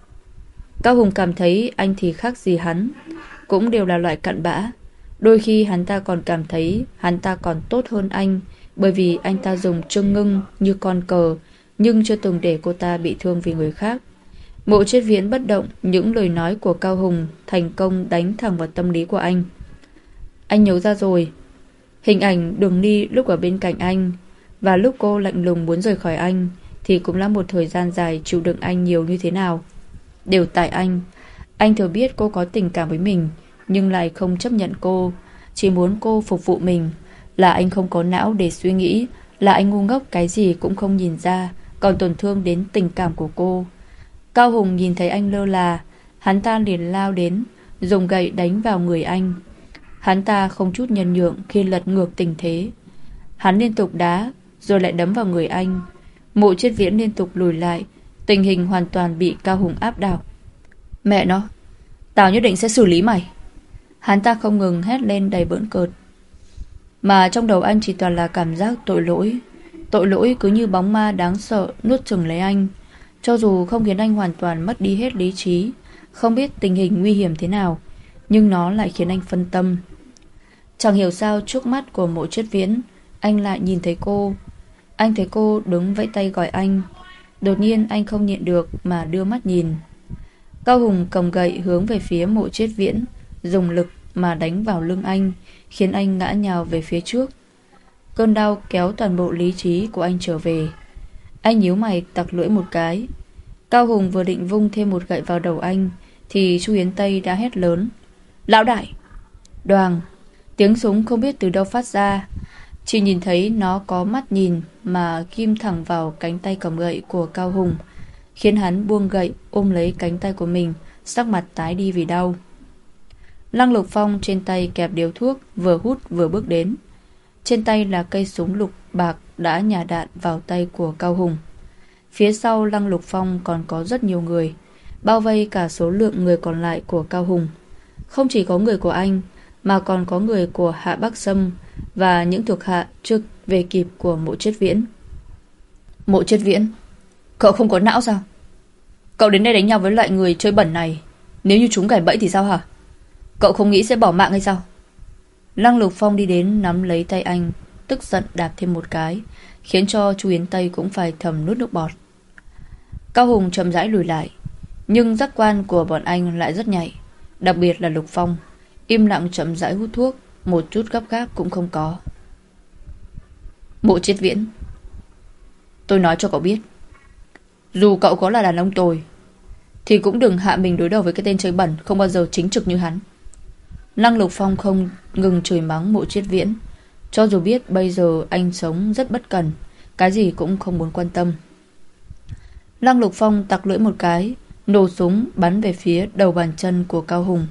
Cao Hùng cảm thấy anh thì khác gì hắn, cũng đều là loại cặn bã. Đôi khi hắn ta còn cảm thấy hắn ta còn tốt hơn anh, bởi vì anh ta dùng Trương Ngưng như con cờ, nhưng chưa từng để cô ta bị thương vì người khác. Mộ Chết Viễn bất động, những lời nói của Cao Hùng thành công đánh thẳng vào tâm lý của anh. Anh nhớ ra rồi. Hình ảnh Đường Ly lúc ở bên cạnh anh, và lúc cô lạnh lùng muốn rời khỏi anh, thì cũng là một thời gian dài chịu đựng anh nhiều như thế nào. Đều tại anh. Anh thừa biết cô có tình cảm với mình, nhưng lại không chấp nhận cô, chỉ muốn cô phục vụ mình. Là anh không có não để suy nghĩ, là anh ngu ngốc cái gì cũng không nhìn ra, còn tổn thương đến tình cảm của cô. Cao Hùng nhìn thấy anh lơ là, hắn ta liền lao đến, dùng gậy đánh vào người anh. Hắn ta không chút nhân nhượng khi lật ngược tình thế. Hắn liên tục đá, rồi lại đấm vào người anh. Mộ Chết Viễn liên tục lùi lại, tình hình hoàn toàn bị Cao Hùng áp đảo. Mẹ nó, tao nhất định sẽ xử lý mày. Hắn ta không ngừng hét lên đầy bỡn cợt. Mà trong đầu anh chỉ toàn là cảm giác tội lỗi. Tội lỗi cứ như bóng ma đáng sợ nuốt chửng lấy anh. Cho dù không khiến anh hoàn toàn mất đi hết lý trí, không biết tình hình nguy hiểm thế nào, nhưng nó lại khiến anh phân tâm. Chẳng hiểu sao trước mắt của Mộ Chết Viễn, anh lại nhìn thấy cô. Anh thấy cô đứng vẫy tay gọi anh. Đột nhiên anh không nhịn được mà đưa mắt nhìn. Cao Hùng cầm gậy hướng về phía Mộ Chết Viễn, dùng lực mà đánh vào lưng anh, khiến anh ngã nhào về phía trước. Cơn đau kéo toàn bộ lý trí của anh trở về. Anh nhíu mày tặc lưỡi một cái. Cao Hùng vừa định vung thêm một gậy vào đầu anh thì Chu Yến Tây đã hét lớn. Lão đại! Đoàng! Tiếng súng không biết từ đâu phát ra. Chỉ nhìn thấy nó có mắt nhìn mà ghim thẳng vào cánh tay cầm gậy của Cao Hùng, khiến hắn buông gậy ôm lấy cánh tay của mình, sắc mặt tái đi vì đau. Lăng Lục Phong trên tay kẹp điếu thuốc, vừa hút vừa bước đến. Trên tay là cây súng lục bạc đã nhả đạn vào tay của Cao Hùng. Phía sau Lăng Lục Phong còn có rất nhiều người, bao vây cả số lượng người còn lại của Cao Hùng. Không chỉ có người của anh, mà còn có người của Hạ Bắc Sâm và những thuộc hạ chưa về kịp của Mộ Triết Viễn. Mộ Triết Viễn, cậu không có não sao? Cậu đến đây đánh nhau với loại người chơi bẩn này, nếu như chúng gài bẫy thì sao hả? Cậu không nghĩ sẽ bỏ mạng hay sao? Lăng Lục Phong đi đến nắm lấy tay anh, tức giận đạp thêm một cái, khiến cho Chu Yến Tây cũng phải thầm nuốt nước bọt. Cao Hùng chậm rãi lùi lại, nhưng giác quan của bọn anh lại rất nhạy, đặc biệt là Lục Phong, im lặng chậm rãi hút thuốc, một chút gấp gáp cũng không có. Mộ Triết Viễn, tôi nói cho cậu biết, dù cậu có là đàn ông tồi thì cũng đừng hạ mình đối đầu với cái tên chơi bẩn không bao giờ chính trực như hắn. Lăng Lục Phong không ngừng chửi mắng Mộ Triết Viễn, cho dù biết bây giờ anh sống rất bất cần, cái gì cũng không muốn quan tâm. Lăng Lục Phong tặc lưỡi một cái, nổ súng bắn về phía đầu bàn chân của Cao Hùng.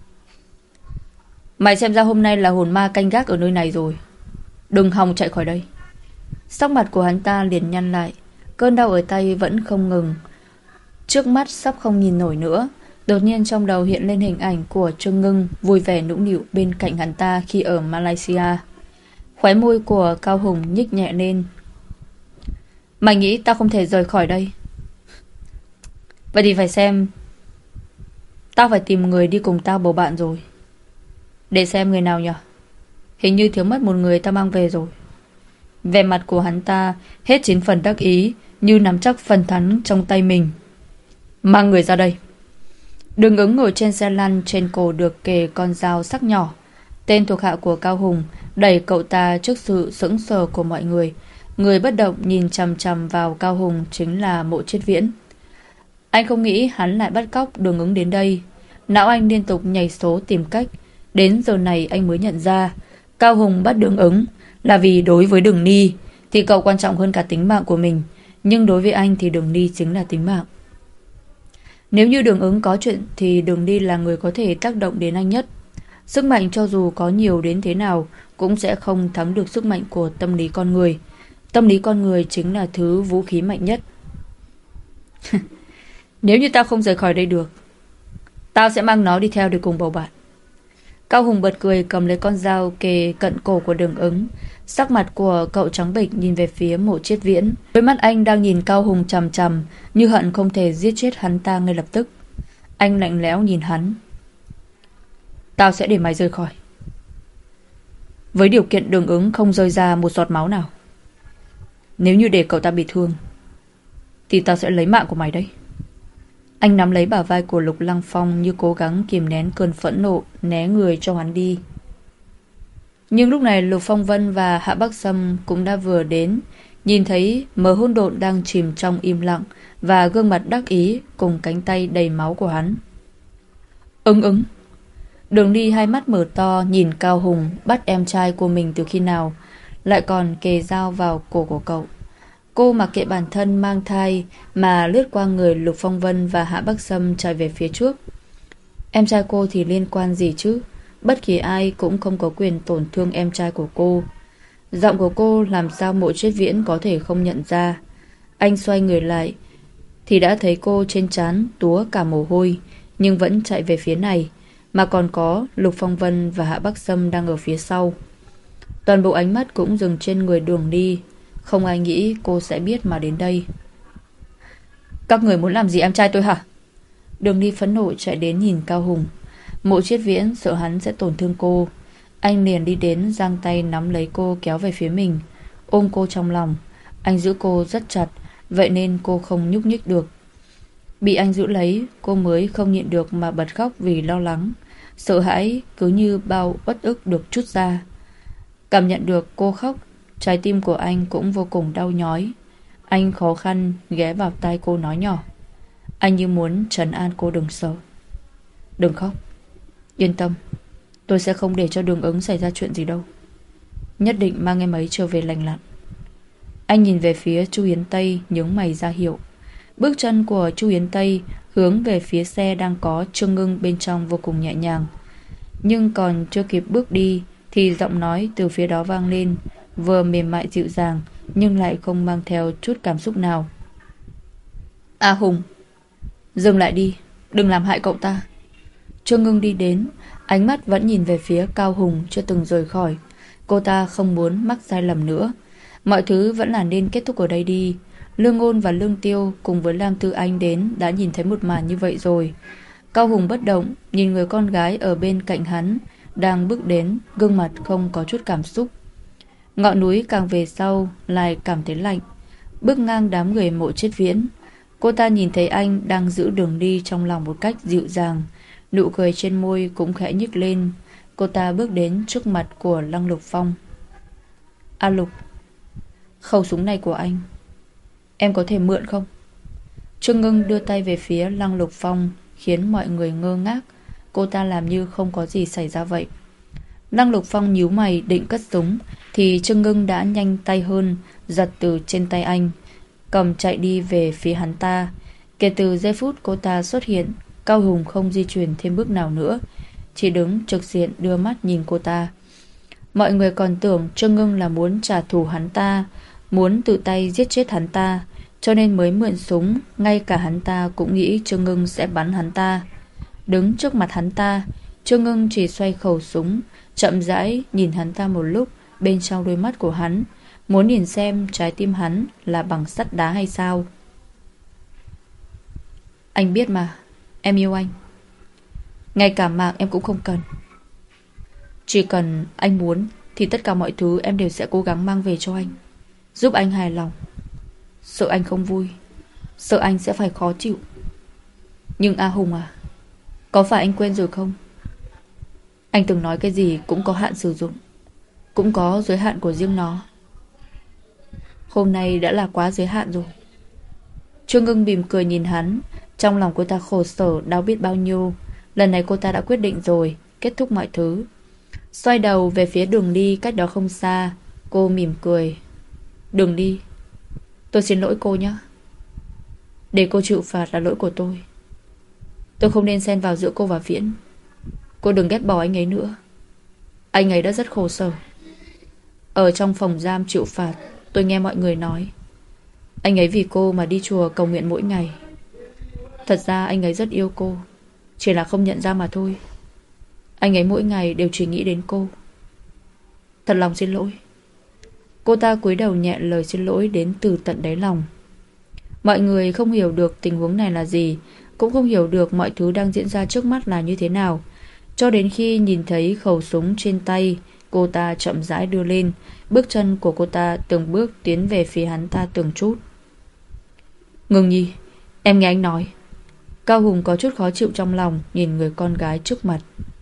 Mày xem ra hôm nay là hồn ma canh gác ở nơi này rồi, đừng hòng chạy khỏi đây. Sắc mặt của hắn ta liền nhăn lại, cơn đau ở tay vẫn không ngừng, trước mắt sắp không nhìn nổi nữa. Đột nhiên trong đầu hiện lên hình ảnh của Trương Ngưng vui vẻ nũng nịu bên cạnh hắn ta khi ở Malaysia. Khóe môi của Cao Hùng nhích nhẹ lên. Mày nghĩ tao không thể rời khỏi đây? Vậy thì phải xem, tao phải tìm người đi cùng tao bầu bạn rồi. Để xem người nào nhỉ? Hình như thiếu mất một người tao mang về rồi. Vẻ mặt của hắn ta hết chín phần đắc ý, như nắm chắc phần thắng trong tay mình. Mang người ra đây. Đường Ứng ngồi trên xe lăn, trên cổ được kề con dao sắc nhỏ. Tên thuộc hạ của Cao Hùng đẩy cậu ta trước sự sững sờ của mọi người. Người bất động nhìn chằm chằm vào Cao Hùng chính là Mộ Triết Viễn. Anh không nghĩ hắn lại bắt cóc Đường Ứng đến đây. Não anh liên tục nhảy số tìm cách. Đến giờ này anh mới nhận ra Cao Hùng bắt Đường Ứng là vì đối với Đường Ni thì cậu quan trọng hơn cả tính mạng của mình, nhưng đối với anh thì Đường Ni chính là tính mạng. Nếu như Đường Ứng có chuyện thì Đường Ni là người có thể tác động đến anh nhất. Sức mạnh cho dù có nhiều đến thế nào cũng sẽ không thắng được sức mạnh của tâm lý con người. Tâm lý con người chính là thứ vũ khí mạnh nhất. Nếu như tao không rời khỏi đây được, tao sẽ mang nó đi theo để cùng bầu bạn. Cao Hùng bật cười, cầm lấy con dao kề cận cổ của Đường Ứng. Sắc mặt của cậu trắng bệch nhìn về phía Mộ Triết Viễn. Đôi mắt anh đang nhìn Cao Hùng chằm chằm, như hận không thể giết chết hắn ta ngay lập tức. Anh lạnh lẽo nhìn hắn. Tao sẽ để mày rời khỏi, với điều kiện Đường Ứng không rơi ra một giọt máu nào. Nếu như để cậu ta bị thương thì tao sẽ lấy mạng của mày đấy. Anh nắm lấy bả vai của Lục Lăng Phong, như cố gắng kìm nén cơn phẫn nộ, né người cho hắn đi. Nhưng lúc này Lục Phong Vân và Hạ Bắc Sâm cũng đã vừa đến, nhìn thấy Mờ Hôn Độn đang chìm trong im lặng và gương mặt đắc ý cùng cánh tay đầy máu của hắn. Ứng ứng. Đường Ly hai mắt mở to nhìn Cao Hùng bắt em trai của mình từ khi nào, lại còn kề dao vào cổ của cậu. Cô mặc kệ bản thân mang thai mà lướt qua người Lục Phong Vân và Hạ Bắc Sâm chạy về phía trước. Em trai cô thì liên quan gì chứ? Bất kỳ ai cũng không có quyền tổn thương em trai của cô. Giọng của cô làm sao Mộ Triết Viễn có thể không nhận ra. Anh xoay người lại thì đã thấy cô trên trán túa cả mồ hôi, nhưng vẫn chạy về phía này, mà còn có Lục Phong Vân và Hạ Bắc Sâm đang ở phía sau. Toàn bộ ánh mắt cũng dừng trên người Đường Đi. Không ai nghĩ cô sẽ biết mà đến đây. Các người muốn làm gì em trai tôi hả? Đường Đi phẫn nộ chạy đến nhìn Cao Hùng. Mộ Triết Viễn sợ hắn sẽ tổn thương cô. Anh liền đi đến, giang tay nắm lấy cô kéo về phía mình, ôm cô trong lòng. Anh giữ cô rất chặt, vậy nên cô không nhúc nhích được. Bị anh giữ lấy, cô mới không nhịn được mà bật khóc vì lo lắng. Sợ hãi cứ như bao uất ức được trút ra. Cảm nhận được cô khóc, trái tim của anh cũng vô cùng đau nhói. Anh khó khăn ghé vào tai cô nói nhỏ. Anh như muốn trấn an cô đừng sợ. Đừng khóc, yên tâm, tôi sẽ không để cho Đường Ứng xảy ra chuyện gì đâu. Nhất định mang em ấy trở về lành lặn. Anh nhìn về phía Chu Yến Tây, nhướng mày ra hiệu. Bước chân của Chu Yến Tây hướng về phía xe đang có Trương Ngưng bên trong vô cùng nhẹ nhàng. Nhưng còn chưa kịp bước đi thì giọng nói từ phía đó vang lên, vừa mềm mại dịu dàng nhưng lại không mang theo chút cảm xúc nào. A Hùng, dừng lại đi, đừng làm hại cậu ta. Trương Ngưng đi đến, ánh mắt vẫn nhìn về phía Cao Hùng chưa từng rời khỏi. Cô ta không muốn mắc sai lầm nữa. Mọi thứ vẫn là nên kết thúc ở đây đi. Lương Ngôn và Lương Tiêu cùng với Lam Tư Anh đến đã nhìn thấy một màn như vậy rồi. Cao Hùng bất động, nhìn người con gái ở bên cạnh hắn đang bước đến, gương mặt không có chút cảm xúc. Ngọn núi càng về sau lại cảm thấy lạnh. Bước ngang đám người Mộ Chết Viễn, cô ta nhìn thấy anh đang giữ đường đi trong lòng một cách dịu dàng. Nụ cười trên môi cũng khẽ nhích lên. Cô ta bước đến trước mặt của Lăng Lục Phong. A Lục, khẩu súng này của anh, em có thể mượn không? Trương Ngưng đưa tay về phía Lăng Lục Phong, khiến mọi người ngơ ngác. Cô ta làm như không có gì xảy ra vậy. Lăng Lục Phong nhíu mày định cất súng, thì Trương Ngưng đã nhanh tay hơn, giật từ trên tay anh, cầm chạy đi về phía hắn ta. Kể từ giây phút cô ta xuất hiện, Cao Hùng không di chuyển thêm bước nào nữa, chỉ đứng trực diện đưa mắt nhìn cô ta. Mọi người còn tưởng Trương Ngưng là muốn trả thù hắn ta, muốn tự tay giết chết hắn ta, cho nên mới mượn súng. Ngay cả hắn ta cũng nghĩ Trương Ngưng sẽ bắn hắn ta. Đứng trước mặt hắn ta, Trương Ngưng chỉ xoay khẩu súng, chậm rãi nhìn hắn ta một lúc. Bên trong đôi mắt của hắn muốn nhìn xem trái tim hắn là bằng sắt đá hay sao. Anh biết mà, em yêu anh. Ngay cả mạng em cũng không cần. Chỉ cần anh muốn thì tất cả mọi thứ em đều sẽ cố gắng mang về cho anh, giúp anh hài lòng. Sợ anh không vui, sợ anh sẽ phải khó chịu. Nhưng A Hùng à, có phải anh quên rồi không? Anh từng nói cái gì cũng có hạn sử dụng, cũng có giới hạn của riêng nó. Hôm nay đã là quá giới hạn rồi. Trương Ngưng mỉm cười nhìn hắn. Trong lòng cô ta khổ sở đau biết bao nhiêu. Lần này cô ta đã quyết định rồi, kết thúc mọi thứ. Xoay đầu về phía đường đi cách đó không xa, cô mỉm cười. Đường đi, tôi xin lỗi cô nhé. Để cô chịu phạt là lỗi của tôi. Tôi không nên xen vào giữa cô và Viễn. Cô đừng ghét bỏ anh ấy nữa. Anh ấy đã rất khổ sở. Ở trong phòng giam chịu phạt, tôi nghe mọi người nói anh ấy vì cô mà đi chùa cầu nguyện mỗi ngày. Thật ra anh ấy rất yêu cô, chỉ là không nhận ra mà thôi. Anh ấy mỗi ngày đều chỉ nghĩ đến cô. Thật lòng xin lỗi. Cô ta cúi đầu nhẹ lời xin lỗi đến từ tận đáy lòng. Mọi người không hiểu được tình huống này là gì, cũng không hiểu được mọi thứ đang diễn ra trước mắt là như thế nào, cho đến khi nhìn thấy khẩu súng trên tay cô ta chậm rãi đưa lên. Bước chân của cô ta từng bước tiến về phía hắn ta từng chút. Ngưng nhi, em nghe anh nói. Cao Hùng có chút khó chịu trong lòng nhìn người con gái trước mặt.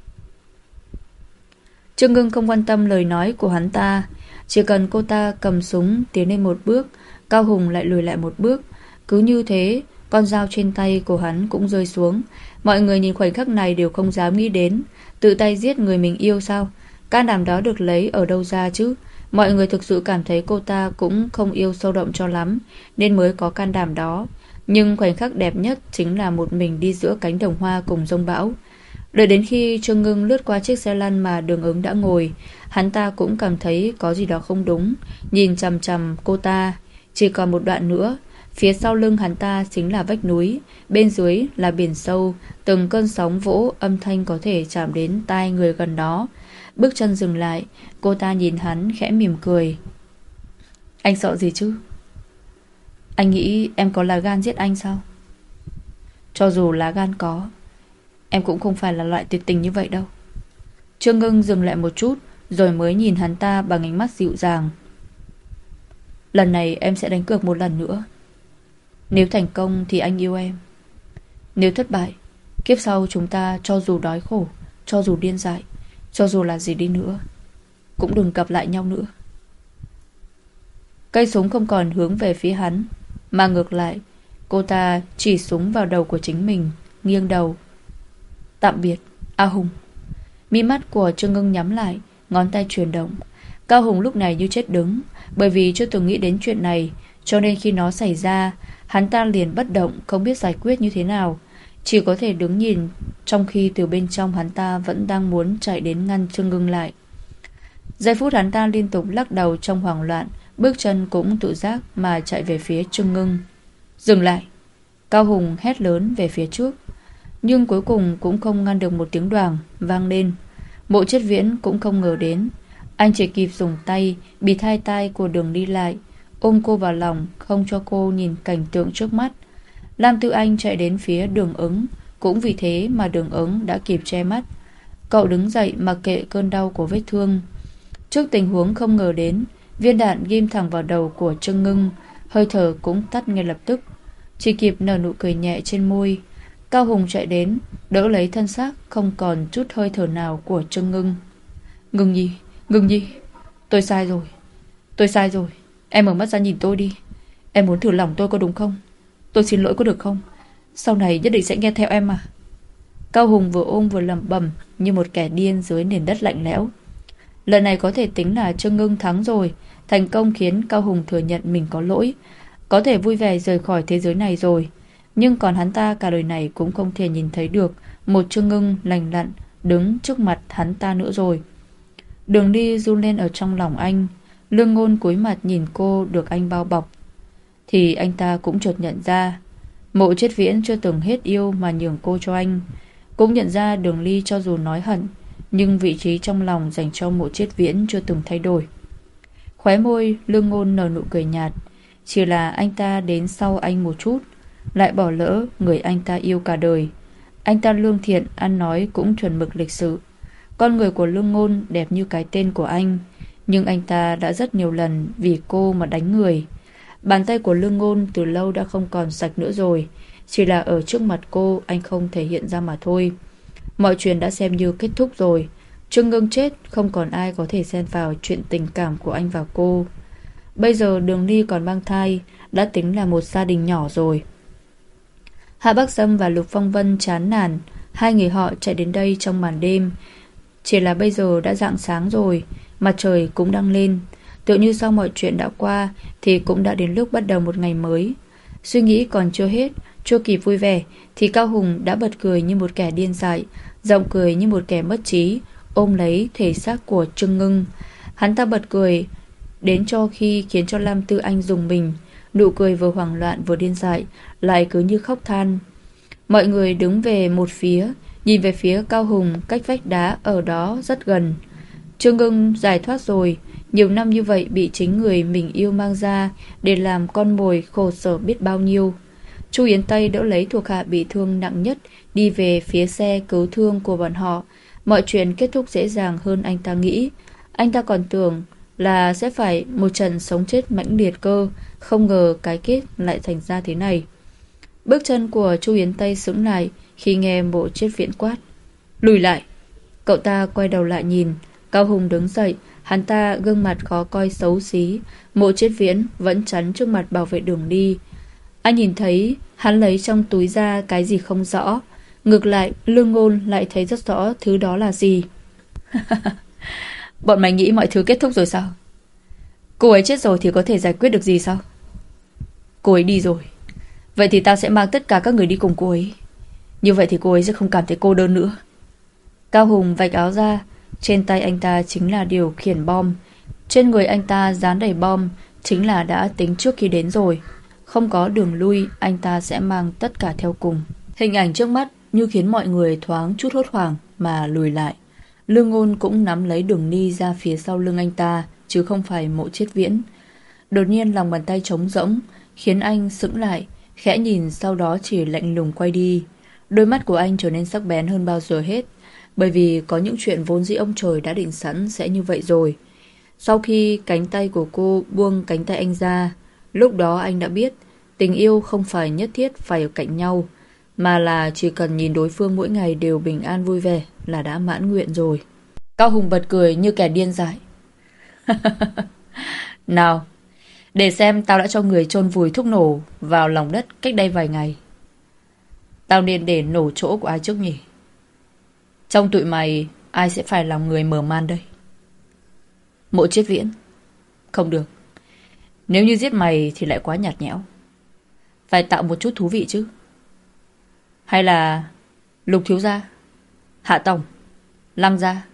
Trương Ngưng không quan tâm lời nói của hắn ta. Chỉ cần cô ta cầm súng tiến lên một bước, Cao Hùng lại lùi lại một bước. Cứ như thế, con dao trên tay của hắn cũng rơi xuống. Mọi người nhìn khoảnh khắc này đều không dám nghĩ đến tự tay giết người mình yêu sao. Can đảm đó được lấy ở đâu ra chứ? Mọi người thực sự cảm thấy cô ta cũng không yêu sâu đậm cho lắm, nên mới có can đảm đó. Nhưng khoảnh khắc đẹp nhất chính là một mình đi giữa cánh đồng hoa cùng giông bão. Đợi đến khi Trương Ngưng lướt qua chiếc xe lăn mà Đường Ứng đã ngồi, hắn ta cũng cảm thấy có gì đó không đúng. Nhìn chằm chằm cô ta. Chỉ còn một đoạn nữa, phía sau lưng hắn ta chính là vách núi, bên dưới là biển sâu. Từng cơn sóng vỗ, âm thanh có thể chạm đến tai người gần đó. Bước chân dừng lại, cô ta nhìn hắn khẽ mỉm cười. Anh sợ gì chứ? Anh nghĩ em có lá gan giết anh sao? Cho dù lá gan có, em cũng không phải là loại tuyệt tình như vậy đâu. Trương Ngưng dừng lại một chút, rồi mới nhìn hắn ta bằng ánh mắt dịu dàng. Lần này em sẽ đánh cược một lần nữa. Nếu thành công thì anh yêu em. Nếu thất bại, kiếp sau chúng ta cho dù đói khổ, cho dù điên dại, cho dù là gì đi nữa, cũng đừng gặp lại nhau nữa. Cây súng không còn hướng về phía hắn, mà ngược lại, cô ta chỉ súng vào đầu của chính mình, nghiêng đầu. Tạm biệt, A Hùng. Mí mắt của Trương Ngưng nhắm lại, ngón tay chuyển động. Cao Hùng lúc này như chết đứng, bởi vì chưa từng nghĩ đến chuyện này, cho nên khi nó xảy ra, hắn ta liền bất động, không biết giải quyết như thế nào, chỉ có thể đứng nhìn, trong khi từ bên trong hắn ta vẫn đang muốn chạy đến ngăn Trương Ngưng lại. Giây phút hắn ta liên tục lắc đầu trong hoảng loạn, bước chân cũng tự giác mà chạy về phía Trương Ngưng. Dừng lại. Cao Hùng hét lớn về phía trước, nhưng cuối cùng cũng không ngăn được một tiếng đoàng vang lên. Mộ Triết Viễn cũng không ngờ đến. Anh chỉ kịp dùng tay bịt hai tai của Đường Ly lại, ôm cô vào lòng, không cho cô nhìn cảnh tượng trước mắt. Lam Tư Anh chạy đến phía Đường Ứng, cũng vì thế mà Đường Ứng đã kịp che mắt. Cậu đứng dậy mặc kệ cơn đau của vết thương. Trước tình huống không ngờ đến, viên đạn ghim thẳng vào đầu của Trương Ngưng, hơi thở cũng tắt ngay lập tức. Chỉ kịp nở nụ cười nhẹ trên môi. Cao Hùng chạy đến, đỡ lấy thân xác không còn chút hơi thở nào của Trương Ngưng. Ngưng Nhi, Ngưng Nhi, tôi sai rồi, tôi sai rồi. Em mở mắt ra nhìn tôi đi. Em muốn thử lòng tôi có đúng không? Tôi xin lỗi có được không? Sau này nhất định sẽ nghe theo em mà. Cao Hùng vừa ôm vừa lẩm bẩm như một kẻ điên dưới nền đất lạnh lẽo. Lần này có thể tính là Trương Ngưng thắng rồi, thành công khiến Cao Hùng thừa nhận mình có lỗi, có thể vui vẻ rời khỏi thế giới này rồi. Nhưng còn hắn ta cả đời này cũng không thể nhìn thấy được một Trương Ngưng lành lặn đứng trước mặt hắn ta nữa rồi. Đường Đi run lên ở trong lòng anh. Lương Ngôn cúi mặt nhìn cô được anh bao bọc, thì anh ta cũng chợt nhận ra Mộ Triết Viễn chưa từng hết yêu mà nhường cô cho anh. Cũng nhận ra Đường Ly cho dù nói hận, nhưng vị trí trong lòng dành cho Mộ Triết Viễn chưa từng thay đổi. Khóe môi Lương Ngôn nở nụ cười nhạt. Chỉ là anh ta đến sau anh một chút, lại bỏ lỡ người anh ta yêu cả đời. Anh ta lương thiện, ăn nói cũng chuẩn mực lịch sự. Con người của Lương Ngôn đẹp như cái tên của anh, nhưng anh ta đã rất nhiều lần vì cô mà đánh người. Bàn tay của Lương Ngôn từ lâu đã không còn sạch nữa rồi, chỉ là ở trước mặt cô anh không thể hiện ra mà thôi. Mọi chuyện đã xem như kết thúc rồi. Trương Ngưng chết, không còn ai có thể xen vào chuyện tình cảm của anh và cô. Bây giờ Đường Ly còn mang thai, đã tính là một gia đình nhỏ rồi. Hạ Bắc Sâm và Lục Phong Vân chán nản, hai người họ chạy đến đây trong màn đêm. Chỉ là bây giờ đã rạng sáng rồi, mặt trời cũng đang lên. Tựa như sau mọi chuyện đã qua thì cũng đã đến lúc bắt đầu một ngày mới. Suy nghĩ còn chưa hết, chưa kịp vui vẻ thì Cao Hùng đã bật cười như một kẻ điên dại, giọng cười như một kẻ mất trí, ôm lấy thể xác của Trương Ngưng. Hắn ta bật cười đến cho khi khiến cho Lam Tư Anh rùng mình. Nụ cười vừa hoảng loạn vừa điên dại, lại cứ như khóc than. Mọi người đứng về một phía, nhìn về phía Cao Hùng cách vách đá ở đó rất gần. Trương Ngưng giải thoát rồi. Nhiều năm như vậy bị chính người mình yêu mang ra để làm con mồi, khổ sở biết bao nhiêu. Chu Yến Tây đỡ lấy thuộc hạ bị thương nặng nhất, đi về phía xe cứu thương của bọn họ. Mọi chuyện kết thúc dễ dàng hơn anh ta nghĩ. Anh ta còn tưởng là sẽ phải một trận sống chết mãnh liệt cơ, không ngờ cái kết lại thành ra thế này. Bước chân của Chu Yến Tây sững lại khi nghe Mộ Triết Viễn quát: lùi lại. Cậu ta quay đầu lại nhìn. Cao Hùng đứng dậy. Hắn ta gương mặt khó coi xấu xí. Mộ Triết Viễn vẫn chắn trước mặt bảo vệ Đường đi. Anh nhìn thấy hắn lấy trong túi ra cái gì không rõ. Ngược lại Lương Ngôn lại thấy rất rõ thứ đó là gì. Bọn mày nghĩ mọi thứ kết thúc rồi sao? Cô ấy chết rồi thì có thể giải quyết được gì sao? Cô ấy đi rồi, vậy thì tao sẽ mang tất cả các người đi cùng cô ấy. Như vậy thì cô ấy sẽ không cảm thấy cô đơn nữa. Cao Hùng vạch áo ra. Trên tay anh ta chính là điều khiển bom. Trên người anh ta dán đầy bom, chính là đã tính trước khi đến rồi. Không có đường lui, anh ta sẽ mang tất cả theo cùng. Hình ảnh trước mắt như khiến mọi người thoáng chút hốt hoảng mà lùi lại. Lương Ngôn cũng nắm lấy Đường Ni ra phía sau lưng anh ta, chứ không phải Mộ Triết Viễn. Đột nhiên lòng bàn tay trống rỗng, khiến anh sững lại, khẽ nhìn, sau đó chỉ lạnh lùng quay đi. Đôi mắt của anh trở nên sắc bén hơn bao giờ hết, bởi vì có những chuyện vốn dĩ ông trời đã định sẵn sẽ như vậy rồi. Sau khi cánh tay của cô buông cánh tay anh ra, lúc đó anh đã biết tình yêu không phải nhất thiết phải ở cạnh nhau, mà là chỉ cần nhìn đối phương mỗi ngày đều bình an vui vẻ là đã mãn nguyện rồi. Cao Hùng bật cười như kẻ điên dại. Nào, để xem tao đã cho người chôn vùi thuốc nổ vào lòng đất cách đây vài ngày. Tao nên để nổ chỗ của ai trước nhỉ? Trong tụi mày, ai sẽ phải làm người mở màn đây? Mộ Triết Viễn. Không được. Nếu như giết mày thì lại quá nhạt nhẽo. Phải tạo một chút thú vị chứ. Hay là Lục thiếu gia, Hạ tổng, Lăng gia.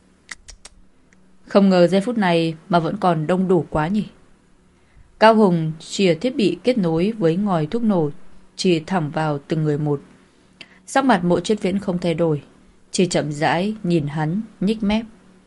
Không ngờ giây phút này mà vẫn còn đông đủ quá nhỉ. Cao Hùng chìa thiết bị kết nối với ngòi thuốc nổ chỉ thẳng vào từng người một. Sắc mặt Mộ Triết Viễn không thay đổi, chỉ chậm rãi nhìn hắn, nhích mép.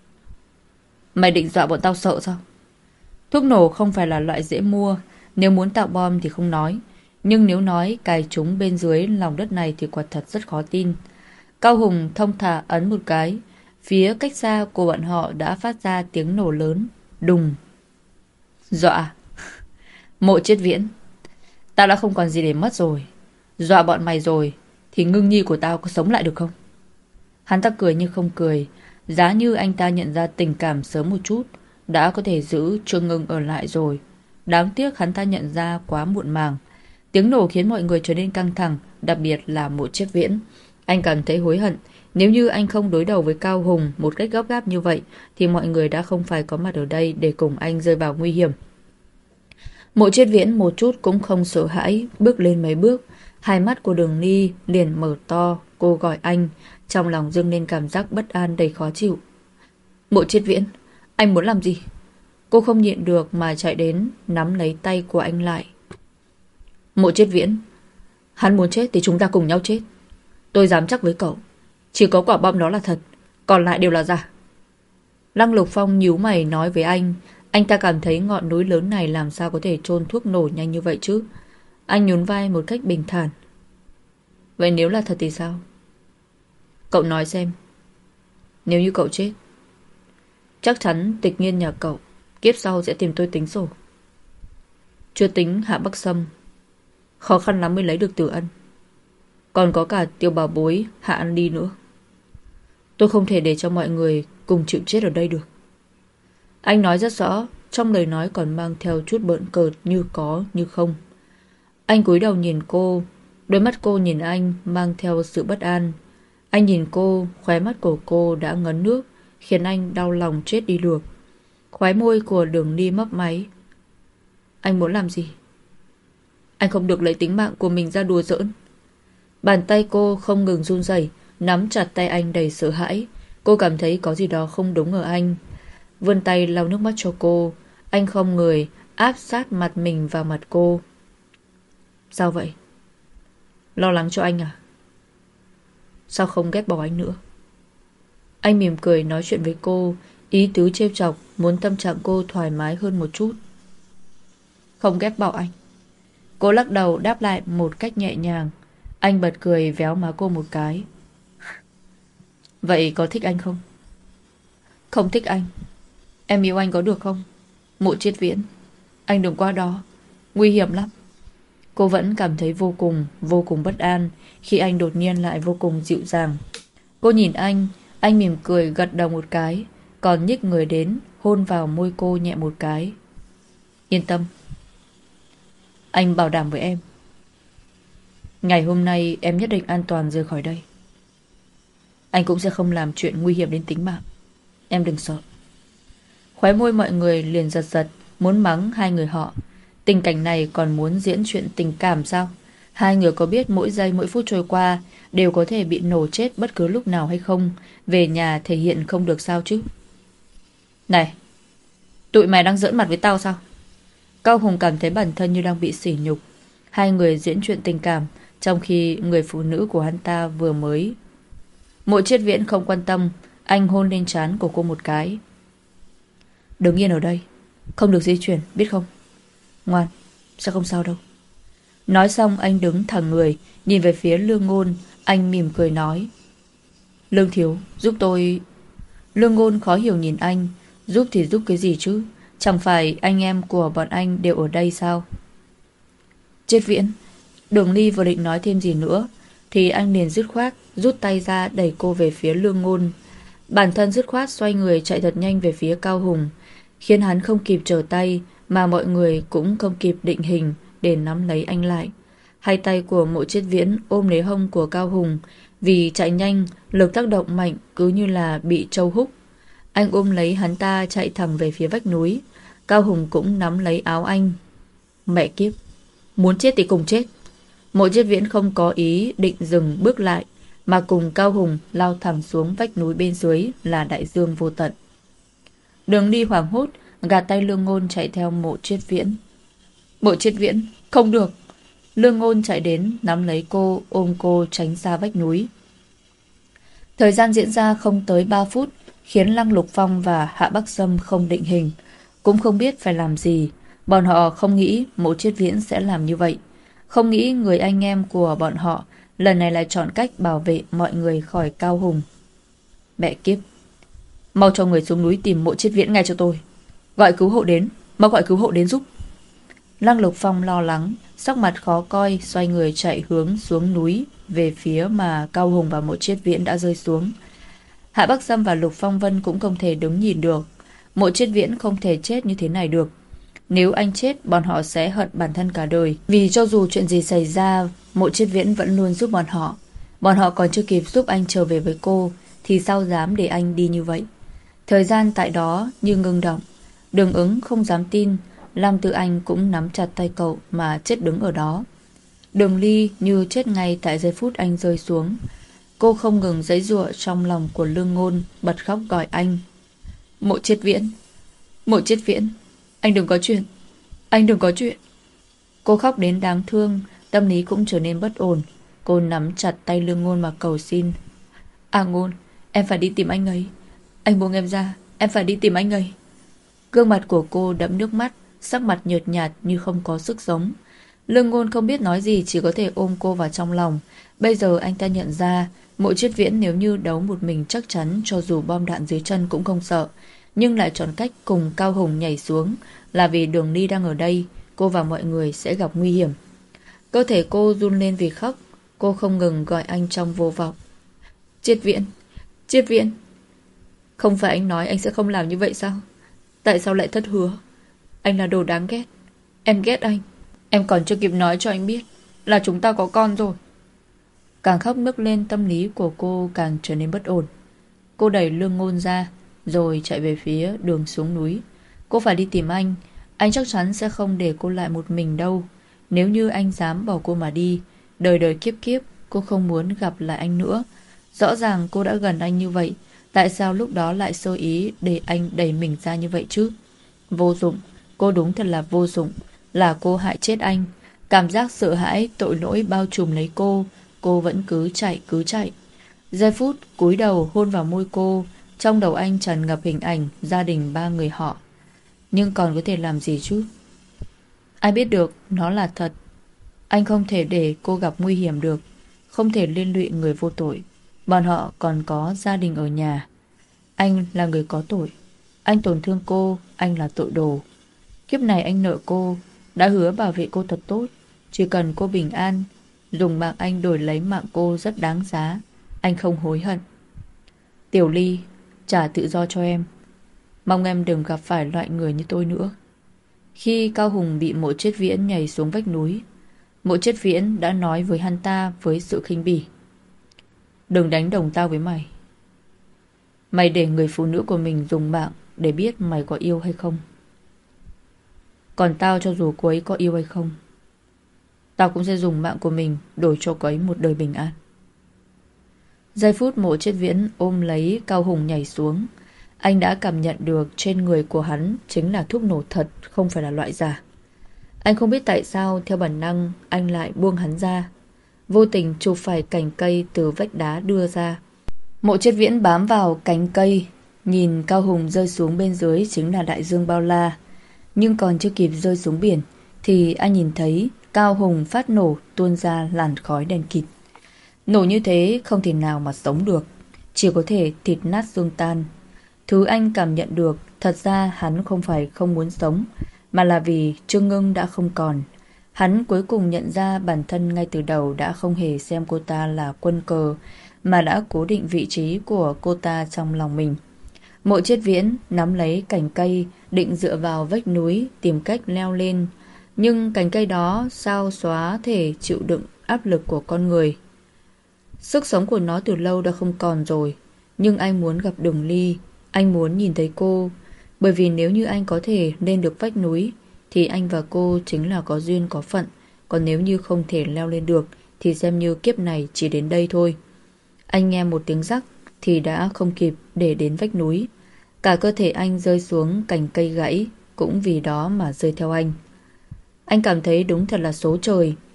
Mày định dọa bọn tao sợ sao? Thuốc nổ không phải là loại dễ mua, nếu muốn tạo bom thì không nói, nhưng nếu nói cài chúng bên dưới lòng đất này thì quả thật rất khó tin. Cao Hùng thông thả ấn một cái, phía cách xa của bọn họ đã phát ra tiếng nổ lớn, đùng. Dọa? Mộ Triết Viễn, tao đã không còn gì để mất rồi. Dọa bọn mày rồi thì ngưng nhi của tao có sống lại được không? Hắn ta cười như không cười, giá như anh ta nhận ra tình cảm sớm một chút, đã có thể giữ Trương Ngưng ở lại rồi. Đáng tiếc hắn ta nhận ra quá muộn màng. Tiếng nổ khiến mọi người trở nên căng thẳng, đặc biệt là Mộ Triết Viễn. Anh cảm thấy hối hận. Nếu như anh không đối đầu với Cao Hùng một cách gấp gáp như vậy, thì mọi người đã không phải có mặt ở đây để cùng anh rơi vào nguy hiểm. Mộ Triết Viễn một chút cũng không sợ hãi, bước lên mấy bước. Hai mắt của Đường Ni liền mở to, cô gọi anh, trong lòng dâng lên cảm giác bất an đầy khó chịu. Mộ Triết Viễn, anh muốn làm gì? Cô không nhịn được mà chạy đến, nắm lấy tay của anh lại. Mộ Triết Viễn, hắn muốn chết thì chúng ta cùng nhau chết. Tôi dám chắc với cậu, chỉ có quả bom đó là thật, còn lại đều là giả. Lăng Lục Phong nhíu mày nói với anh. Anh ta cảm thấy ngọn núi lớn này làm sao có thể chôn thuốc nổ nhanh như vậy chứ. Anh nhún vai một cách bình thản. Vậy nếu là thật thì sao? Cậu nói xem. Nếu như cậu chết, chắc chắn tịch nghiên nhà cậu kiếp sau sẽ tìm tôi tính sổ. Chưa tính Hạ Bắc Sâm, khó khăn lắm mới lấy được Từ Ân. Còn có cả Tiêu Bảo Bối, Hạ An Ly nữa. Tôi không thể để cho mọi người cùng chịu chết ở đây được. Anh nói rất rõ, trong lời nói còn mang theo chút bỡn cợt, như có như không. Anh cúi đầu nhìn cô, đôi mắt cô nhìn anh mang theo sự bất an. Anh nhìn cô, khóe mắt của cô đã ngấn nước, khiến anh đau lòng chết đi được. Khóe môi của Đường Ni mấp máy. Anh muốn làm gì? Anh không được lấy tính mạng của mình ra đùa giỡn. Bàn tay cô không ngừng run rẩy, nắm chặt tay anh đầy sợ hãi. Cô cảm thấy có gì đó không đúng ở anh. Vươn tay lau nước mắt cho cô. Anh không người áp sát mặt mình vào mặt cô. Sao vậy? Lo lắng cho anh à? Sao không ghét bỏ anh nữa? Anh mỉm cười nói chuyện với cô, ý tứ trêu chọc, muốn tâm trạng cô thoải mái hơn một chút. Không ghét bỏ anh. Cô lắc đầu đáp lại một cách nhẹ nhàng. Anh bật cười véo má cô một cái. Vậy có thích anh không? Không thích anh. Em yêu anh có được không? Mộ Triết Viễn, anh đừng qua đó, nguy hiểm lắm. Cô vẫn cảm thấy vô cùng, vô cùng bất an khi anh đột nhiên lại vô cùng dịu dàng. Cô nhìn anh, anh mỉm cười gật đầu một cái, còn nhích người đến, hôn vào môi cô nhẹ một cái. Yên tâm. Anh bảo đảm với em. Ngày hôm nay em nhất định an toàn rời khỏi đây. Anh cũng sẽ không làm chuyện nguy hiểm đến tính mạng. Em đừng sợ. Khóe môi mọi người liền giật giật, muốn mắng hai người họ. Tình cảnh này còn muốn diễn chuyện tình cảm sao? Hai người có biết mỗi giây mỗi phút trôi qua đều có thể bị nổ chết bất cứ lúc nào hay không? Về nhà thể hiện không được sao chứ? Này, tụi mày đang giỡn mặt với tao sao? Cao Hùng cảm thấy bản thân như đang bị sỉ nhục. Hai người diễn chuyện tình cảm, trong khi người phụ nữ của hắn ta vừa mới. Mộ Triết Viễn không quan tâm, anh hôn lên trán của cô một cái. Đứng yên ở đây, không được di chuyển, biết không? Ngoan, sẽ không sao đâu. Nói xong anh đứng thẳng người, nhìn về phía Lương Ngôn. Anh mỉm cười nói. Lương thiếu, giúp tôi. Lương Ngôn khó hiểu nhìn anh. Giúp thì giúp cái gì chứ? Chẳng phải anh em của bọn anh đều ở đây sao? Triết Viễn. Đường Ly vừa định nói thêm gì nữa thì anh liền dứt khoát rút tay ra đẩy cô về phía Lương Ngôn. Bản thân dứt khoát xoay người chạy thật nhanh về phía Cao Hùng, khiến hắn không kịp trở tay, mà mọi người cũng không kịp định hình để nắm lấy anh lại. Hai tay của Mộ Triết Viễn ôm lấy hông của Cao Hùng. Vì chạy nhanh, lực tác động mạnh, cứ như là bị trâu húc. Anh ôm lấy hắn ta chạy thẳng về phía vách núi. Cao Hùng cũng nắm lấy áo anh. Mẹ kiếp, muốn chết thì cùng chết. Mộ Triết Viễn không có ý định dừng bước lại, mà cùng Cao Hùng lao thẳng xuống vách núi bên dưới là đại dương vô tận. Đường đi hoảng hốt, gạt tay Lương Ngôn chạy theo Mộ Triết Viễn. Mộ Triết Viễn, không được. Lương Ngôn chạy đến nắm lấy cô, ôm cô tránh xa vách núi. Thời gian diễn ra không tới ba phút, khiến Lăng Lục Phong và Hạ Bắc Sâm không định hình, cũng không biết phải làm gì. Bọn họ không nghĩ Mộ Triết Viễn sẽ làm như vậy, không nghĩ người anh em của bọn họ lần này lại chọn cách bảo vệ mọi người khỏi Cao Hùng. Mẹ kiếp, mau cho người xuống núi tìm Mộ Triết Viễn ngay cho tôi. Gọi cứu hộ đến, mau gọi cứu hộ đến giúp. Lăng Lục Phong lo lắng, sắc mặt khó coi, xoay người chạy hướng xuống núi về phía mà Cao Hùng và Mộ Triết Viễn đã rơi xuống. Hạ Bắc Sâm và Lục Phong Vân cũng không thể đứng nhìn được. Mộ Triết Viễn không thể chết như thế này được. Nếu anh chết, bọn họ sẽ hận bản thân cả đời. Vì cho dù chuyện gì xảy ra, Mộ Triết Viễn vẫn luôn giúp bọn họ. Bọn họ còn chưa kịp giúp anh trở về với cô, thì sao dám để anh đi như vậy. Thời gian tại đó như ngưng động. Đường Ứng không dám tin Lam Tư Anh cũng nắm chặt tay cậu mà chết đứng ở đó. Đường Ly như chết ngay tại giây phút anh rơi xuống. Cô không ngừng giãy giụa trong lòng của Lương Ngôn, bật khóc gọi anh. Mộ Triết Viễn, Mộ Triết Viễn, anh đừng có chuyện, anh đừng có chuyện. Cô khóc đến đáng thương, tâm lý cũng trở nên bất ổn. Cô nắm chặt tay Lương Ngôn mà cầu xin. À Ngôn, em phải đi tìm anh ấy. Anh buông em ra, em phải đi tìm anh ấy. Gương mặt của cô đẫm nước mắt, sắc mặt nhợt nhạt như không có sức sống. Lương Ngôn không biết nói gì, chỉ có thể ôm cô vào trong lòng. Bây giờ anh ta nhận ra Mộ Triết Viễn nếu như đấu một mình chắc chắn cho dù bom đạn dưới chân cũng không sợ, nhưng lại chọn cách cùng Cao Hùng nhảy xuống là vì Đường Ly đang ở đây, cô và mọi người sẽ gặp nguy hiểm. Cơ thể cô run lên vì khóc. Cô không ngừng gọi anh trong vô vọng. Triết Viễn, Triết Viễn. Không phải anh nói anh sẽ không làm như vậy sao? Tại sao lại thất hứa? Anh là đồ đáng ghét. Em ghét anh. Em còn chưa kịp nói cho anh biết là chúng ta có con rồi. Càng khóc nức lên, tâm lý của cô càng trở nên bất ổn. Cô đẩy Lương Ngôn ra rồi chạy về phía đường xuống núi. Cô phải đi tìm anh. Anh chắc chắn sẽ không để cô lại một mình đâu. Nếu như anh dám bỏ cô mà đi, đời đời kiếp kiếp cô không muốn gặp lại anh nữa. Rõ ràng cô đã gần anh như vậy, tại sao lúc đó lại sơ ý để anh đẩy mình ra như vậy chứ? Vô dụng. Cô đúng thật là vô dụng. Là cô hại chết anh. Cảm giác sợ hãi, tội lỗi bao trùm lấy cô. Cô vẫn cứ chạy cứ chạy. Giây phút cúi đầu hôn vào môi cô, trong đầu anh tràn ngập hình ảnh gia đình ba người họ. Nhưng còn có thể làm gì chứ? Ai biết được nó là thật. Anh không thể để cô gặp nguy hiểm được, không thể liên lụy người vô tội. Bọn họ còn có gia đình ở nhà. Anh là người có tội. Anh tổn thương cô, anh là tội đồ. Kiếp này anh nợ cô, đã hứa bảo vệ cô thật tốt. Chỉ cần cô bình an, dùng mạng anh đổi lấy mạng cô rất đáng giá. Anh không hối hận. Tiểu Ly, trả tự do cho em. Mong em đừng gặp phải loại người như tôi nữa. Khi Cao Hùng bị Mộ Triết Viễn nhảy xuống vách núi, Mộ Triết Viễn đã nói với hắn ta với sự khinh bỉ. Đừng đánh đồng tao với mày. Mày để người phụ nữ của mình dùng mạng để biết mày có yêu hay không. Còn tao cho dù cô ấy có yêu hay không, tao cũng sẽ dùng mạng của mình đổi cho cô ấy một đời bình an. Giây phút Mộ Triết Viễn ôm lấy Cao Hùng nhảy xuống, anh đã cảm nhận được trên người của hắn chính là thuốc nổ thật, không phải là loại giả. Anh không biết tại sao theo bản năng anh lại buông hắn ra, vô tình chụp phải cành cây từ vách đá đưa ra. Mộ Triết Viễn bám vào cành cây, nhìn Cao Hùng rơi xuống bên dưới chính là đại dương bao la. Nhưng còn chưa kịp rơi xuống biển thì anh nhìn thấy Cao Hùng phát nổ, tuôn ra làn khói đen kịt. Nổ như thế không thể nào mà sống được, chỉ có thể thịt nát xương tan. Thứ anh cảm nhận được thật ra hắn không phải không muốn sống, mà là vì Trương Ngưng đã không còn. Hắn cuối cùng nhận ra bản thân ngay từ đầu đã không hề xem cô ta là quân cờ, mà đã cố định vị trí của cô ta trong lòng mình. Mộ Triết Viễn nắm lấy cành cây, định dựa vào vách núi tìm cách leo lên. Nhưng cành cây đó sao xóa thể chịu đựng áp lực của con người. Sức sống của nó từ lâu đã không còn rồi. Nhưng anh muốn gặp Đường Ly, anh muốn nhìn thấy cô. Bởi vì nếu như anh có thể lên được vách núi thì anh và cô chính là có duyên có phận. Còn nếu như không thể leo lên được thì xem như kiếp này chỉ đến đây thôi. Anh nghe một tiếng rắc thì đã không kịp để đến vách núi. Cả cơ thể anh rơi xuống cành cây gãy, cũng vì đó mà rơi theo anh. Anh cảm thấy đúng thật là số trời.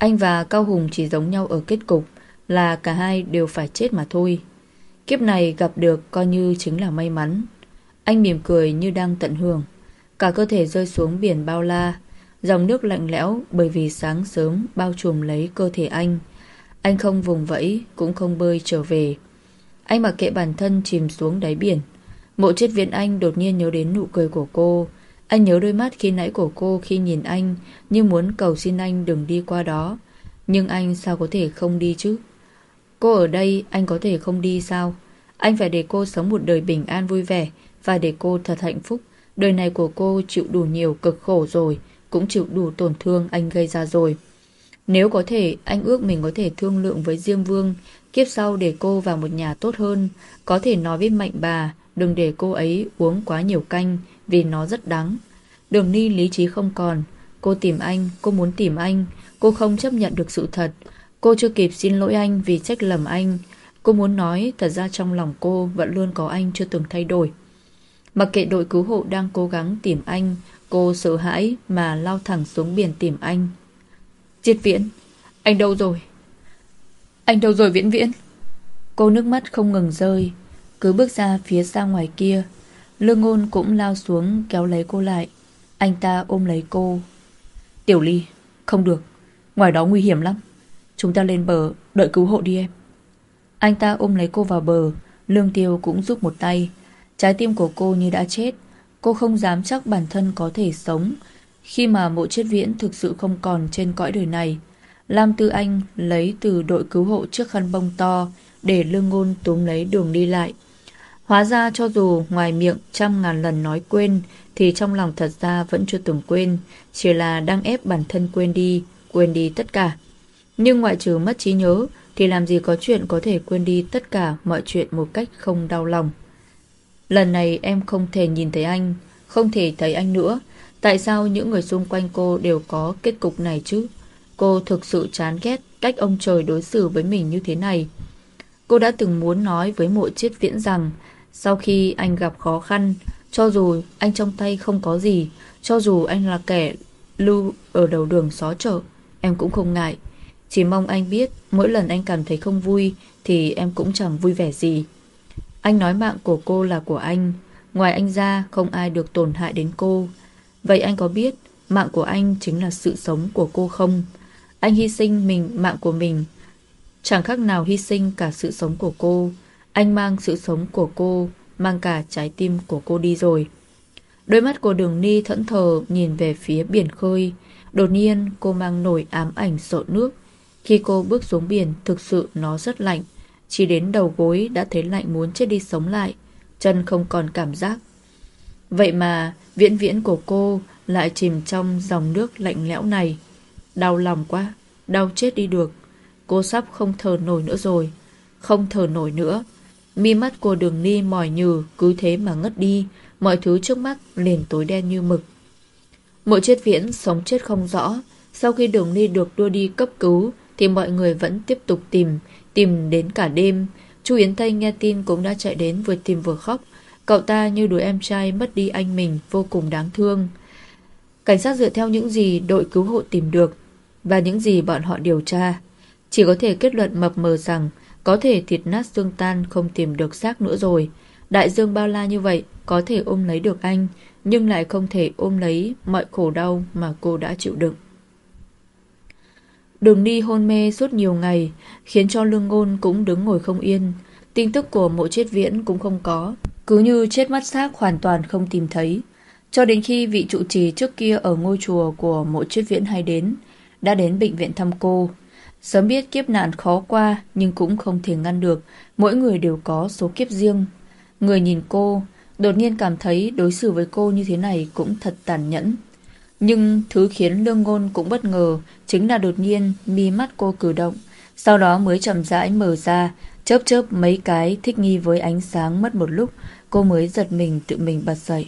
Anh và Cao Hùng chỉ giống nhau ở kết cục là cả hai đều phải chết mà thôi. Kiếp này gặp được coi như chính là may mắn. Anh mỉm cười như đang tận hưởng. Cả cơ thể rơi xuống biển bao la. Dòng nước lạnh lẽo bởi vì sáng sớm bao trùm lấy cơ thể anh. Anh không vùng vẫy, cũng không bơi trở về. Anh mặc kệ bản thân chìm xuống đáy biển. Mộ Triết Viễn Anh đột nhiên nhớ đến nụ cười của cô. Anh nhớ đôi mắt khi nãy của cô khi nhìn anh, như muốn cầu xin anh đừng đi qua đó. Nhưng anh sao có thể không đi chứ? Cô ở đây, anh có thể không đi sao? Anh phải để cô sống một đời bình an vui vẻ, và để cô thật hạnh phúc. Đời này của cô chịu đủ nhiều cực khổ rồi, cũng chịu đủ tổn thương anh gây ra rồi. Nếu có thể, anh ước mình có thể thương lượng với Diêm Vương, kiếp sau để cô vào một nhà tốt hơn. Có thể nói với Mạnh bà, đừng để cô ấy uống quá nhiều canh, vì nó rất đắng. Đường Ni lý trí không còn. Cô tìm anh, cô muốn tìm anh. Cô không chấp nhận được sự thật. Cô chưa kịp xin lỗi anh vì trách lầm anh. Cô muốn nói thật ra trong lòng cô vẫn luôn có anh chưa từng thay đổi. Mặc kệ đội cứu hộ đang cố gắng tìm anh, cô sợ hãi mà lao thẳng xuống biển tìm anh. Triết Viễn, anh đâu rồi? Anh đâu rồi Viễn Viễn? Cô nước mắt không ngừng rơi, cứ bước ra phía xa ngoài kia. Lương Ngôn cũng lao xuống kéo lấy cô lại. Anh ta ôm lấy cô. Tiểu Ly, không được, ngoài đó nguy hiểm lắm. Chúng ta lên bờ đợi cứu hộ đi em. Anh ta ôm lấy cô vào bờ. Lương Tiêu cũng giúp một tay. Trái tim của cô như đã chết. Cô không dám chắc bản thân có thể sống khi mà Mộ Triết Viễn thực sự không còn trên cõi đời này. Lam Tư Anh lấy từ đội cứu hộ chiếc khăn bông to để Lương Ngôn túm lấy đường đi lại. Hóa ra cho dù ngoài miệng trăm ngàn lần nói quên, thì trong lòng thật ra vẫn chưa từng quên, chỉ là đang ép bản thân quên đi, quên đi tất cả. Nhưng ngoại trừ mất trí nhớ thì làm gì có chuyện có thể quên đi tất cả mọi chuyện một cách không đau lòng. Lần này em không thể nhìn thấy anh, không thể thấy anh nữa. Tại sao những người xung quanh cô đều có kết cục này chứ? Cô thực sự chán ghét cách ông trời đối xử với mình như thế này. Cô đã từng muốn nói với Mộ Triết Viễn rằng sau khi anh gặp khó khăn, cho dù anh trong tay không có gì, cho dù anh là kẻ lưu ở đầu đường xó chợ, em cũng không ngại. Chỉ mong anh biết mỗi lần anh cảm thấy không vui thì em cũng chẳng vui vẻ gì. Anh nói mạng của cô là của anh, ngoài anh ra không ai được tổn hại đến cô. Vậy anh có biết mạng của anh chính là sự sống của cô không? Anh hy sinh mình mạng của mình chẳng khác nào hy sinh cả sự sống của cô. Anh mang sự sống của cô, mang cả trái tim của cô đi rồi. Đôi mắt của Đường Ni thẫn thờ nhìn về phía biển khơi. Đột nhiên cô mang nổi ám ảnh sợ nước. Khi cô bước xuống biển, thực sự nó rất lạnh. Chỉ đến đầu gối đã thấy lạnh muốn chết đi sống lại. Chân không còn cảm giác. Vậy mà Viễn Viễn của cô lại chìm trong dòng nước lạnh lẽo này. Đau lòng quá, đau chết đi được. Cô sắp không thở nổi nữa rồi. Không thở nổi nữa. Mi mắt của Đường Ni mỏi nhừ, cứ thế mà ngất đi. Mọi thứ trước mắt liền tối đen như mực. Mộ Triết Viễn sống chết không rõ. Sau khi Đường Ni được đưa đi cấp cứu thì mọi người vẫn tiếp tục tìm, tìm đến cả đêm. Chu Yến Tây nghe tin cũng đã chạy đến, vừa tìm vừa khóc. Cậu ta như đứa em trai mất đi anh mình, vô cùng đáng thương. Cảnh sát dựa theo những gì đội cứu hộ tìm được và những gì bọn họ điều tra, chỉ có thể kết luận mập mờ rằng có thể thịt nát xương tan, không tìm được xác nữa rồi. Đại dương bao la như vậy, có thể ôm lấy được anh, nhưng lại không thể ôm lấy mọi khổ đau mà cô đã chịu đựng. Đường Ni hôn mê suốt nhiều ngày, khiến cho Lương Ngôn cũng đứng ngồi không yên. Tin tức của Mộ Triết Viễn cũng không có, cứ như chết mất xác, hoàn toàn không tìm thấy. Cho đến khi vị trụ trì trước kia ở ngôi chùa của Mộ Triết Viễn hay đến, đã đến bệnh viện thăm cô. Sớm biết kiếp nạn khó qua, nhưng cũng không thể ngăn được, mỗi người đều có số kiếp riêng. Người nhìn cô, đột nhiên cảm thấy đối xử với cô như thế này cũng thật tàn nhẫn. Nhưng thứ khiến Lương Ngôn cũng bất ngờ chính là đột nhiên mi mắt cô cử động, sau đó mới chậm rãi mở ra, chớp chớp mấy cái thích nghi với ánh sáng. Mất một lúc, cô mới giật mình tự mình bật dậy.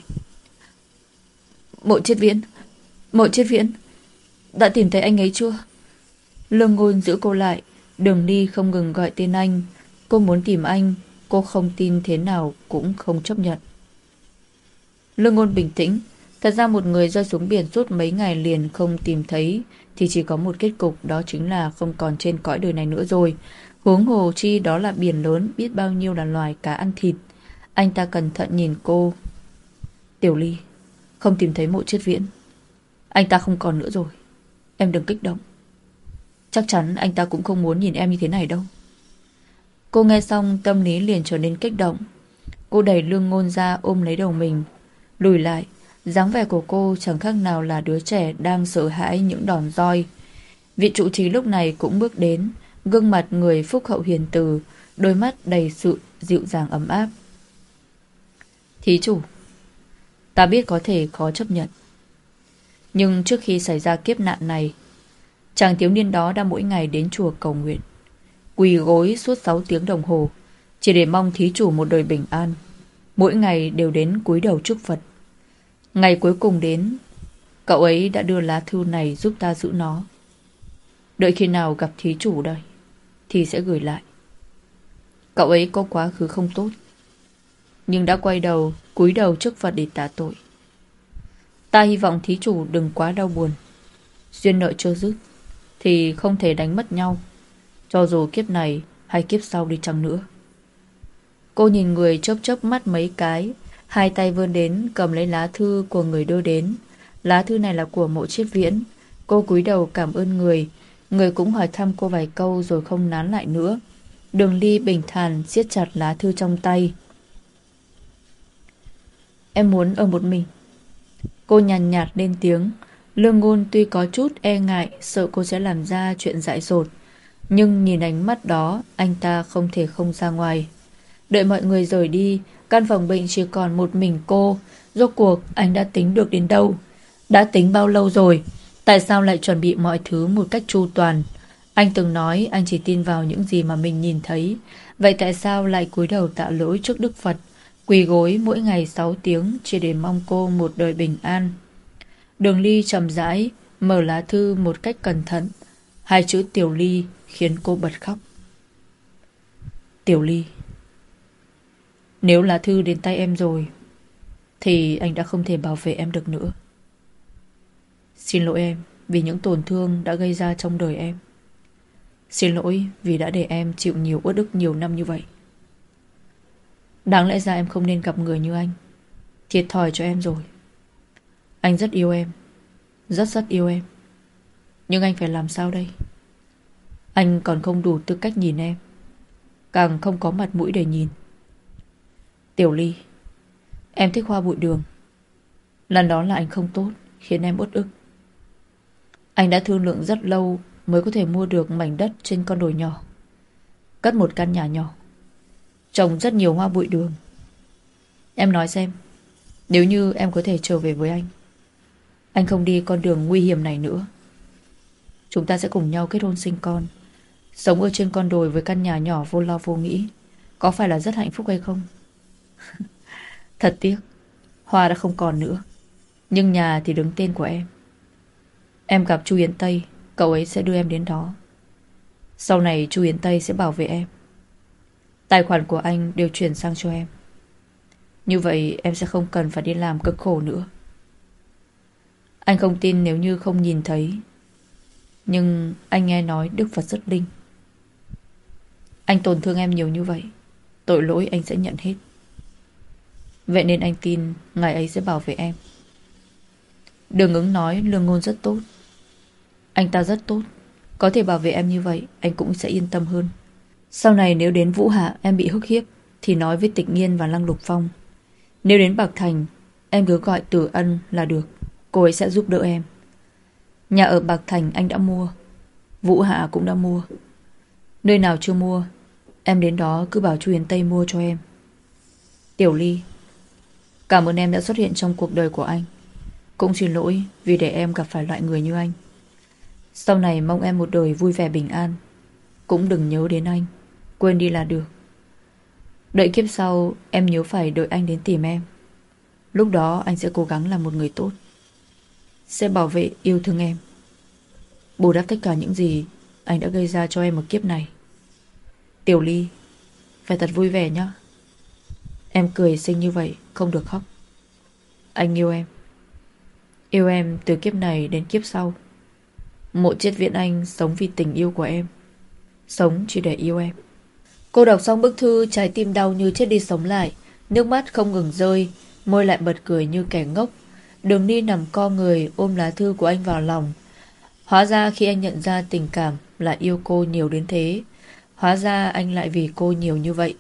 Mộ Triết Viễn, Mộ Triết Viễn, đã tìm thấy anh ấy chưa? Lương Ngôn giữ cô lại. Đường Ni không ngừng gọi tên anh. Cô muốn tìm anh, cô không tin thế nào cũng không chấp nhận. Lương Ngôn bình tĩnh. Thật ra một người rơi xuống biển suốt mấy ngày liền không tìm thấy thì chỉ có một kết cục, đó chính là không còn trên cõi đời này nữa rồi. Huống hồ chi đó là biển lớn, biết bao nhiêu là loài cá ăn thịt. Anh ta cẩn thận nhìn cô. Tiểu Ly, không tìm thấy Mộ Triết Viễn. Anh ta không còn nữa rồi. Em đừng kích động. Chắc chắn anh ta cũng không muốn nhìn em như thế này đâu. Cô nghe xong tâm lý liền trở nên kích động. Cô đẩy Lương Ngôn ra ôm lấy đầu mình, lùi lại. Dáng vẻ của cô chẳng khác nào là đứa trẻ đang sợ hãi những đòn roi. Vị trụ trì lúc này cũng bước đến, gương mặt người phúc hậu hiền từ, đôi mắt đầy sự dịu dàng ấm áp. Thí chủ, ta biết có thể khó chấp nhận, nhưng trước khi xảy ra kiếp nạn này, chàng thiếu niên đó đã mỗi ngày đến chùa cầu nguyện, quỳ gối suốt sáu tiếng đồng hồ, chỉ để mong thí chủ một đời bình an. Mỗi ngày đều đến cúi đầu chúc Phật. Ngày cuối cùng đến, cậu ấy đã đưa lá thư này giúp ta giữ nó. Đợi khi nào gặp thí chủ đây thì sẽ gửi lại. Cậu ấy có quá khứ không tốt, nhưng đã quay đầu cúi đầu trước Phật để tạ tội. Ta hy vọng thí chủ đừng quá đau buồn. Duyên nợ chưa dứt thì không thể đánh mất nhau, cho dù kiếp này hay kiếp sau đi chăng nữa. Cô nhìn người chớp chớp mắt mấy cái, hai tay vươn đến cầm lấy lá thư của người đưa đến. Lá thư này là của Mộ Triết Viễn. Cô cúi đầu cảm ơn người. Người cũng hỏi thăm cô vài câu rồi không nán lại nữa. Đường Ly bình thản siết chặt lá thư trong tay. Em muốn ở một mình. Cô nhàn nhạt, nhạt lên tiếng. Lương Ngôn tuy có chút e ngại, sợ cô sẽ làm ra chuyện dại dột, nhưng nhìn ánh mắt đó, anh ta không thể không ra ngoài. Đợi mọi người rời đi, căn phòng bệnh chỉ còn một mình cô. Rốt cuộc anh đã tính được đến đâu? Đã tính bao lâu rồi? Tại sao lại chuẩn bị mọi thứ một cách chu toàn? Anh từng nói anh chỉ tin vào những gì mà mình nhìn thấy. Vậy tại sao lại cúi đầu tạ lỗi trước Đức Phật, quỳ gối mỗi ngày sáu tiếng chỉ để mong cô một đời bình an? Đường Ly chậm rãi mở lá thư một cách cẩn thận. Hai chữ Tiểu Ly khiến cô bật khóc. Tiểu Ly, nếu lá thư đến tay em rồi thì anh đã không thể bảo vệ em được nữa. Xin lỗi em vì những tổn thương đã gây ra trong đời em. Xin lỗi vì đã để em chịu nhiều uất ức nhiều năm như vậy. Đáng lẽ ra em không nên gặp người như anh. Thiệt thòi cho em rồi. Anh rất yêu em, rất rất yêu em. Nhưng anh phải làm sao đây? Anh còn không đủ tư cách nhìn em, càng không có mặt mũi để nhìn. Tiểu Ly, em thích hoa bụi đường. Lần đó là anh không tốt, khiến em uất ức. Anh đã thương lượng rất lâu mới có thể mua được mảnh đất trên con đồi nhỏ, cất một căn nhà nhỏ, trồng rất nhiều hoa bụi đường. Em nói xem, nếu như em có thể trở về với anh, anh không đi con đường nguy hiểm này nữa, chúng ta sẽ cùng nhau kết hôn sinh con, sống ở trên con đồi với căn nhà nhỏ vô lo vô nghĩ. Có phải là rất hạnh phúc hay không? Thật tiếc, hoa đã không còn nữa, nhưng nhà thì đứng tên của em. Em gặp Chu Yến Tây, cậu ấy sẽ đưa em đến đó. Sau này Chu Yến Tây sẽ bảo vệ em. Tài khoản của anh đều chuyển sang cho em. Như vậy em sẽ không cần phải đi làm cực khổ nữa. Anh không tin nếu như không nhìn thấy, nhưng anh nghe nói Đức Phật rất linh. Anh tổn thương em nhiều như vậy, tội lỗi anh sẽ nhận hết. Vậy nên anh tin ngài ấy sẽ bảo vệ em. Đường Ứng nói Lương Ngôn rất tốt. Anh ta rất tốt, có thể bảo vệ em như vậy, anh cũng sẽ yên tâm hơn. Sau này nếu đến Vũ Hạ em bị hức hiếp thì nói với Tịch Nghiên và Lăng Lục Phong. Nếu đến Bạc Thành, em cứ gọi Tử Ân là được, cô ấy sẽ giúp đỡ em. Nhà ở Bạc Thành anh đã mua, Vũ Hạ cũng đã mua. Nơi nào chưa mua, em đến đó cứ bảo Chu Yến Tây mua cho em. Tiểu Ly, cảm ơn em đã xuất hiện trong cuộc đời của anh. Cũng xin lỗi vì để em gặp phải loại người như anh. Sau này mong em một đời vui vẻ bình an. Cũng đừng nhớ đến anh, quên đi là được. Đợi kiếp sau em nhớ phải đợi anh đến tìm em. Lúc đó anh sẽ cố gắng làm một người tốt, sẽ bảo vệ yêu thương em, bù đắp tất cả những gì anh đã gây ra cho em ở kiếp này. Tiểu Ly, phải thật vui vẻ nhé. Em cười xinh như vậy, không được khóc. Anh yêu em. Yêu em từ kiếp này đến kiếp sau. Mộ Triết Viễn Anh sống vì tình yêu của em, sống chỉ để yêu em. Cô đọc xong bức thư, trái tim đau như chết đi sống lại, nước mắt không ngừng rơi, môi lại bật cười như kẻ ngốc. Đường Ni nằm co người ôm lá thư của anh vào lòng. Hóa ra khi anh nhận ra tình cảm là yêu cô nhiều đến thế. Hóa ra anh lại vì cô nhiều như vậy.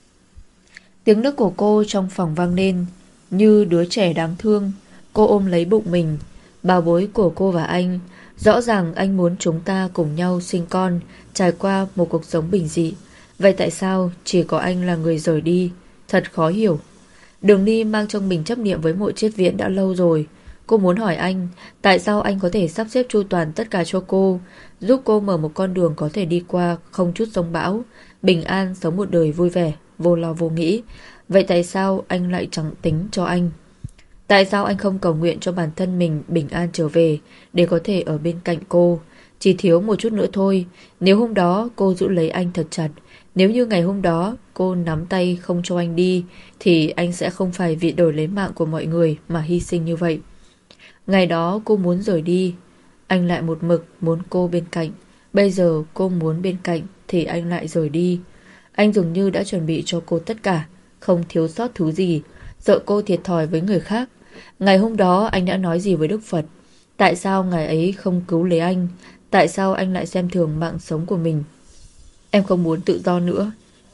Tiếng nức của cô trong phòng vang lên như đứa trẻ đáng thương. Cô ôm lấy bụng mình. Bảo bối của cô và anh. Rõ ràng anh muốn chúng ta cùng nhau sinh con, trải qua một cuộc sống bình dị. Vậy tại sao chỉ có anh là người rời đi? Thật khó hiểu. Đường Ni mang trong mình chấp niệm với Mộ Triết Viễn đã lâu rồi. Cô muốn hỏi anh tại sao anh có thể sắp xếp chu toàn tất cả cho cô, giúp cô mở một con đường có thể đi qua không chút giông bão, bình an sống một đời vui vẻ, vô lo vô nghĩ. Vậy tại sao anh lại chẳng tính cho anh? Tại sao anh không cầu nguyện cho bản thân mình bình an trở về để có thể ở bên cạnh cô? Chỉ thiếu một chút nữa thôi. Nếu hôm đó cô giữ lấy anh thật chặt, nếu như ngày hôm đó cô nắm tay không cho anh đi, thì anh sẽ không phải vì đổi lấy mạng của mọi người mà hy sinh như vậy. Ngày đó cô muốn rời đi, anh lại một mực muốn cô bên cạnh. Bây giờ cô muốn bên cạnh thì anh lại rời đi. Anh dường như đã chuẩn bị cho cô tất cả, không thiếu sót thứ gì, sợ cô thiệt thòi với người khác. Ngày hôm đó anh đã nói gì với Đức Phật? Tại sao ngày ấy không cứu lấy anh? Tại sao anh lại xem thường mạng sống của mình? Em không muốn tự do nữa.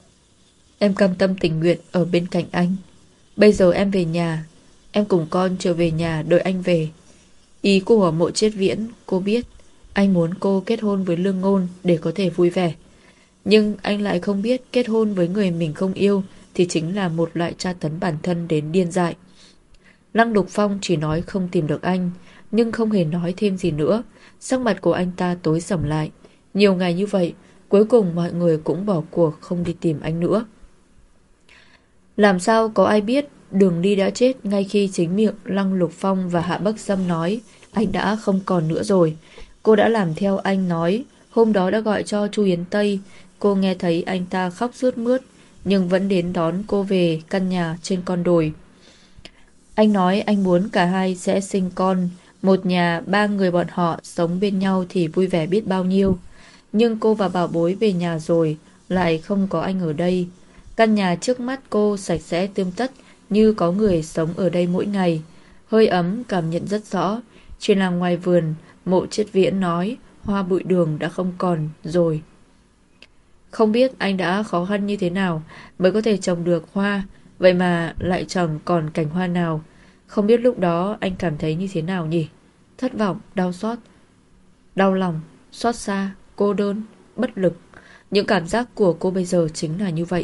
Em cam tâm tình nguyện ở bên cạnh anh. Bây giờ em về nhà, em cùng con trở về nhà đợi anh về. Ý của Mộ Triết Viễn cô biết. Anh muốn cô kết hôn với Lương Ngôn để có thể vui vẻ. Nhưng anh lại không biết kết hôn với người mình không yêu thì chính là một loại tra tấn bản thân đến điên dại. Lăng Lục Phong chỉ nói không tìm được anh, nhưng không hề nói thêm gì nữa. Sắc mặt của anh ta tối sầm lại. Nhiều ngày như vậy, cuối cùng mọi người cũng bỏ cuộc không đi tìm anh nữa. Làm sao có ai biết Đường Đi đã chết ngay khi chính miệng Lăng Lục Phong và Hạ Bắc Sâm nói anh đã không còn nữa rồi. Cô đã làm theo anh nói. Hôm đó đã gọi cho Chu Yến Tây. Cô nghe thấy anh ta khóc sướt mướt, nhưng vẫn đến đón cô về căn nhà trên con đồi. Anh nói anh muốn cả hai sẽ sinh con, một nhà ba người bọn họ sống bên nhau thì vui vẻ biết bao nhiêu. Nhưng cô và bảo bối về nhà rồi, lại không có anh ở đây. Căn nhà trước mắt cô sạch sẽ tươm tất, như có người sống ở đây mỗi ngày. Hơi ấm cảm nhận rất rõ. Trên làng ngoài vườn, Mộ Triết Viễn nói hoa bụi đường đã không còn rồi. Không biết anh đã khó khăn như thế nào mới có thể trồng được hoa, vậy mà lại chẳng còn cành hoa nào. Không biết lúc đó anh cảm thấy như thế nào nhỉ? Thất vọng, đau xót, đau lòng, xót xa, cô đơn, bất lực. Những cảm giác của cô bây giờ chính là như vậy.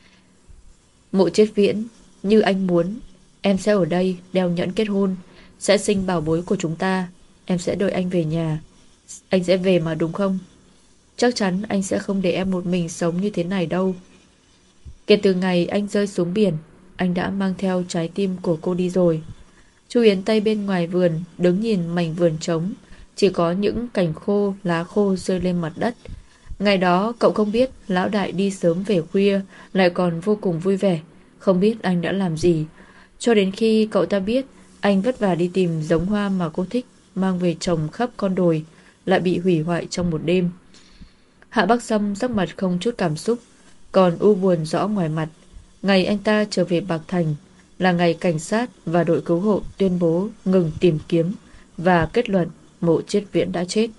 Mộ Triết Viễn, như anh muốn, em sẽ ở đây đeo nhẫn kết hôn, sẽ sinh bảo bối của chúng ta. Em sẽ đợi anh về nhà. Anh sẽ về mà đúng không? Chắc chắn anh sẽ không để em một mình sống như thế này đâu. Kể từ ngày anh rơi xuống biển, anh đã mang theo trái tim của cô đi rồi. Chu Yến Tây bên ngoài vườn đứng nhìn mảnh vườn trống, chỉ có những cành khô, lá khô rơi lên mặt đất. Ngày đó cậu không biết lão đại đi sớm về khuya, lại còn vô cùng vui vẻ. Không biết anh đã làm gì, cho đến khi cậu ta biết anh vất vả đi tìm giống hoa mà cô thích, mang về trồng khắp con đồi, lại bị hủy hoại trong một đêm. Hạ Bắc Sâm sắc mặt không chút cảm xúc, còn u buồn rõ ngoài mặt. Ngày anh ta trở về Bạc Thành là ngày cảnh sát và đội cứu hộ tuyên bố ngừng tìm kiếm và kết luận Mộ Triết Viễn đã chết.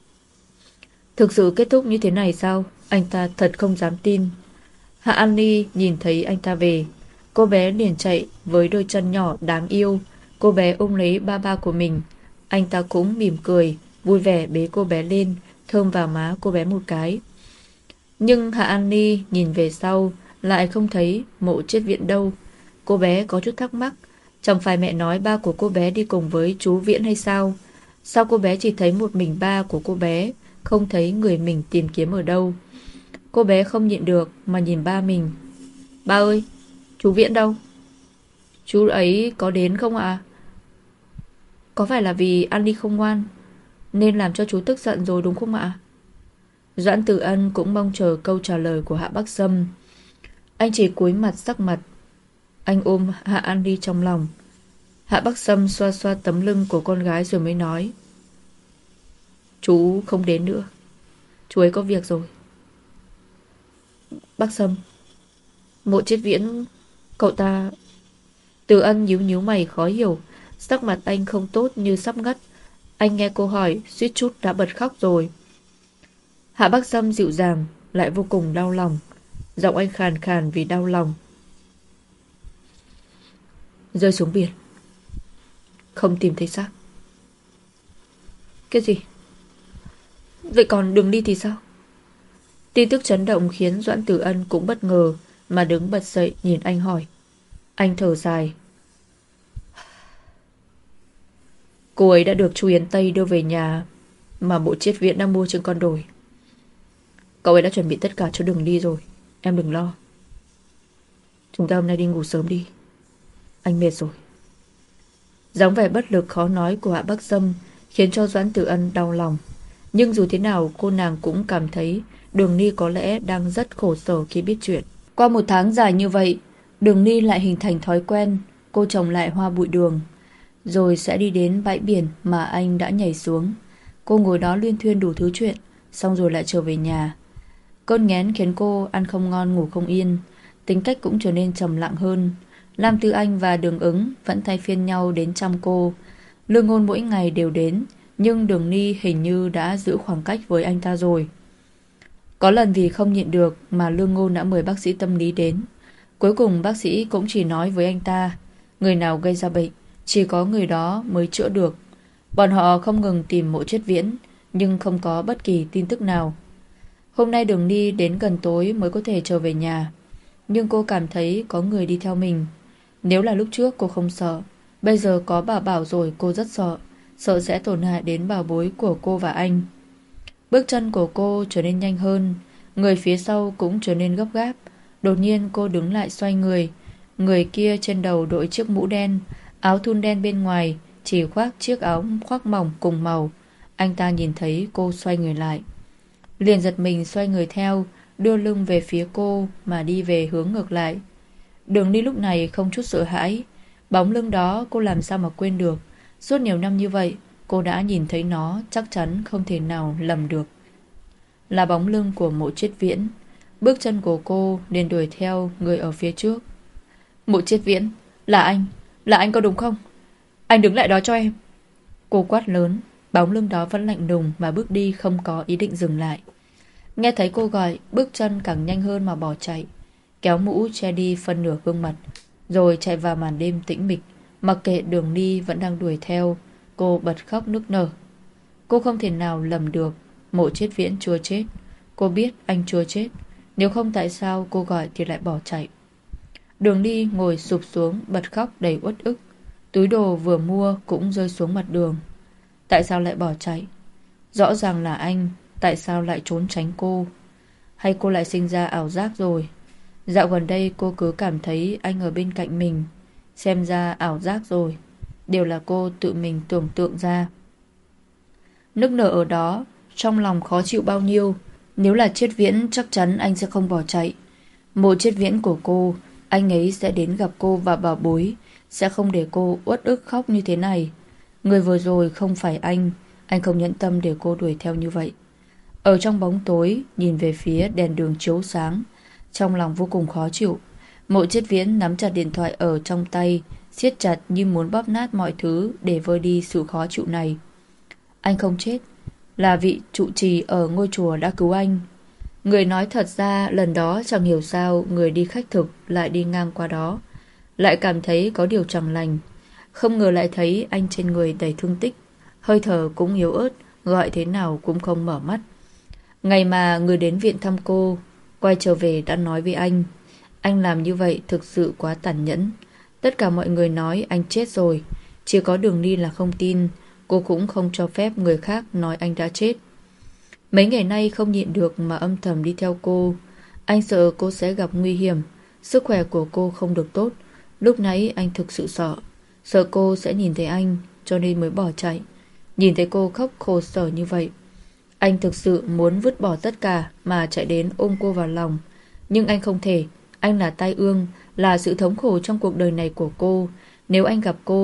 Thực sự kết thúc như thế này sao? Anh ta thật không dám tin. Hạ An Ni nhìn thấy anh ta về, cô bé liền chạy với đôi chân nhỏ đáng yêu. Cô bé ôm lấy ba ba của mình. Anh ta cũng mỉm cười, vui vẻ bế cô bé lên, thơm vào má cô bé một cái. Nhưng Hạ An Ni nhìn về sau, lại không thấy Mộ Triết Viễn đâu. Cô bé có chút thắc mắc, chẳng phải mẹ nói ba của cô bé đi cùng với chú Viễn hay sao? Sao cô bé chỉ thấy một mình ba của cô bé, không thấy người mình tìm kiếm ở đâu? Cô bé không nhịn được mà nhìn ba mình. Ba ơi, chú Viễn đâu? Chú ấy có đến không ạ? Có phải là vì An Ly không ngoan nên làm cho chú tức giận rồi đúng không ạ? Doãn Tử Ân cũng mong chờ câu trả lời của Hạ Bắc Sâm. Anh chỉ cúi mặt sắc mặt. Anh ôm Hạ An Ly trong lòng. Hạ Bắc Sâm xoa xoa tấm lưng của con gái rồi mới nói: Chú không đến nữa, chú ấy có việc rồi. Bác Sâm, Mộ Triết Viễn, cậu ta... Từ Ân nhíu nhíu mày khó hiểu. Sắc mặt anh không tốt như sắp ngất. Anh nghe cô hỏi suýt chút đã bật khóc rồi. Hạ Bắc Sâm dịu dàng lại vô cùng đau lòng. Giọng anh khàn khàn vì đau lòng. Rơi xuống biển, không tìm thấy xác. Cái gì? Vậy còn Đường Ly thì sao? Tin tức chấn động khiến Doãn Tử Ân cũng bất ngờ, mà đứng bật dậy nhìn anh hỏi. Anh thở dài. Cô ấy đã được Chu Yến Tây đưa về nhà mà Bộ Triết Viễn đang mua trên con đồi. Cậu ấy đã chuẩn bị tất cả cho Đường Ly rồi. Em đừng lo. Chúng ta hôm nay đi ngủ sớm đi, anh mệt rồi. Dáng vẻ bất lực khó nói của Hạ Bắc Sâm khiến cho Doãn Tử Ân đau lòng. Nhưng dù thế nào cô nàng cũng cảm thấy Đường Ly có lẽ đang rất khổ sở khi biết chuyện. Qua một tháng dài như vậy, Đường Ly lại hình thành thói quen cô trồng lại hoa bụi đường, rồi sẽ đi đến bãi biển mà anh đã nhảy xuống. Cô ngồi đó luyên thuyên đủ thứ chuyện, xong rồi lại trở về nhà. Cơn nghén khiến cô ăn không ngon ngủ không yên, tính cách cũng trở nên trầm lặng hơn. Lam Tư Anh và Đường Ứng vẫn thay phiên nhau đến chăm cô. Lương Ngôn mỗi ngày đều đến, nhưng Đường Ly hình như đã giữ khoảng cách với anh ta rồi. Có lần vì không nhịn được mà Lương Ngôn đã mời bác sĩ tâm lý đến. Cuối cùng bác sĩ cũng chỉ nói với anh ta, người nào gây ra bệnh chỉ có người đó mới chữa được. Bọn họ không ngừng tìm Mộ Triết Viễn, nhưng không có bất kỳ tin tức nào. Hôm nay Đường Ly đến gần tối mới có thể trở về nhà, nhưng cô cảm thấy có người đi theo mình. Nếu là lúc trước cô không sợ, bây giờ có bà bảo rồi cô rất sợ, sợ sẽ tổn hại đến bảo bối của cô và anh. Bước chân của cô trở nên nhanh hơn, người phía sau cũng trở nên gấp gáp. Đột nhiên cô đứng lại xoay người. Người kia trên đầu đội chiếc mũ đen, áo thun đen bên ngoài chỉ khoác chiếc áo khoác mỏng cùng màu. Anh ta nhìn thấy cô xoay người lại, liền giật mình xoay người theo, đưa lưng về phía cô mà đi về hướng ngược lại. Đường Ly lúc này không chút sợ hãi. Bóng lưng đó cô làm sao mà quên được. Suốt nhiều năm như vậy cô đã nhìn thấy nó, chắc chắn không thể nào lầm được. Là bóng lưng của Mộ Triết Viễn. Bước chân của cô liền đuổi theo người ở phía trước. Mộ Triết Viễn, là anh, là anh có đúng không? Anh đứng lại đó cho em. Cô quát lớn. Bóng lưng đó vẫn lạnh lùng mà bước đi, không có ý định dừng lại. Nghe thấy cô gọi, bước chân càng nhanh hơn mà bỏ chạy, kéo mũ che đi phân nửa gương mặt, rồi chạy vào màn đêm tĩnh mịch. Mặc kệ Đường Ly vẫn đang đuổi theo, cô bật khóc nức nở. Cô không thể nào lầm được Mộ Triết Viễn chưa chết. Cô biết anh chưa chết, nếu không tại sao cô gọi thì lại bỏ chạy. Đường Ly ngồi sụp xuống bật khóc đầy uất ức. Túi đồ vừa mua cũng rơi xuống mặt đường. Tại sao lại bỏ chạy? Rõ ràng là anh, tại sao lại trốn tránh cô? Hay cô lại sinh ra ảo giác rồi? Dạo gần đây cô cứ cảm thấy anh ở bên cạnh mình. Xem ra ảo giác rồi. Đều là cô tự mình tưởng tượng ra. Nức nở ở đó, trong lòng khó chịu bao nhiêu. Nếu là Triết Viễn chắc chắn anh sẽ không bỏ chạy. Mộ Triết Viễn của cô, anh ấy sẽ đến gặp cô và bảo bối, sẽ không để cô uất ức khóc như thế này. Người vừa rồi không phải anh. Anh không nhẫn tâm để cô đuổi theo như vậy. Ở trong bóng tối, nhìn về phía đèn đường chiếu sáng, trong lòng vô cùng khó chịu. Mộ Triết Viễn nắm chặt điện thoại ở trong tay, siết chặt như muốn bóp nát mọi thứ để vơi đi sự khó chịu này. Anh không chết, là vị trụ trì ở ngôi chùa đã cứu anh. Người nói thật ra lần đó chẳng hiểu sao người đi khách thực lại đi ngang qua đó, lại cảm thấy có điều chẳng lành. Không ngờ lại thấy anh trên người đầy thương tích, hơi thở cũng yếu ớt, gọi thế nào cũng không mở mắt. Ngày mà người đến viện thăm cô, quay trở về đã nói với anh, anh làm như vậy thực sự quá tàn nhẫn. Tất cả mọi người nói anh chết rồi, chỉ có Đường Ly là không tin. Cô cũng không cho phép người khác nói anh đã chết. Mấy ngày nay không nhịn được mà âm thầm đi theo cô. Anh sợ cô sẽ gặp nguy hiểm, sức khỏe của cô không được tốt. Lúc nãy anh thực sự sợ, sợ cô sẽ nhìn thấy anh, cho nên mới bỏ chạy. Nhìn thấy cô khóc khổ sở như vậy, anh thực sự muốn vứt bỏ tất cả mà chạy đến ôm cô vào lòng. Nhưng anh không thể. Anh là tai ương, là sự thống khổ trong cuộc đời này của cô. Nếu anh gặp cô,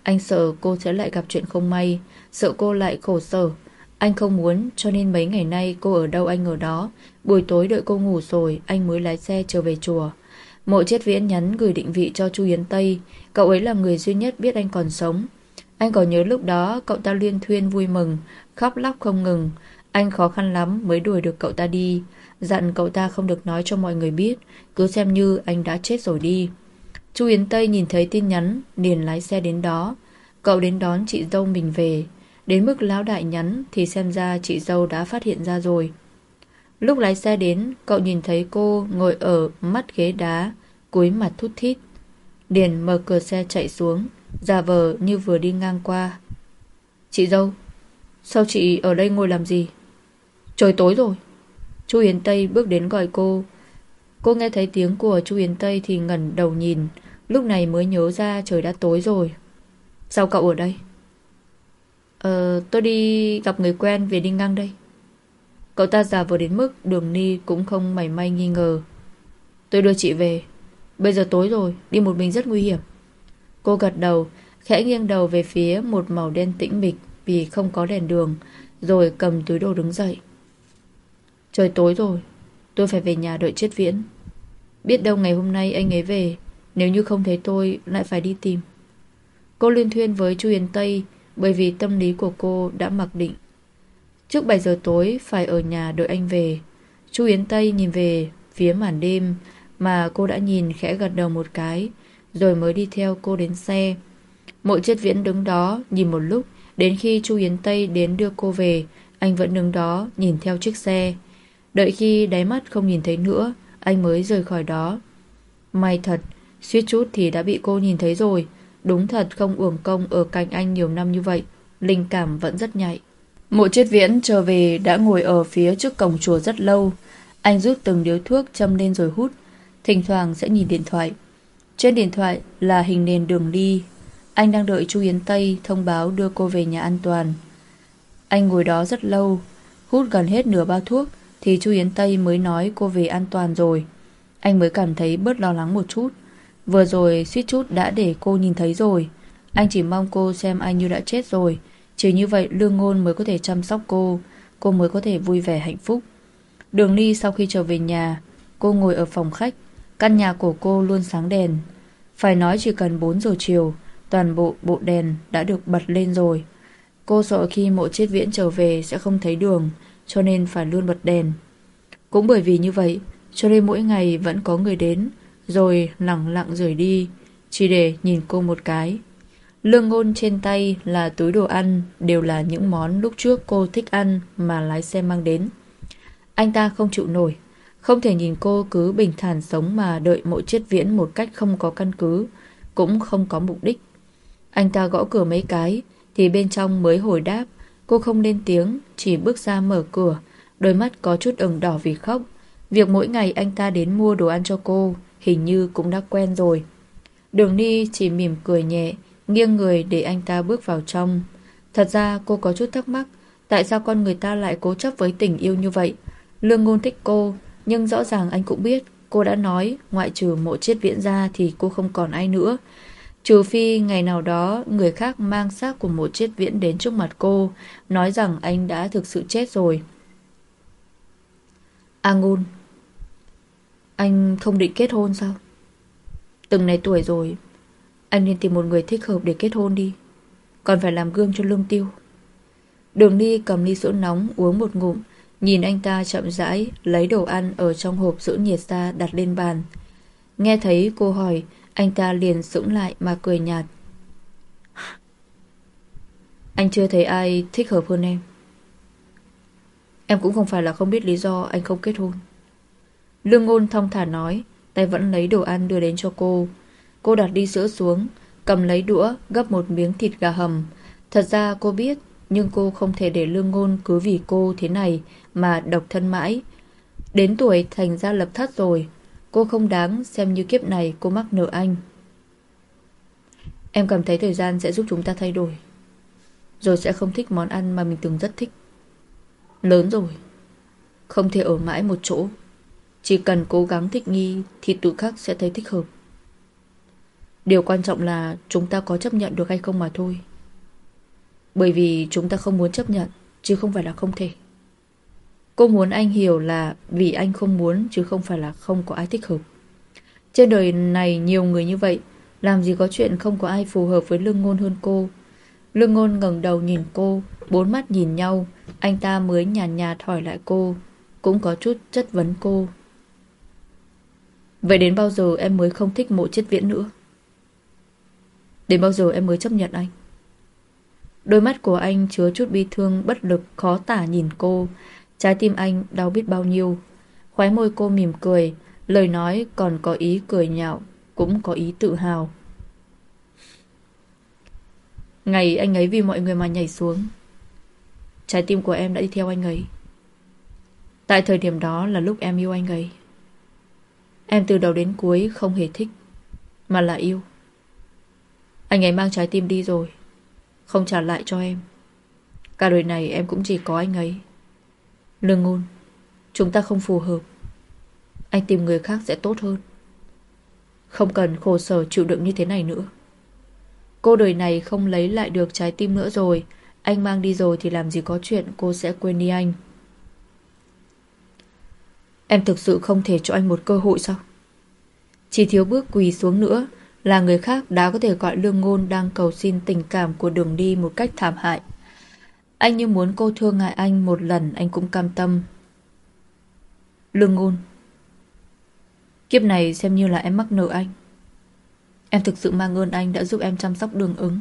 Anh sợ cô sẽ lại gặp chuyện không may, sợ cô lại khổ sở. Anh không muốn, cho nên mấy ngày nay cô ở đâu anh ở đó. Buổi tối đợi cô ngủ rồi, anh mới lái xe trở về chùa. Mộ Chiết Viễn nhắn gửi định vị cho Chu Yến Tây. Cậu ấy là người duy nhất biết anh còn sống. Anh còn nhớ lúc đó cậu ta liên thuyên vui mừng, khóc lóc không ngừng. Anh khó khăn lắm mới đuổi được cậu ta đi, dặn cậu ta không được nói cho mọi người biết, cứ xem như anh đã chết rồi đi. Chu Yến Tây nhìn thấy tin nhắn liền lái xe đến đó. Cậu đến đón chị dâu mình về. Đến mức lão đại nhắn thì xem ra chị dâu đã phát hiện ra rồi. Lúc lái xe đến, cậu nhìn thấy cô ngồi ở mắt ghế đá, cúi mặt thút thít. Liền mở cửa xe chạy xuống, giả vờ như vừa đi ngang qua. Chị dâu, sao chị ở đây ngồi làm gì? Trời tối rồi. Chu Yến Tây bước đến gọi cô. Cô nghe thấy tiếng của Chu Yến Tây thì ngẩng đầu nhìn, lúc này mới nhớ ra trời đã tối rồi. Sao cậu ở đây? Ờ, tôi đi gặp người quen về đi ngang đây. Cậu ta giả vờ đến mức Đường Ni cũng không mảy may nghi ngờ. Tôi đưa chị về. Bây giờ tối rồi, đi một mình rất nguy hiểm. Cô gật đầu, khẽ nghiêng đầu về phía một màu đen tĩnh mịch vì không có đèn đường, rồi cầm túi đồ đứng dậy. Trời tối rồi, tôi phải về nhà đợi Chiết Viễn. Biết đâu ngày hôm nay anh ấy về, nếu như không thấy tôi lại phải đi tìm. Cô liên thuyên với Chu Yến Tây bởi vì tâm lý của cô đã mặc định trước bảy giờ tối phải ở nhà đợi anh về. Chu Yến Tây nhìn về phía màn đêm mà cô đã nhìn, khẽ gật đầu một cái, rồi mới đi theo cô đến xe. Mộ Chiết Viễn đứng đó nhìn một lúc, đến khi Chu Yến Tây đến đưa cô về, anh vẫn đứng đó nhìn theo chiếc xe. Đợi khi đáy mắt không nhìn thấy nữa, anh mới rời khỏi đó. May thật, suýt chút thì đã bị cô nhìn thấy rồi. Đúng thật không uổng công ở cạnh anh nhiều năm như vậy. Linh cảm vẫn rất nhạy. Mộ Chiết Viễn trở về đã ngồi ở phía trước cổng chùa rất lâu. Anh rút từng điếu thuốc châm lên rồi hút, thỉnh thoảng sẽ nhìn điện thoại. Trên điện thoại là hình nền Đường Ly. Anh đang đợi Chu Yến Tây thông báo đưa cô về nhà an toàn. Anh ngồi đó rất lâu, hút gần hết nửa bao thuốc thì Chu Yến Tây mới nói cô về an toàn rồi. Anh mới cảm thấy bớt lo lắng một chút. Vừa rồi suýt chút đã để cô nhìn thấy rồi. Anh chỉ mong cô xem anh như đã chết rồi. Chỉ như vậy Lương Ngôn mới có thể chăm sóc cô, cô mới có thể vui vẻ hạnh phúc. Đường Ly sau khi trở về nhà, cô ngồi ở phòng khách. Căn nhà của cô luôn sáng đèn. Phải nói chỉ cần bốn giờ chiều, toàn bộ bộ đèn đã được bật lên rồi. Cô sợ khi Mộ Chiết Viễn trở về sẽ không thấy đường, cho nên phải luôn bật đèn. Cũng bởi vì như vậy, cho nên mỗi ngày vẫn có người đến, rồi lẳng lặng rời đi, chỉ để nhìn cô một cái. Lương Ngôn trên tay là túi đồ ăn, đều là những món lúc trước cô thích ăn mà lái xe mang đến. Anh ta không chịu nổi, không thể nhìn cô cứ bình thản sống mà đợi Mộ Chiết Viễn một cách không có căn cứ, cũng không có mục đích. Anh ta gõ cửa mấy cái thì bên trong mới hồi đáp. Cô không lên tiếng, chỉ bước ra mở cửa, đôi mắt có chút ửng đỏ vì khóc. Việc mỗi ngày anh ta đến mua đồ ăn cho cô hình như cũng đã quen rồi. Đường Ni chỉ mỉm cười nhẹ, nghiêng người để anh ta bước vào trong. Thật ra cô có chút thắc mắc, tại sao con người ta lại cố chấp với tình yêu như vậy. Lương Ngôn thích cô, nhưng rõ ràng anh cũng biết cô đã nói ngoại trừ Mộ Chiết Viễn ra thì cô không còn ai nữa. Trừ phi ngày nào đó người khác mang xác của Mộ Chiết Viễn đến trước mặt cô, nói rằng anh đã thực sự chết rồi. A Ngôn, anh không định kết hôn sao? Từng này tuổi rồi, anh nên tìm một người thích hợp để kết hôn đi. Còn phải làm gương cho Lương Tiêu. Đường Ly cầm ly sữa nóng uống một ngụm, nhìn anh ta chậm rãi lấy đồ ăn ở trong hộp sữa nhiệt ra đặt lên bàn. Nghe thấy cô hỏi, anh ta liền sững lại mà cười nhạt. Anh chưa thấy ai thích hợp hơn em. Em cũng không phải là không biết lý do anh không kết hôn. Lương Ngôn thong thả nói, tay vẫn lấy đồ ăn đưa đến cho cô. Cô đặt ly sữa xuống, cầm lấy đũa gấp một miếng thịt gà hầm. Thật ra cô biết, nhưng cô không thể để Lương Ngôn cứ vì cô thế này mà độc thân mãi. Đến tuổi thành ra lập thất rồi, cô không đáng xem như kiếp này cô mắc nợ anh. Em cảm thấy thời gian sẽ giúp chúng ta thay đổi, rồi sẽ không thích món ăn mà mình từng rất thích. Lớn rồi, không thể ở mãi một chỗ. Chỉ cần cố gắng thích nghi thì tự khắc sẽ thấy thích hợp. Điều quan trọng là chúng ta có chấp nhận được hay không mà thôi. Bởi vì chúng ta không muốn chấp nhận, chứ không phải là không thể. Cô muốn anh hiểu là vì anh không muốn, chứ không phải là không có ai thích hợp. Trên đời này nhiều người như vậy, làm gì có chuyện không có ai phù hợp với Lương Ngôn hơn cô. Lương Ngôn ngẩng đầu nhìn cô, bốn mắt nhìn nhau. Anh ta mới nhàn nhạt hỏi lại cô, cũng có chút chất vấn cô. Vậy đến bao giờ em mới không thích Mộ Chiết Viễn nữa? Đến bao giờ em mới chấp nhận anh? Đôi mắt của anh chứa chút bi thương, bất lực, khó tả nhìn cô. Trái tim anh đau biết bao nhiêu. Khóe môi cô mỉm cười, lời nói còn có ý cười nhạo, cũng có ý tự hào. Ngày anh ấy vì mọi người mà nhảy xuống, trái tim của em đã đi theo anh ấy. Tại thời điểm đó là lúc em yêu anh ấy. Em từ đầu đến cuối không hề thích, mà là yêu. Anh ấy mang trái tim đi rồi, không trả lại cho em. Cả đời này em cũng chỉ có anh ấy. Lương Ngôn, chúng ta không phù hợp. Anh tìm người khác sẽ tốt hơn. Không cần khổ sở chịu đựng như thế này nữa. Cô đời này không lấy lại được trái tim nữa rồi. Anh mang đi rồi thì làm gì có chuyện cô sẽ quên đi anh. Em thực sự không thể cho anh một cơ hội sao? Chỉ thiếu bước quỳ xuống nữa là người khác đã có thể gọi Lương Ngôn đang cầu xin tình cảm của Đường Đi một cách thảm hại. Anh như muốn cô thương hại anh một lần, anh cũng cam tâm. Lương Ngôn, kiếp này xem như là em mắc nợ anh. Em thực sự mang ơn anh đã giúp em chăm sóc Đường Ứng.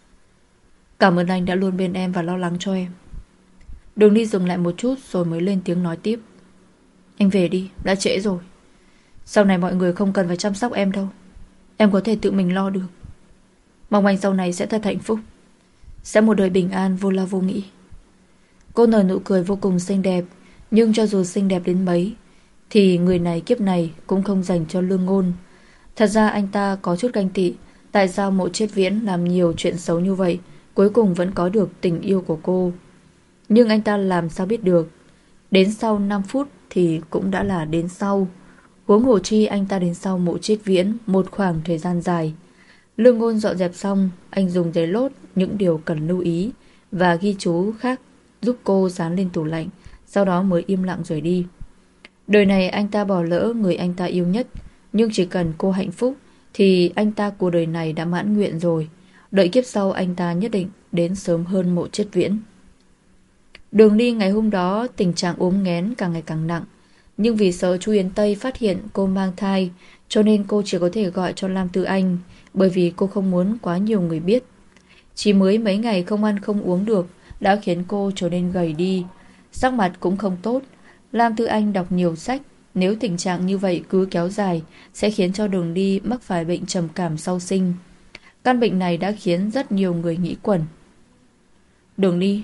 Cảm ơn anh đã luôn bên em và lo lắng cho em. Đường Đi dừng lại một chút rồi mới lên tiếng nói tiếp. Anh về đi, đã trễ rồi. Sau này mọi người không cần phải chăm sóc em đâu. Em có thể tự mình lo được. Mong anh sau này sẽ thật hạnh phúc, sẽ một đời bình an vô lo vô nghĩ. Cô nở nụ cười vô cùng xinh đẹp. Nhưng cho dù xinh đẹp đến mấy thì người này kiếp này cũng không dành cho Lương Ngôn. Thật ra anh ta có chút ganh tị. Tại sao Mộ Chiết Viễn làm nhiều chuyện xấu như vậy, cuối cùng vẫn có được tình yêu của cô. Nhưng anh ta làm sao biết được, đến sau năm phút thì cũng đã là đến sau. Huống hồ chi anh ta đến sau Mộ Chiết Viễn một khoảng thời gian dài. Lương Ngôn dọn dẹp xong, anh dùng giấy lốt những điều cần lưu ý và ghi chú khác giúp cô dán lên tủ lạnh, sau đó mới im lặng rời đi. Đời này anh ta bỏ lỡ người anh ta yêu nhất, nhưng chỉ cần cô hạnh phúc thì anh ta của đời này đã mãn nguyện rồi. Đợi kiếp sau anh ta nhất định đến sớm hơn Mộ Chiết Viễn. Đường Đi ngày hôm đó tình trạng ốm nghén càng ngày càng nặng. Nhưng vì sợ Chu Yến Tây phát hiện cô mang thai, cho nên cô chỉ có thể gọi cho Lam Tư Anh, bởi vì cô không muốn quá nhiều người biết. Chỉ mới mấy ngày không ăn không uống được đã khiến cô trở nên gầy đi, sắc mặt cũng không tốt. Lam Tư Anh đọc nhiều sách, nếu tình trạng như vậy cứ kéo dài sẽ khiến cho Đường Đi mắc phải bệnh trầm cảm sau sinh. Căn bệnh này đã khiến rất nhiều người nghĩ quẩn. Đường Đi,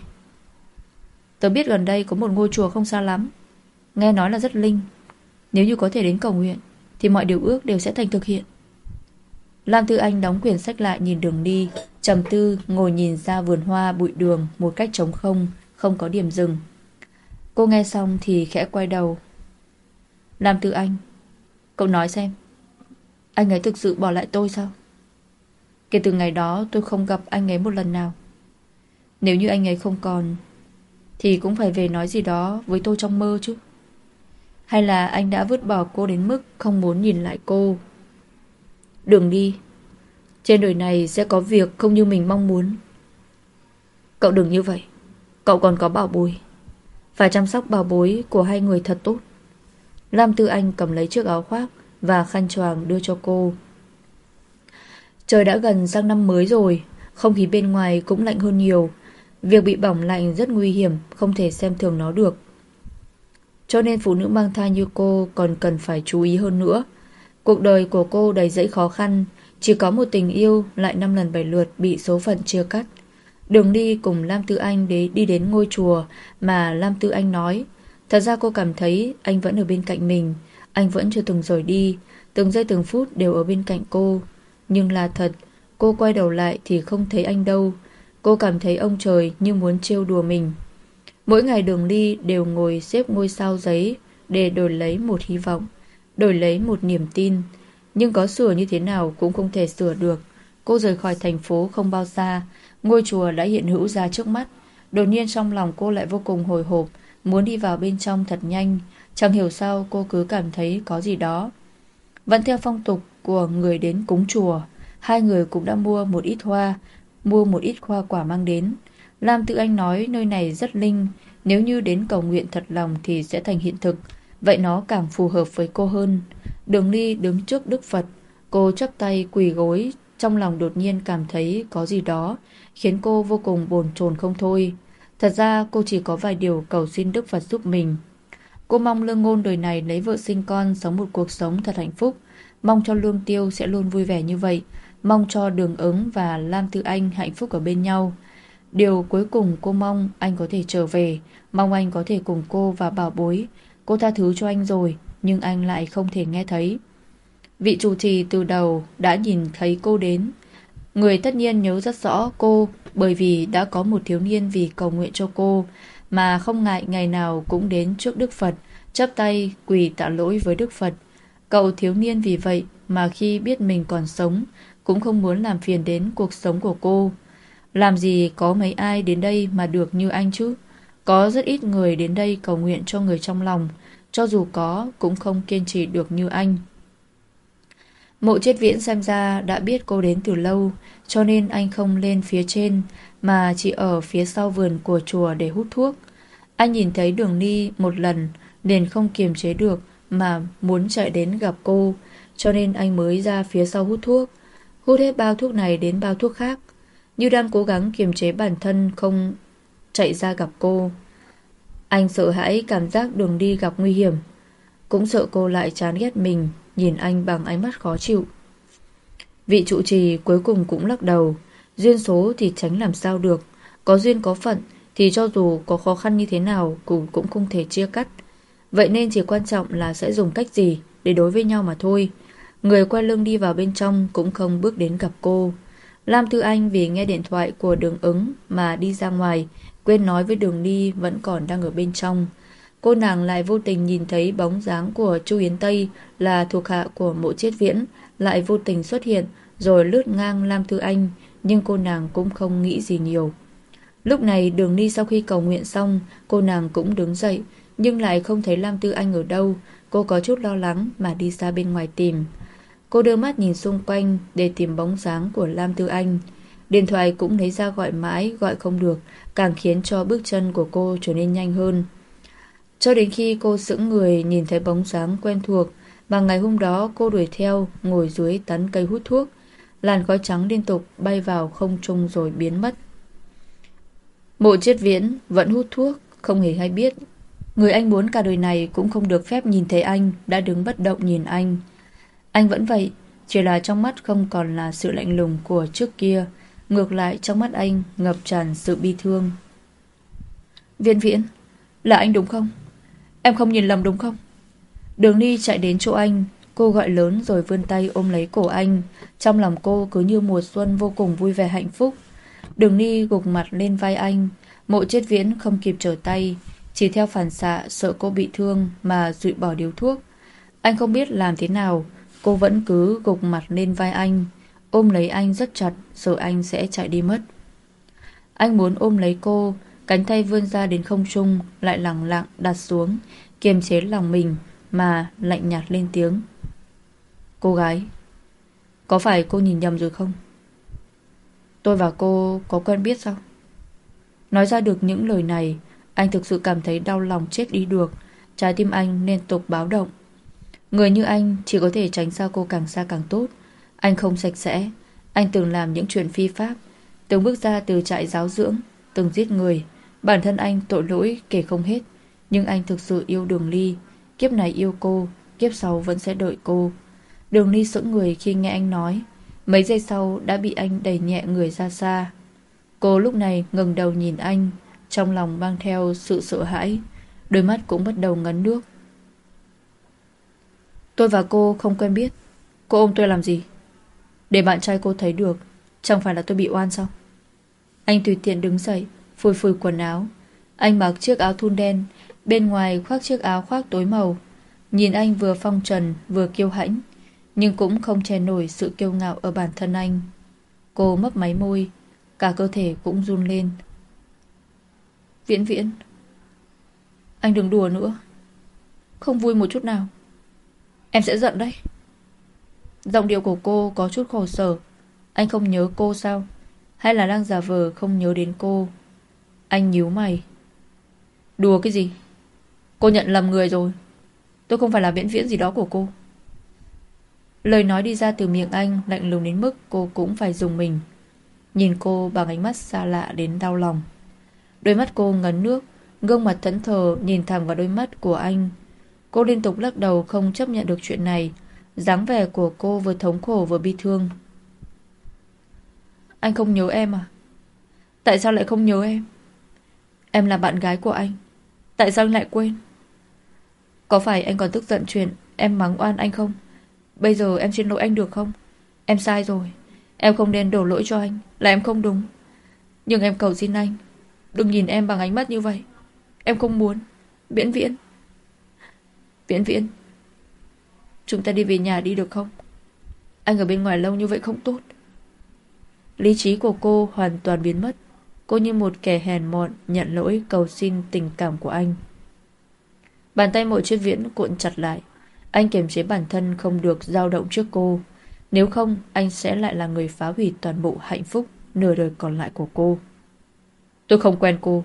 tớ biết gần đây có một ngôi chùa không xa lắm, nghe nói là rất linh. Nếu như có thể đến cầu nguyện thì mọi điều ước đều sẽ thành thực hiện. Lam Tư Anh đóng quyển sách lại nhìn Đường Đi, trầm tư ngồi nhìn ra vườn hoa bụi đường một cách trống không, không có điểm dừng. Cô nghe xong thì khẽ quay đầu. Lam Tư Anh, cậu nói xem, anh ấy thực sự bỏ lại tôi sao? Kể từ ngày đó tôi không gặp anh ấy một lần nào. Nếu như anh ấy không còn thì cũng phải về nói gì đó với tôi trong mơ chứ. Hay là anh đã vứt bỏ cô đến mức không muốn nhìn lại cô? Đường Đi, trên đời này sẽ có việc không như mình mong muốn. Cậu đừng như vậy. Cậu còn có bảo bối, phải chăm sóc bảo bối của hai người thật tốt. Lam Tư Anh cầm lấy chiếc áo khoác và khăn choàng đưa cho cô. Trời đã gần sang năm mới rồi, không khí bên ngoài cũng lạnh hơn nhiều. Việc bị bỏng lạnh rất nguy hiểm, không thể xem thường nó được. Cho nên phụ nữ mang thai như cô còn cần phải chú ý hơn nữa. Cuộc đời của cô đầy dẫy khó khăn, chỉ có một tình yêu lại năm lần bảy lượt bị số phận chia cắt. Đường Đi cùng Lam Tư Anh để đi đến ngôi chùa mà Lam Tư Anh nói. Thật ra cô cảm thấy anh vẫn ở bên cạnh mình, anh vẫn chưa từng rời đi, từng giây từng phút đều ở bên cạnh cô. Nhưng là thật, cô quay đầu lại thì không thấy anh đâu. Cô cảm thấy ông trời như muốn trêu đùa mình. Mỗi ngày Đường Đi đều ngồi xếp ngôi sao giấy để đổi lấy một hy vọng, đổi lấy một niềm tin. Nhưng có sửa như thế nào cũng không thể sửa được. Cô rời khỏi thành phố không bao xa, ngôi chùa đã hiện hữu ra trước mắt. Đột nhiên trong lòng cô lại vô cùng hồi hộp, muốn đi vào bên trong thật nhanh. Chẳng hiểu sao cô cứ cảm thấy có gì đó. Vẫn theo phong tục của người đến cúng chùa, hai người cũng đã mua một ít hoa, mua một ít hoa quả mang đến. Lam Tự Anh nói nơi này rất linh, nếu như đến cầu nguyện thật lòng thì sẽ thành hiện thực, vậy nó càng phù hợp với cô hơn. Đường Ly đứng trước Đức Phật, cô chắp tay quỳ gối, trong lòng đột nhiên cảm thấy có gì đó, khiến cô vô cùng bồn chồn không thôi. Thật ra cô chỉ có vài điều cầu xin Đức Phật giúp mình. Cô mong Lương Ngôn đời này lấy vợ sinh con, sống một cuộc sống thật hạnh phúc. Mong cho Lương Tiêu sẽ luôn vui vẻ như vậy. Mong cho Đường Ứng và Lam Tư Anh hạnh phúc ở bên nhau. Điều cuối cùng cô mong anh có thể trở về. Mong anh có thể cùng cô và bảo bối. Cô tha thứ cho anh rồi, nhưng anh lại không thể nghe thấy. Vị trụ trì từ đầu đã nhìn thấy cô đến. Người tất nhiên nhớ rất rõ cô, bởi vì đã có một thiếu niên vì cầu nguyện cho cô mà không ngại ngày nào cũng đến trước Đức Phật, chắp tay quỳ tạ lỗi với Đức Phật. Cậu thiếu niên vì vậy mà khi biết mình còn sống cũng không muốn làm phiền đến cuộc sống của cô. Làm gì có mấy ai đến đây mà được như anh chứ? Có rất ít người đến đây cầu nguyện cho người trong lòng, cho dù có cũng không kiên trì được như anh. Mộ Triết Viễn xem ra đã biết cô đến từ lâu, cho nên anh không lên phía trên mà chỉ ở phía sau vườn của chùa để hút thuốc. Anh nhìn thấy Đường Ly một lần liền không kiềm chế được mà muốn chạy đến gặp cô, cho nên anh mới ra phía sau hút thuốc. Hút hết bao thuốc này đến bao thuốc khác, như đang cố gắng kiềm chế bản thân không chạy ra gặp cô. Anh sợ hãi cảm giác Đường Ly gặp nguy hiểm, cũng sợ cô lại chán ghét mình, nhìn anh bằng ánh mắt khó chịu. Vị trụ trì cuối cùng cũng lắc đầu. Duyên số thì tránh làm sao được, có duyên có phận thì cho dù có khó khăn như thế nào cũng, cũng không thể chia cắt. Vậy nên chỉ quan trọng là sẽ dùng cách gì để đối với nhau mà thôi. Người quay lưng đi vào bên trong cũng không bước đến gặp cô. Lam Tư Anh vì nghe điện thoại của Đường Ứng mà đi ra ngoài, quên nói với Đường Ly vẫn còn đang ở bên trong. Cô nàng lại vô tình nhìn thấy bóng dáng của Chu Yến Tây là thuộc hạ của Mộ Triết Viễn lại vô tình xuất hiện rồi lướt ngang Lam Tư Anh, nhưng cô nàng cũng không nghĩ gì nhiều. Lúc này Đường Ly sau khi cầu nguyện xong, cô nàng cũng đứng dậy, nhưng lại không thấy Lam Tư Anh ở đâu. Cô có chút lo lắng mà đi ra bên ngoài tìm. Cô đưa mắt nhìn xung quanh để tìm bóng dáng của Lam Tư Anh. Điện thoại cũng lấy ra gọi mãi gọi không được, càng khiến cho bước chân của cô trở nên nhanh hơn. Cho đến khi cô sững người nhìn thấy bóng dáng quen thuộc mà ngày hôm đó cô đuổi theo, ngồi dưới tán cây hút thuốc. Làn khói trắng liên tục bay vào không trung rồi biến mất. Mộ Triết Viễn vẫn hút thuốc, không hề hay biết. Người anh muốn cả đời này cũng không được phép nhìn thấy anh đã đứng bất động nhìn anh. Anh vẫn vậy, chỉ là trong mắt không còn là sự lạnh lùng của trước kia, ngược lại trong mắt anh ngập tràn sự bi thương. Viễn Viễn, là anh đúng không? Em không nhìn lầm đúng không? Đường Ly chạy đến chỗ anh, cô gọi lớn rồi vươn tay ôm lấy cổ anh. Trong lòng cô cứ như mùa xuân vô cùng vui vẻ hạnh phúc. Đường Ly gục mặt lên vai anh. Mộ Triết Viễn không kịp trở tay, chỉ theo phản xạ sợ cô bị thương mà dụi bỏ điếu thuốc. Anh không biết làm thế nào, cô vẫn cứ gục mặt lên vai anh, ôm lấy anh rất chặt, sợ anh sẽ chạy đi mất. Anh muốn ôm lấy cô, cánh tay vươn ra đến không trung, lại lẳng lặng đặt xuống, kiềm chế lòng mình mà lạnh nhạt lên tiếng. Cô gái, có phải cô nhìn nhầm rồi không? Tôi và cô có quen biết sao? Nói ra được những lời này, anh thực sự cảm thấy đau lòng chết đi được. Trái tim anh liên tục báo động. Người như anh chỉ có thể tránh xa cô càng xa càng tốt. Anh không sạch sẽ, anh từng làm những chuyện phi pháp, từng bước ra từ trại giáo dưỡng, từng giết người. Bản thân anh tội lỗi kể không hết, nhưng anh thực sự yêu Đường Ly. Kiếp này yêu cô, kiếp sau vẫn sẽ đợi cô. Đường Ly sững người khi nghe anh nói. Mấy giây sau đã bị anh đẩy nhẹ người ra xa. Cô lúc này ngẩng đầu nhìn anh, trong lòng mang theo sự sợ hãi, đôi mắt cũng bắt đầu ngấn nước. Tôi và cô không quen biết. Cô ôm tôi làm gì? Để bạn trai cô thấy được, chẳng phải là tôi bị oan sao? Anh tùy tiện đứng dậy, phủi phủi quần áo. Anh mặc chiếc áo thun đen, bên ngoài khoác chiếc áo khoác tối màu. Nhìn anh vừa phong trần vừa kiêu hãnh, nhưng cũng không che nổi sự kiêu ngạo ở bản thân anh. Cô mấp máy môi, cả cơ thể cũng run lên. Viễn Viễn, anh đừng đùa nữa. Không vui một chút nào. Em sẽ giận đấy. Giọng điệu của cô có chút khổ sở. Anh không nhớ cô sao? Hay là đang giả vờ không nhớ đến cô? Anh nhíu mày. Đùa cái gì? Cô nhận lầm người rồi. Tôi không phải là Viễn Viễn gì đó của cô. Lời nói đi ra từ miệng anh lạnh lùng đến mức cô cũng phải dùng mình. Nhìn cô bằng ánh mắt xa lạ đến đau lòng. Đôi mắt cô ngấn nước, gương mặt thẫn thờ nhìn thẳng vào đôi mắt của anh. Cô liên tục lắc đầu không chấp nhận được chuyện này. Dáng vẻ của cô vừa thống khổ vừa bi thương. Anh không nhớ em à? Tại sao lại không nhớ em? Em là bạn gái của anh. Tại sao anh lại quên? Có phải anh còn tức giận chuyện em mắng oan anh không? Bây giờ em xin lỗi anh được không? Em sai rồi. Em không nên đổ lỗi cho anh. Là em không đúng. Nhưng em cầu xin anh, đừng nhìn em bằng ánh mắt như vậy. Em không muốn. Viễn Viễn. Viễn Viễn, chúng ta đi về nhà đi được không? Anh ở bên ngoài lâu như vậy không tốt. Lý trí của cô hoàn toàn biến mất. Cô như một kẻ hèn mọn nhận lỗi cầu xin tình cảm của anh. Bàn tay Mộ Triết Viễn cuộn chặt lại. Anh kiềm chế bản thân không được dao động trước cô. Nếu không anh sẽ lại là người phá hủy toàn bộ hạnh phúc nửa đời còn lại của cô. Tôi không quen cô,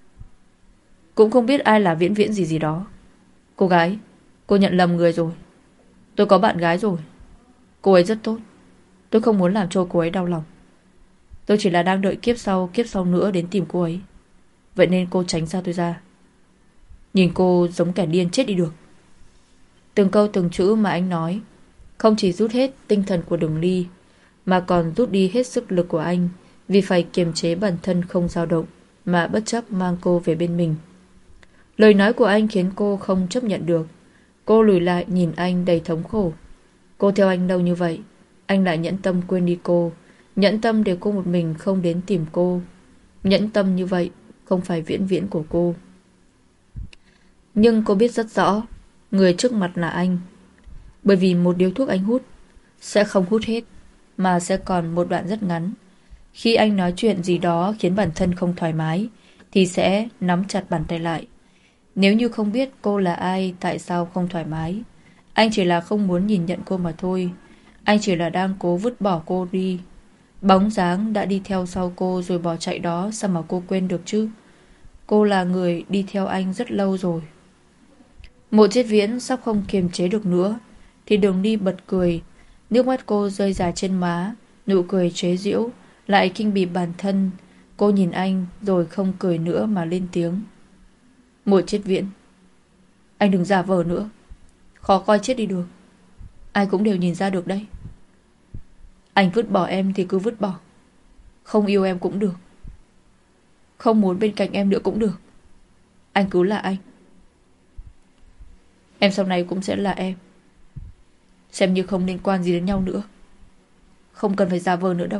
cũng không biết ai là Viễn Viễn gì gì đó. Cô gái, cô nhận lầm người rồi. Tôi có bạn gái rồi. Cô ấy rất tốt. Tôi không muốn làm cho cô ấy đau lòng. Tôi chỉ là đang đợi kiếp sau Kiếp sau nữa đến tìm cô ấy. Vậy nên cô tránh xa tôi ra. Nhìn cô giống kẻ điên chết đi được. Từng câu từng chữ mà anh nói không chỉ rút hết tinh thần của Đường Ly, mà còn rút đi hết sức lực của anh, vì phải kiềm chế bản thân không dao động, mà bất chấp mang cô về bên mình. Lời nói của anh khiến cô không chấp nhận được. Cô lùi lại nhìn anh đầy thống khổ. Cô theo anh lâu như vậy, anh lại nhẫn tâm quên đi cô, nhẫn tâm để cô một mình không đến tìm cô. Nhẫn tâm như vậy không phải Viễn Viễn của cô. Nhưng cô biết rất rõ người trước mặt là anh. Bởi vì một điếu thuốc anh hút sẽ không hút hết, mà sẽ còn một đoạn rất ngắn. Khi anh nói chuyện gì đó khiến bản thân không thoải mái thì sẽ nắm chặt bàn tay lại. Nếu như không biết cô là ai, tại sao không thoải mái, anh chỉ là không muốn nhìn nhận cô mà thôi. Anh chỉ là đang cố vứt bỏ cô đi. Bóng dáng đã đi theo sau cô rồi bỏ chạy đó, sao mà cô quên được chứ? Cô là người đi theo anh rất lâu rồi. Mộ Triết Viễn sắp không kiềm chế được nữa thì Đường Ly bật cười. Nước mắt cô rơi dài trên má, nụ cười chế giễu lại kinh bỉ bản thân. Cô nhìn anh rồi không cười nữa mà lên tiếng. Mộ Triết Viễn, anh đừng giả vờ nữa. Khó coi chết đi được. Ai cũng đều nhìn ra được đấy. Anh vứt bỏ em thì cứ vứt bỏ. Không yêu em cũng được, không muốn bên cạnh em nữa cũng được. Anh cứ là anh. Em sau này cũng sẽ là em. Xem như không liên quan gì đến nhau nữa. Không cần phải giả vờ nữa đâu.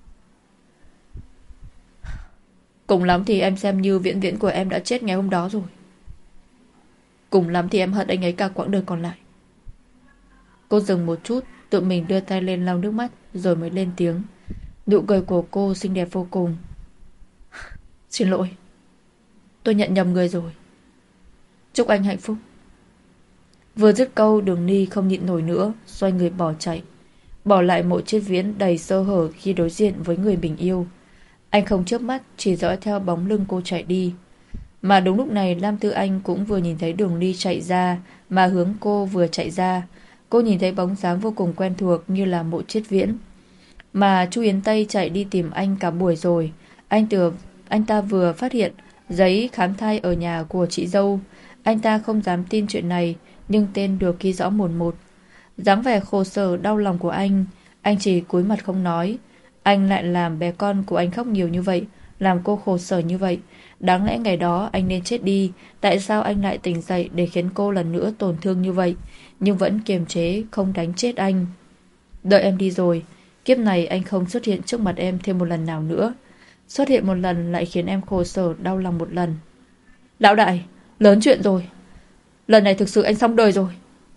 Cùng lắm thì em xem như Viễn Viễn của em đã chết ngày hôm đó rồi. Cùng lắm thì em hận anh ấy cả quãng đời còn lại. Cô dừng một chút, tự mình đưa tay lên lau nước mắt, rồi mới lên tiếng. Nụ cười của cô xinh đẹp vô cùng. Xin lỗi, tôi nhận nhầm người rồi. Chúc anh hạnh phúc. Vừa dứt câu, Đường Ly không nhịn nổi nữa, xoay người bỏ chạy, bỏ lại Mộ Triết Viễn đầy sơ hở khi đối diện với người mình yêu. Anh không chớp mắt, chỉ dõi theo bóng lưng cô chạy đi. Mà đúng lúc này Lam Tư Anh cũng vừa nhìn thấy Đường Ly chạy ra, mà hướng cô vừa chạy ra. Cô nhìn thấy bóng dáng vô cùng quen thuộc như là Mộ Triết Viễn. Mà Chu Yến Tây chạy đi tìm anh cả buổi rồi. Anh từ anh ta vừa phát hiện giấy khám thai ở nhà của chị dâu. Anh ta không dám tin chuyện này, nhưng tên được ghi rõ mồn một. Dáng vẻ khổ sở đau lòng của anh, anh chỉ cúi mặt không nói. Anh lại làm bé con của anh khóc nhiều như vậy, làm cô khổ sở như vậy. Đáng lẽ ngày đó anh nên chết đi. Tại sao anh lại tỉnh dậy để khiến cô lần nữa tổn thương như vậy, nhưng vẫn kiềm chế không đánh chết anh? Đợi em đi rồi, kiếp này anh không xuất hiện trước mặt em thêm một lần nào nữa. Xuất hiện một lần lại khiến em khổ sở đau lòng một lần. Lão đại, lớn chuyện rồi. Lần này thực sự anh xong đời rồi.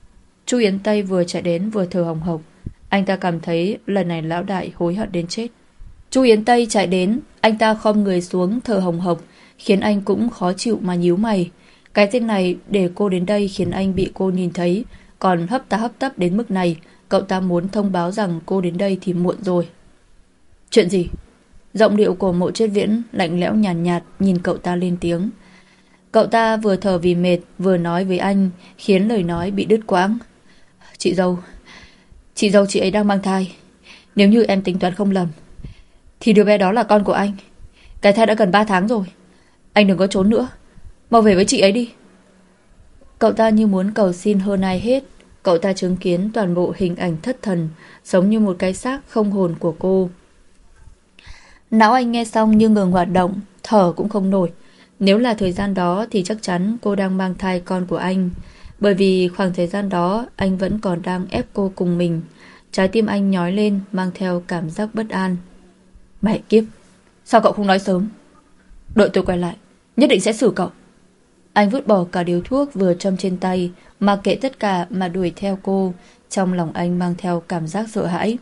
Chu Yến Tây vừa chạy đến vừa thở hồng hộc. Anh ta cảm thấy lần này lão đại hối hận đến chết. Chu Yến Tây chạy đến, anh ta khom người xuống thở hồng hộc, khiến anh cũng khó chịu mà nhíu mày. Cái tên này để cô đến đây khiến anh bị cô nhìn thấy, còn hấp tá hấp tấp đến mức này. Cậu ta muốn thông báo rằng cô đến đây thì muộn rồi. Chuyện gì? Giọng điệu của Mộ Triết Viễn lạnh lẽo nhàn nhạt, nhạt nhìn cậu ta lên tiếng. Cậu ta vừa thở vì mệt vừa nói với anh, khiến lời nói bị đứt quãng. Chị dâu, chị dâu chị ấy đang mang thai. Nếu như em tính toán không lầm thì đứa bé đó là con của anh. Cái thai đã gần ba tháng rồi. Anh đừng có trốn nữa, mau về với chị ấy đi. Cậu ta như muốn cầu xin hơn ai hết. Cậu ta chứng kiến toàn bộ hình ảnh thất thần, giống như một cái xác không hồn của cô. Não anh nghe xong như ngừng hoạt động, thở cũng không nổi. Nếu là thời gian đó thì chắc chắn cô đang mang thai con của anh. Bởi vì khoảng thời gian đó anh vẫn còn đang ép cô cùng mình. Trái tim anh nhói lên, mang theo cảm giác bất an. Mẹ kiếp, sao cậu không nói sớm? Đợi tôi quay lại, nhất định sẽ xử cậu. Anh vứt bỏ cả điếu thuốc vừa châm trên tay, mặc kệ tất cả mà đuổi theo cô. Trong lòng anh mang theo cảm giác sợ hãi.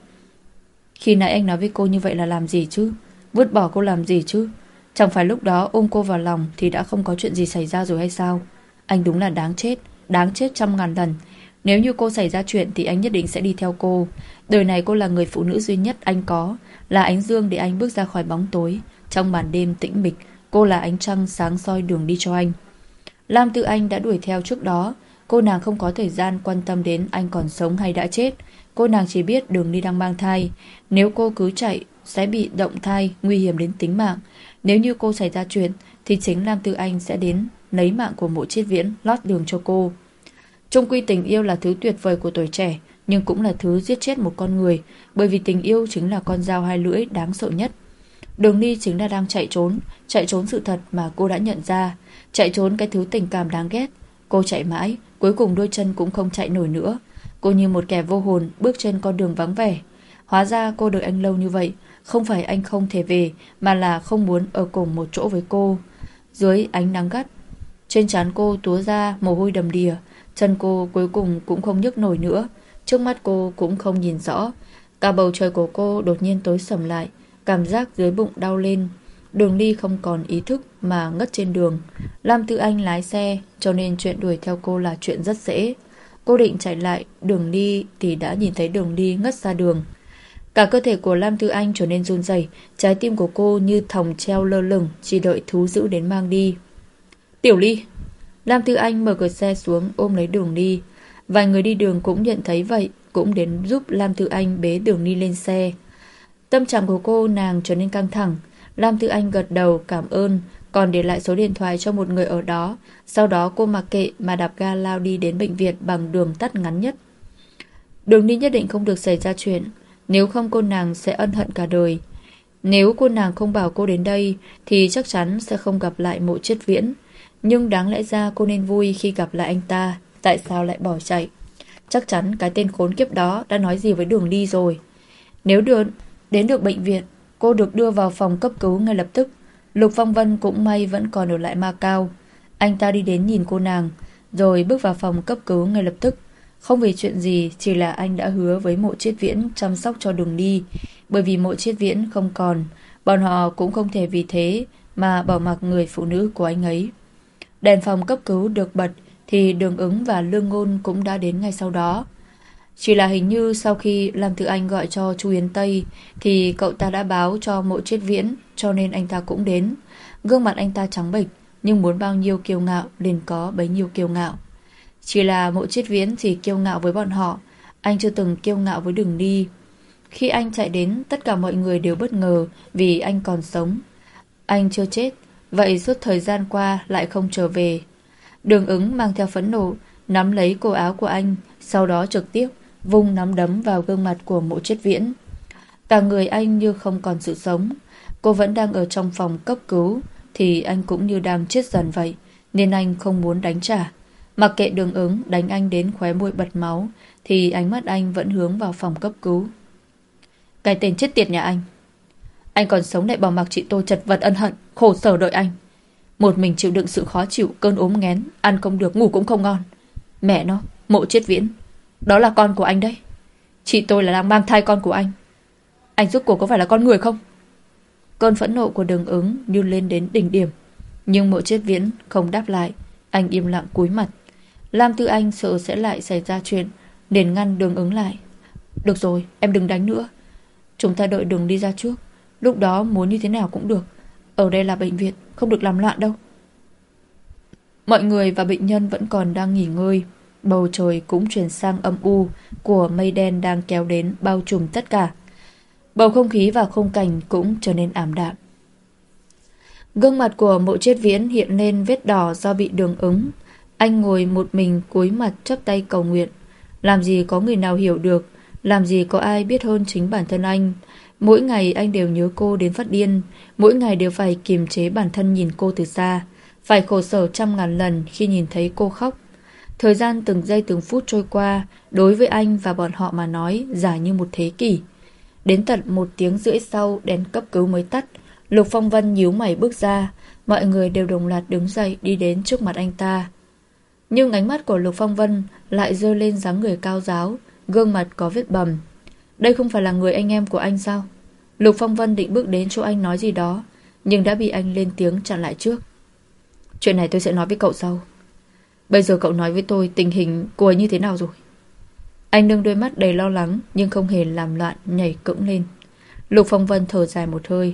Khi nãy anh nói với cô như vậy là làm gì chứ? Vứt bỏ cô làm gì chứ? Chẳng phải lúc đó ôm cô vào lòng thì đã không có chuyện gì xảy ra rồi hay sao? Anh đúng là đáng chết, đáng chết trăm ngàn lần. Nếu như cô xảy ra chuyện thì anh nhất định sẽ đi theo cô. Đời này cô là người phụ nữ duy nhất anh có, là ánh dương để anh bước ra khỏi bóng tối. Trong màn đêm tĩnh mịch, cô là ánh trăng sáng soi đường đi cho anh. Lam Tư Anh đã đuổi theo trước đó. Cô nàng không có thời gian quan tâm đến anh còn sống hay đã chết. Cô nàng chỉ biết Đường Ly đang mang thai. Nếu cô cứ chạy sẽ bị động thai, nguy hiểm đến tính mạng. Nếu như cô xảy ra chuyện thì chính Lam Tư Anh sẽ đến lấy mạng của Mộ Triết Viễn, lót đường cho cô. Chung quy tình yêu là thứ tuyệt vời của tuổi trẻ, nhưng cũng là thứ giết chết một con người. Bởi vì tình yêu chính là con dao hai lưỡi đáng sợ nhất. Đường Ly chính là đang chạy trốn, chạy trốn sự thật mà cô đã nhận ra, chạy trốn cái thứ tình cảm đáng ghét. Cô chạy mãi, cuối cùng đôi chân cũng không chạy nổi nữa. Cô như một kẻ vô hồn bước trên con đường vắng vẻ. Hóa ra cô đợi anh lâu như vậy, không phải anh không thể về, mà là không muốn ở cùng một chỗ với cô. Dưới ánh nắng gắt, trên trán cô túa ra mồ hôi đầm đìa. Chân cô cuối cùng cũng không nhấc nổi nữa. Trước mắt cô cũng không nhìn rõ. Cả bầu trời của cô đột nhiên tối sầm lại. Cảm giác dưới bụng đau lên. Đường Ly không còn ý thức mà ngất trên đường. Lam Tư Anh lái xe, cho nên chuyện đuổi theo cô là chuyện rất dễ. Cô định chạy lại Đường Ly thì đã nhìn thấy Đường Ly ngất ra đường. Cả cơ thể của Lam Tư Anh trở nên run rẩy, trái tim của cô như thòng treo lơ lửng, chỉ đợi thú dữ đến mang đi. Tiểu Ly! Lam Tư Anh mở cửa xe xuống ôm lấy Đường Ly. Vài người đi đường cũng nhận thấy vậy, cũng đến giúp Lam Tư Anh bế Đường Ly lên xe. Tâm trạng của cô nàng trở nên căng thẳng. Lam Tư Anh gật đầu cảm ơn, còn để lại số điện thoại cho một người ở đó. Sau đó cô mặc kệ mà đạp ga lao đi đến bệnh viện bằng đường tắt ngắn nhất. Đường Ly nhất định không được xảy ra chuyện, nếu không cô nàng sẽ ân hận cả đời. Nếu cô nàng không bảo cô đến đây thì chắc chắn sẽ không gặp lại Mộ Triết Viễn. Nhưng đáng lẽ ra cô nên vui khi gặp lại anh ta. Tại sao lại bỏ chạy? Chắc chắn cái tên khốn kiếp đó đã nói gì với Đường Ly rồi. Nếu được đến được bệnh viện, cô được đưa vào phòng cấp cứu ngay lập tức. Lục Phong Vân cũng may vẫn còn ở lại Macau. Anh ta đi đến nhìn cô nàng, rồi bước vào phòng cấp cứu ngay lập tức. Không vì chuyện gì, chỉ là anh đã hứa với Mộ Triết Viễn chăm sóc cho Đường Ly. Bởi vì Mộ Triết Viễn không còn, bọn họ cũng không thể vì thế mà bỏ mặc người phụ nữ của anh ấy. Đèn phòng cấp cứu được bật thì Đường Ứng và Lương Ngôn cũng đã đến ngay sau đó. Chỉ là hình như sau khi Lam Tư Anh gọi cho Chu Yến Tây thì cậu ta đã báo cho Mộ Triết Viễn, cho nên anh ta cũng đến. Gương mặt anh ta trắng bệch, nhưng muốn bao nhiêu kiêu ngạo liền có bấy nhiêu kiêu ngạo. Chỉ là Mộ Triết Viễn chỉ kiêu ngạo với bọn họ, anh chưa từng kiêu ngạo với Đường Ly. Khi anh chạy đến, tất cả mọi người đều bất ngờ vì anh còn sống. Anh chưa chết, vậy suốt thời gian qua lại không trở về. Đường Ứng mang theo phẫn nộ nắm lấy cổ áo của anh, sau đó trực tiếp vung nắm đấm vào gương mặt của Mộ Triết Viễn. Cả người anh như không còn sự sống. Cô vẫn đang ở trong phòng cấp cứu thì anh cũng như đang chết dần vậy, nên anh không muốn đánh trả. Mặc kệ Đường Ứng đánh anh đến khóe môi bật máu thì ánh mắt anh vẫn hướng vào phòng cấp cứu. Cái tên chết tiệt nhà anh, anh còn sống lại bỏ mặc chị tôi chật vật ân hận khổ sở đợi anh. Một mình chịu đựng sự khó chịu, cơn ốm nghén, ăn không được ngủ cũng không ngon. Mẹ nó, Mộ Triết Viễn, Đó là con của anh đấy. Chị tôi là đang mang thai con của anh. Anh rốt cuộc có phải là con người không? Cơn phẫn nộ của Đường Ứng như lên đến đỉnh điểm. Nhưng Mộ Chiết Viễn không đáp lại. Anh im lặng cúi mặt. Lam Tư Anh sợ sẽ lại xảy ra chuyện, liền ngăn Đường Ứng lại. Được rồi, em đừng đánh nữa. Chúng ta đợi Đường đi ra trước. Lúc đó muốn như thế nào cũng được. Ở đây là bệnh viện, không được làm loạn đâu. Mọi người và bệnh nhân vẫn còn đang nghỉ ngơi. Bầu trời cũng chuyển sang âm u, của mây đen đang kéo đến bao trùm tất cả. Bầu không khí và khung cảnh cũng trở nên ảm đạm. Gương mặt của Mộ Chiết Viễn hiện lên vết đỏ do bị Đường Ứng. Anh ngồi một mình cúi mặt chắp tay cầu nguyện. Làm gì có người nào hiểu được, làm gì có ai biết hơn chính bản thân anh. Mỗi ngày anh đều nhớ cô đến phát điên, mỗi ngày đều phải kiềm chế bản thân nhìn cô từ xa, phải khổ sở trăm ngàn lần khi nhìn thấy cô khóc. Thời gian từng giây từng phút trôi qua, đối với anh và bọn họ mà nói dài như một thế kỷ. Đến tận một tiếng rưỡi sau, đèn cấp cứu mới tắt. Lục Phong Vân nhíu mày bước ra. Mọi người đều đồng loạt đứng dậy đi đến trước mặt anh ta. Nhưng ánh mắt của Lục Phong Vân lại rơi lên dáng người cao ráo, gương mặt có vết bầm. Đây không phải là người anh em của anh sao? Lục Phong Vân định bước đến chỗ anh nói gì đó, nhưng đã bị anh lên tiếng chặn lại trước. Chuyện này tôi sẽ nói với cậu sau. Bây giờ cậu nói với tôi tình hình cô ấy như thế nào rồi? Anh nâng đôi mắt đầy lo lắng, nhưng không hề làm loạn, nhảy cẫng lên. Lục Phong Vân thở dài một hơi.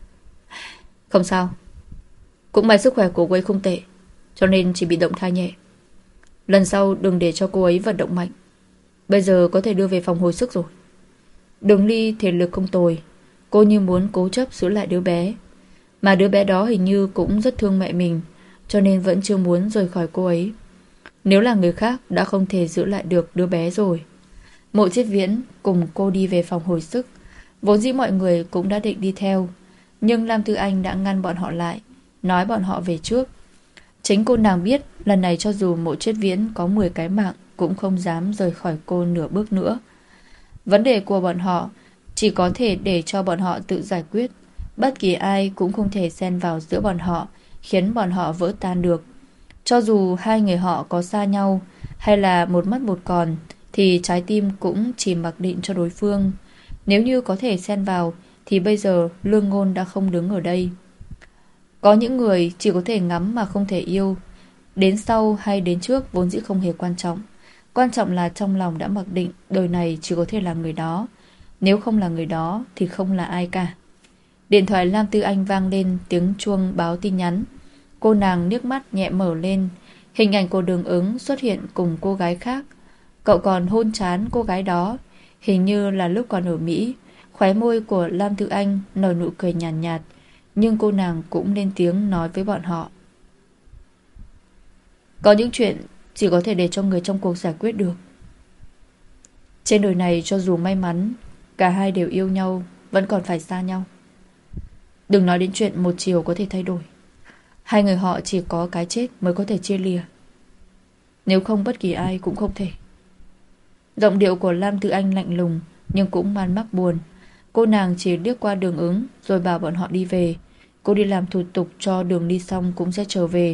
Không sao. Cũng may sức khỏe của cô ấy không tệ, cho nên chỉ bị động thai nhẹ. Lần sau đừng để cho cô ấy vận động mạnh. Bây giờ có thể đưa về phòng hồi sức rồi. Đường Ly thể lực không tồi, cô như muốn cố chấp giữ lại đứa bé. Mà đứa bé đó hình như cũng rất thương mẹ mình, cho nên vẫn chưa muốn rời khỏi cô ấy. Nếu là người khác đã không thể giữ lại được đứa bé rồi. Mộ Chiết Viễn cùng cô đi về phòng hồi sức. Vốn dĩ mọi người cũng đã định đi theo, nhưng Lam Tư Anh đã ngăn bọn họ lại, nói bọn họ về trước. Chính cô nàng biết lần này cho dù Mộ Chiết Viễn có mười cái mạng cũng không dám rời khỏi cô nửa bước nữa. Vấn đề của bọn họ chỉ có thể để cho bọn họ tự giải quyết. Bất kỳ ai cũng không thể xen vào giữa bọn họ, khiến bọn họ vỡ tan được. Cho dù hai người họ có xa nhau hay là một mất một còn, thì trái tim cũng chỉ mặc định cho đối phương. Nếu như có thể xen vào thì bây giờ Lương Ngôn đã không đứng ở đây. Có những người chỉ có thể ngắm mà không thể yêu. Đến sau hay đến trước vốn dĩ không hề quan trọng. Quan trọng là trong lòng đã mặc định đời này chỉ có thể là người đó. Nếu không là người đó thì không là ai cả. Điện thoại Lam Tư Anh vang lên tiếng chuông báo tin nhắn. Cô nàng nước mắt nhẹ mở lên. Hình ảnh của Đường Ứng xuất hiện cùng cô gái khác. Cậu còn hôn trán cô gái đó, hình như là lúc còn ở Mỹ. Khóe môi của Lam Tư Anh nở nụ cười nhàn nhạt, nhạt. Nhưng cô nàng cũng lên tiếng nói với bọn họ. Có những chuyện chỉ có thể để cho người trong cuộc giải quyết được. Trên đời này cho dù may mắn cả hai đều yêu nhau, vẫn còn phải xa nhau. Đừng nói đến chuyện một chiều có thể thay đổi. Hai người họ chỉ có cái chết mới có thể chia lìa. Nếu không bất kỳ ai cũng không thể. Giọng điệu của Lam Tư Anh lạnh lùng, nhưng cũng man mác buồn. Cô nàng chỉ liếc qua Đường Ứng rồi bảo bọn họ đi về. Cô đi làm thủ tục cho Đường đi xong cũng sẽ trở về.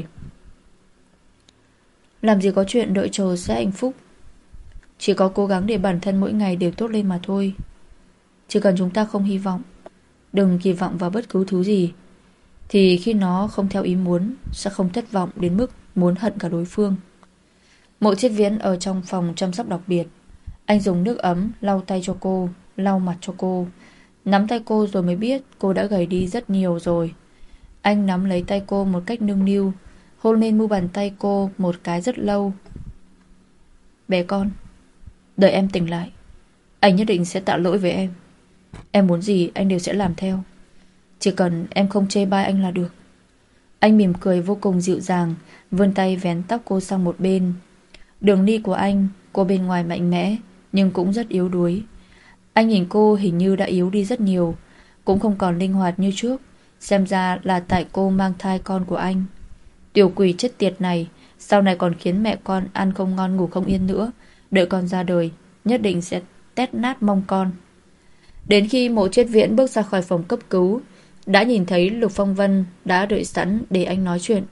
Làm gì có chuyện đợi chờ sẽ hạnh phúc. Chỉ có cố gắng để bản thân mỗi ngày đều tốt lên mà thôi. Chỉ cần chúng ta không hy vọng, đừng kỳ vọng vào bất cứ thứ gì, thì khi nó không theo ý muốn sẽ không thất vọng đến mức muốn hận cả đối phương. Mộ Chiết Viễn ở trong phòng chăm sóc đặc biệt. Anh dùng nước ấm lau tay cho cô, lau mặt cho cô, nắm tay cô rồi mới biết cô đã gầy đi rất nhiều rồi. Anh nắm lấy tay cô một cách nâng niu, hôn lên mu bàn tay cô một cái rất lâu. Bé con, đợi em tỉnh lại, anh nhất định sẽ tạ lỗi với em. Em muốn gì anh đều sẽ làm theo. Chỉ cần em không chê bai anh là được. Anh mỉm cười vô cùng dịu dàng, vươn tay vén tóc cô sang một bên. Đường đi của anh, cô bên ngoài mạnh mẽ nhưng cũng rất yếu đuối. Anh nhìn cô hình như đã yếu đi rất nhiều, cũng không còn linh hoạt như trước. Xem ra là tại cô mang thai con của anh. Tiểu quỷ chết tiệt này, sau này còn khiến mẹ con ăn không ngon ngủ không yên nữa. Đợi con ra đời, nhất định sẽ tét nát mông con. Đến khi Mộ Chiết Viễn bước ra khỏi phòng cấp cứu, đã nhìn thấy Lục Phong Vân đã đợi sẵn để anh nói chuyện.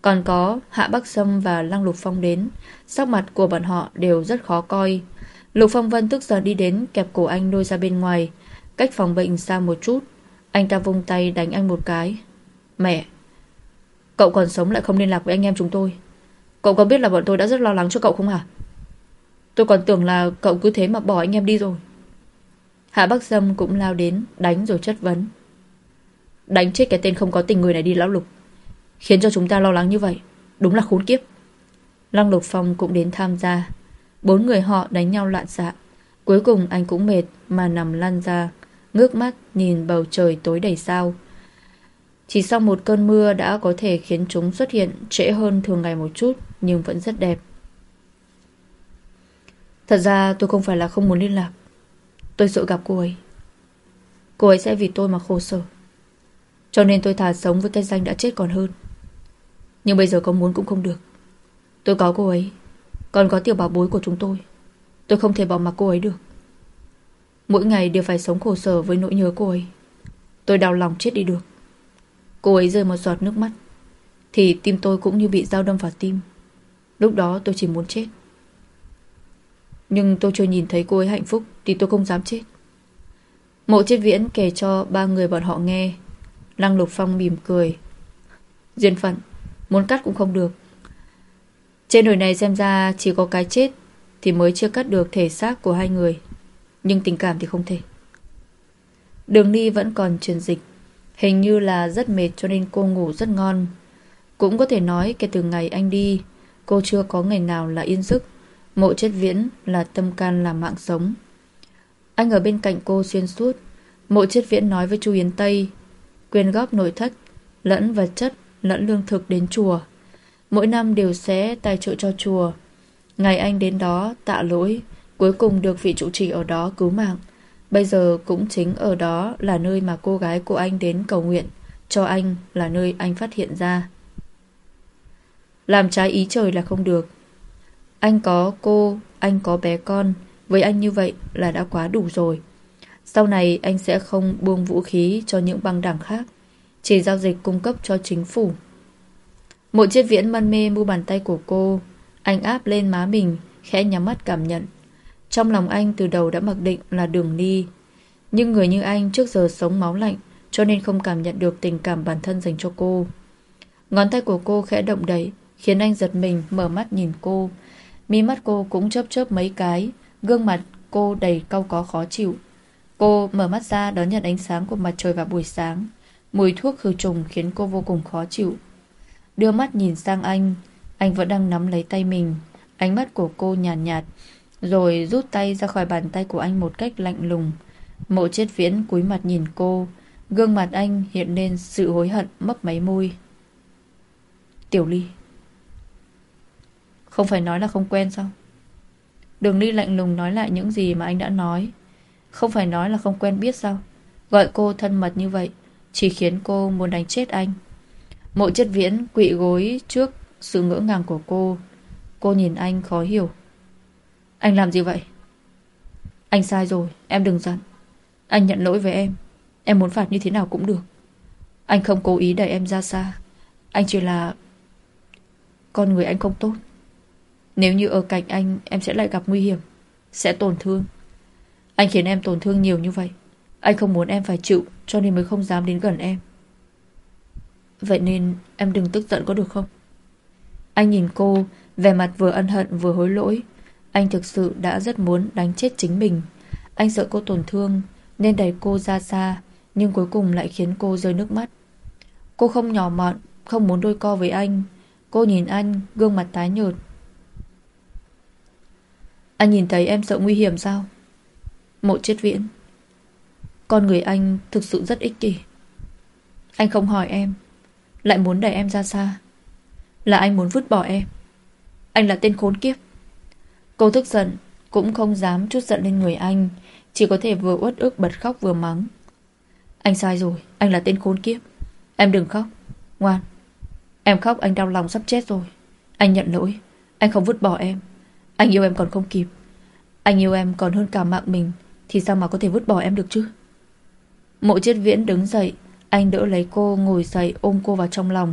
Còn có Hạ Bắc Sâm và Lăng Lục Phong đến. Sắc mặt của bọn họ đều rất khó coi. Lục Phong Vân tức giận đi đến, kẹp cổ anh lôi ra bên ngoài. Cách phòng bệnh xa một chút, anh ta vung tay đánh anh một cái. Mẹ, cậu còn sống lại không liên lạc với anh em chúng tôi. Cậu có biết là bọn tôi đã rất lo lắng cho cậu không hả? Tôi còn tưởng là cậu cứ thế mà bỏ anh em đi rồi. Hạ Bắc Sâm cũng lao đến, đánh rồi chất vấn. Đánh chết cái tên không có tình người này đi lão Lục, khiến cho chúng ta lo lắng như vậy, đúng là khốn kiếp. Lăng Lục Phong cũng đến tham gia. Bốn người họ đánh nhau loạn xạ. Cuối cùng anh cũng mệt mà nằm lăn ra, ngước mắt nhìn bầu trời tối đầy sao. Chỉ sau một cơn mưa đã có thể khiến chúng xuất hiện trễ hơn thường ngày một chút, nhưng vẫn rất đẹp. Thật ra tôi không phải là không muốn liên lạc. Tôi sợ gặp cô ấy. Cô ấy sẽ vì tôi mà khổ sở. Cho nên tôi thà sống với cái danh đã chết còn hơn. Nhưng bây giờ có muốn cũng không được. Tôi có cô ấy, còn có tiểu bảo bối của chúng tôi. Tôi không thể bỏ mặc cô ấy được. Mỗi ngày đều phải sống khổ sở với nỗi nhớ cô ấy. Tôi đau lòng chết đi được. Cô ấy rơi một giọt nước mắt thì tim tôi cũng như bị dao đâm vào tim. Lúc đó tôi chỉ muốn chết. Nhưng tôi chưa nhìn thấy cô ấy hạnh phúc thì tôi không dám chết. Mộ Chiết Viễn kể cho ba người bọn họ nghe. Lăng Lục Phong mỉm cười. Duyên phận, muốn cắt cũng không được. Trên đời này xem ra chỉ có cái chết thì mới chưa cắt được thể xác của hai người. Nhưng tình cảm thì không thể. Đường Ly vẫn còn truyền dịch. Hình như là rất mệt cho nên cô ngủ rất ngon. Cũng có thể nói kể từ ngày anh đi, cô chưa có ngày nào là yên giấc. Mộ Chiết Viễn là tâm can làm mạng sống. Anh ở bên cạnh cô xuyên suốt. Mộ Chiết Viễn nói với Chu Yến Tây quyên góp nội thất, lẫn vật chất, lẫn lương thực đến chùa. Mỗi năm đều sẽ tài trợ cho chùa. Ngày anh đến đó tạ lỗi, cuối cùng được vị trụ trì ở đó cứu mạng. Bây giờ cũng chính ở đó là nơi mà cô gái của anh đến cầu nguyện cho anh, là nơi anh phát hiện ra. Làm trái ý trời là không được. Anh có cô, anh có bé con. Với anh như vậy là đã quá đủ rồi. Sau này anh sẽ không buông vũ khí cho những băng đảng khác, chỉ giao dịch cung cấp cho chính phủ. Mộ Chiết Viễn mân mê mu bàn tay của cô. Anh áp lên má mình, khẽ nhắm mắt cảm nhận. Trong lòng anh từ đầu đã mặc định là Đường Ly. Nhưng người như anh trước giờ sống máu lạnh, cho nên không cảm nhận được tình cảm bản thân dành cho cô. Ngón tay của cô khẽ động đậy, khiến anh giật mình mở mắt nhìn cô. Mí mắt cô cũng chớp chớp mấy cái, gương mặt cô đầy cau có khó chịu. Cô mở mắt ra đón nhận ánh sáng của mặt trời vào buổi sáng. Mùi thuốc khử trùng khiến cô vô cùng khó chịu. Đưa mắt nhìn sang anh. Anh vẫn đang nắm lấy tay mình. Ánh mắt của cô nhàn nhạt, nhạt, rồi rút tay ra khỏi bàn tay của anh một cách lạnh lùng. Mộ Chiết Viễn cúi mặt nhìn cô. Gương mặt anh hiện lên sự hối hận, mấp máy môi. Tiểu Ly, không phải nói là không quen sao? Đường Ly lạnh lùng nói lại những gì mà anh đã nói. Không phải nói là không quen biết sao? Gọi cô thân mật như vậy chỉ khiến cô muốn đánh chết anh. Mộ Chiết Viễn quỵ gối trước sự ngỡ ngàng của cô. Cô nhìn anh khó hiểu. Anh làm gì vậy? Anh sai rồi, em đừng giận. Anh nhận lỗi với em. Em muốn phạt như thế nào cũng được. Anh không cố ý đẩy em ra xa. Anh chỉ là con người anh không tốt. Nếu như ở cạnh anh, em sẽ lại gặp nguy hiểm, sẽ tổn thương. Anh khiến em tổn thương nhiều như vậy. Anh không muốn em phải chịu, cho nên mới không dám đến gần em. Vậy nên em đừng tức giận có được không? Anh nhìn cô, vẻ mặt vừa ân hận vừa hối lỗi. Anh thực sự đã rất muốn đánh chết chính mình. Anh sợ cô tổn thương nên đẩy cô ra xa, nhưng cuối cùng lại khiến cô rơi nước mắt. Cô không nhỏ mọn, không muốn đôi co với anh. Cô nhìn anh, gương mặt tái nhợt. Anh nhìn thấy em sợ nguy hiểm sao? Mộ Chiết Viễn, con người anh thực sự rất ích kỷ. Anh không hỏi em, lại muốn đẩy em ra xa. Là anh muốn vứt bỏ em. Anh là tên khốn kiếp. Cô tức giận, cũng không dám trút giận lên người anh, chỉ có thể vừa uất ức bật khóc vừa mắng. Anh sai rồi, anh là tên khốn kiếp. Em đừng khóc, ngoan. Em khóc anh đau lòng sắp chết rồi. Anh nhận lỗi, anh không vứt bỏ em. Anh yêu em còn không kịp. Anh yêu em còn hơn cả mạng mình, thì sao mà có thể vứt bỏ em được chứ? Mộ Chiết Viễn đứng dậy. Anh đỡ lấy cô ngồi dậy, ôm cô vào trong lòng.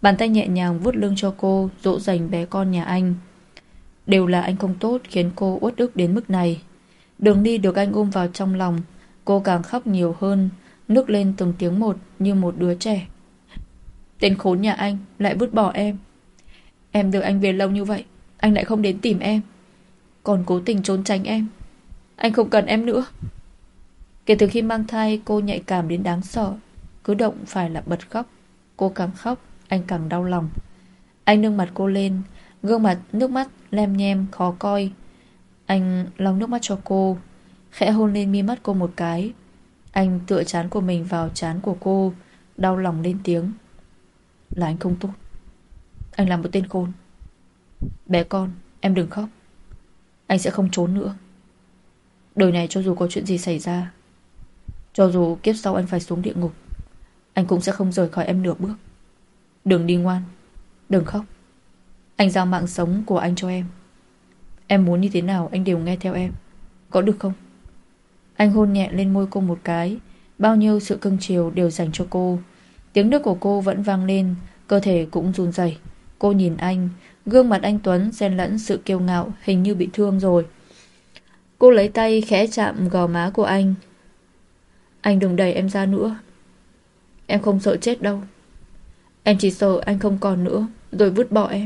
Bàn tay nhẹ nhàng vuốt lưng cho cô, dỗ dành bé con nhà anh. Đều là anh không tốt khiến cô uất ức đến mức này. Đường đi được anh ôm vào trong lòng, cô càng khóc nhiều hơn, nức lên từng tiếng một như một đứa trẻ. Tên khốn nhà anh lại vứt bỏ em. Em được anh về lâu như vậy, anh lại không đến tìm em, còn cố tình trốn tránh em. Anh không cần em nữa. Kể từ khi mang thai, cô nhạy cảm đến đáng sợ. Cứ động phải là bật khóc. Cô càng khóc, anh càng đau lòng. Anh nâng mặt cô lên, gương mặt nước mắt lem nhem khó coi. Anh lau nước mắt cho cô, khẽ hôn lên mi mắt cô một cái. Anh tựa trán của mình vào trán của cô, đau lòng lên tiếng. Là anh không tốt. Anh là một tên khôn. Bé con, em đừng khóc. Anh sẽ không trốn nữa. Đời này cho dù có chuyện gì xảy ra, cho dù kiếp sau anh phải xuống địa ngục, anh cũng sẽ không rời khỏi em nửa bước. Đừng đi ngoan, đừng khóc. Anh giao mạng sống của anh cho em. Em muốn như thế nào anh đều nghe theo em, có được không? Anh hôn nhẹ lên môi cô một cái. Bao nhiêu sự cưng chiều đều dành cho cô. Tiếng nước của cô vẫn vang lên, cơ thể cũng run rẩy. Cô nhìn anh, gương mặt anh Tuấn xen lẫn sự kiêu ngạo, hình như bị thương rồi. Cô lấy tay khẽ chạm gò má của anh. Anh đừng đẩy em ra nữa. Em không sợ chết đâu. Em chỉ sợ anh không còn nữa, rồi vứt bỏ em.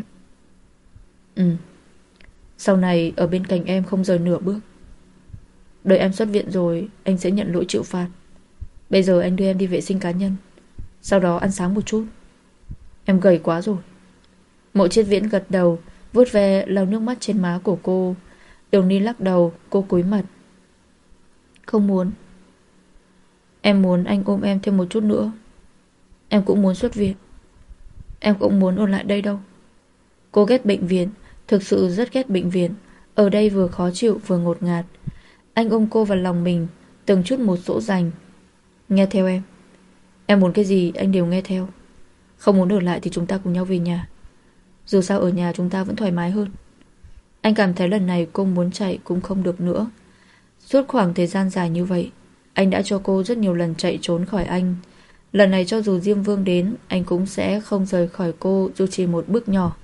Ừ. Sau này ở bên cạnh em không rời nửa bước. Đợi em xuất viện rồi, anh sẽ nhận lỗi chịu phạt. Bây giờ anh đưa em đi vệ sinh cá nhân, sau đó ăn sáng một chút. Em gầy quá rồi. Mộ Triết Viễn gật đầu, vuốt ve lau nước mắt trên má của cô. Đường Ni lắc đầu, cô cúi mặt. Không muốn. Em muốn anh ôm em thêm một chút nữa. Em cũng muốn xuất viện. Em cũng muốn ở lại đây đâu. Cô ghét bệnh viện, thực sự rất ghét bệnh viện. Ở đây vừa khó chịu vừa ngột ngạt. Anh ôm cô vào lòng mình, từng chút một dỗ dành. Nghe theo em. Em muốn cái gì anh đều nghe theo. Không muốn ở lại thì chúng ta cùng nhau về nhà. Dù sao ở nhà chúng ta vẫn thoải mái hơn. Anh cảm thấy lần này cô muốn chạy cũng không được nữa. Suốt khoảng thời gian dài như vậy, anh đã cho cô rất nhiều lần chạy trốn khỏi anh. Lần này cho dù Diêm Vương đến, anh cũng sẽ không rời khỏi cô dù chỉ một bước nhỏ.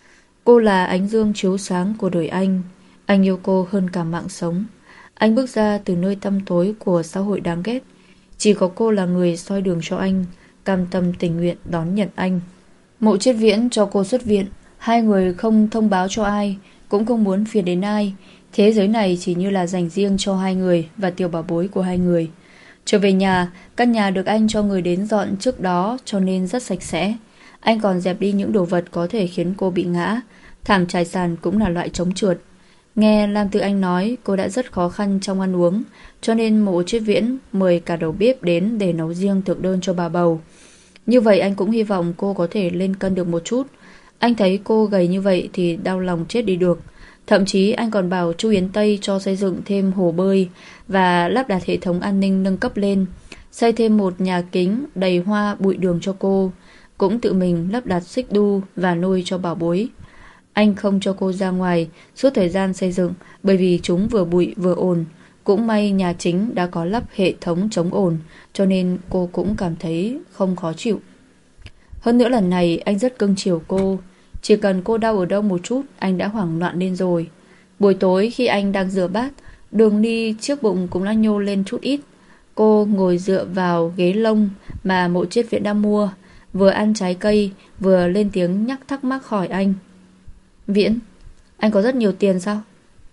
Cô là ánh dương chiếu sáng của đời anh. Anh yêu cô hơn cả mạng sống. Anh bước ra từ nơi tăm tối của xã hội đáng ghét. Chỉ có cô là người soi đường cho anh, cam tâm tình nguyện đón nhận anh. Mộ Triết Viễn cho cô xuất viện. Hai người không thông báo cho ai, cũng không muốn phiền đến ai. Thế giới này chỉ như là dành riêng cho hai người và tiểu bảo bối của hai người. Trở về nhà, căn nhà được anh cho người đến dọn trước đó cho nên rất sạch sẽ. Anh còn dẹp đi những đồ vật có thể khiến cô bị ngã. Thảm trải sàn cũng là loại chống trượt. Nghe Lam Tư Anh nói cô đã rất khó khăn trong ăn uống, cho nên Mộ Triết Viễn mời cả đầu bếp đến để nấu riêng thực đơn cho bà bầu. Như vậy anh cũng hy vọng cô có thể lên cân được một chút. Anh thấy cô gầy như vậy thì đau lòng chết đi được. Thậm chí anh còn bảo Chu Yến Tây cho xây dựng thêm hồ bơi và lắp đặt hệ thống an ninh nâng cấp lên, xây thêm một nhà kính đầy hoa bụi đường cho cô, cũng tự mình lắp đặt xích đu và nôi cho bảo bối. Anh không cho cô ra ngoài suốt thời gian xây dựng bởi vì chúng vừa bụi vừa ồn. Cũng may nhà chính đã có lắp hệ thống chống ồn, cho nên cô cũng cảm thấy không khó chịu. Hơn nữa lần này anh rất cưng chiều cô. Chỉ cần cô đau ở đâu một chút anh đã hoảng loạn lên rồi. Buổi tối khi anh đang rửa bát, Đường đi trước bụng cũng đã nhô lên chút ít. Cô ngồi dựa vào ghế lông mà Mộ Triết Viễn đã mua, vừa ăn trái cây vừa lên tiếng nhắc thắc mắc hỏi anh. Viễn, anh có rất nhiều tiền sao?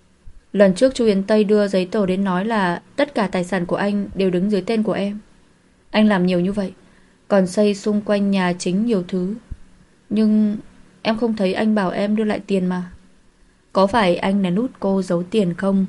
Lần trước Chu Yến Tây đưa giấy tờ đến nói là tất cả tài sản của anh đều đứng dưới tên của em. Anh làm nhiều như vậy, còn xây xung quanh nhà chính nhiều thứ. Nhưng em không thấy anh bảo em đưa lại tiền mà. Có phải anh là nút cô giấu tiền không?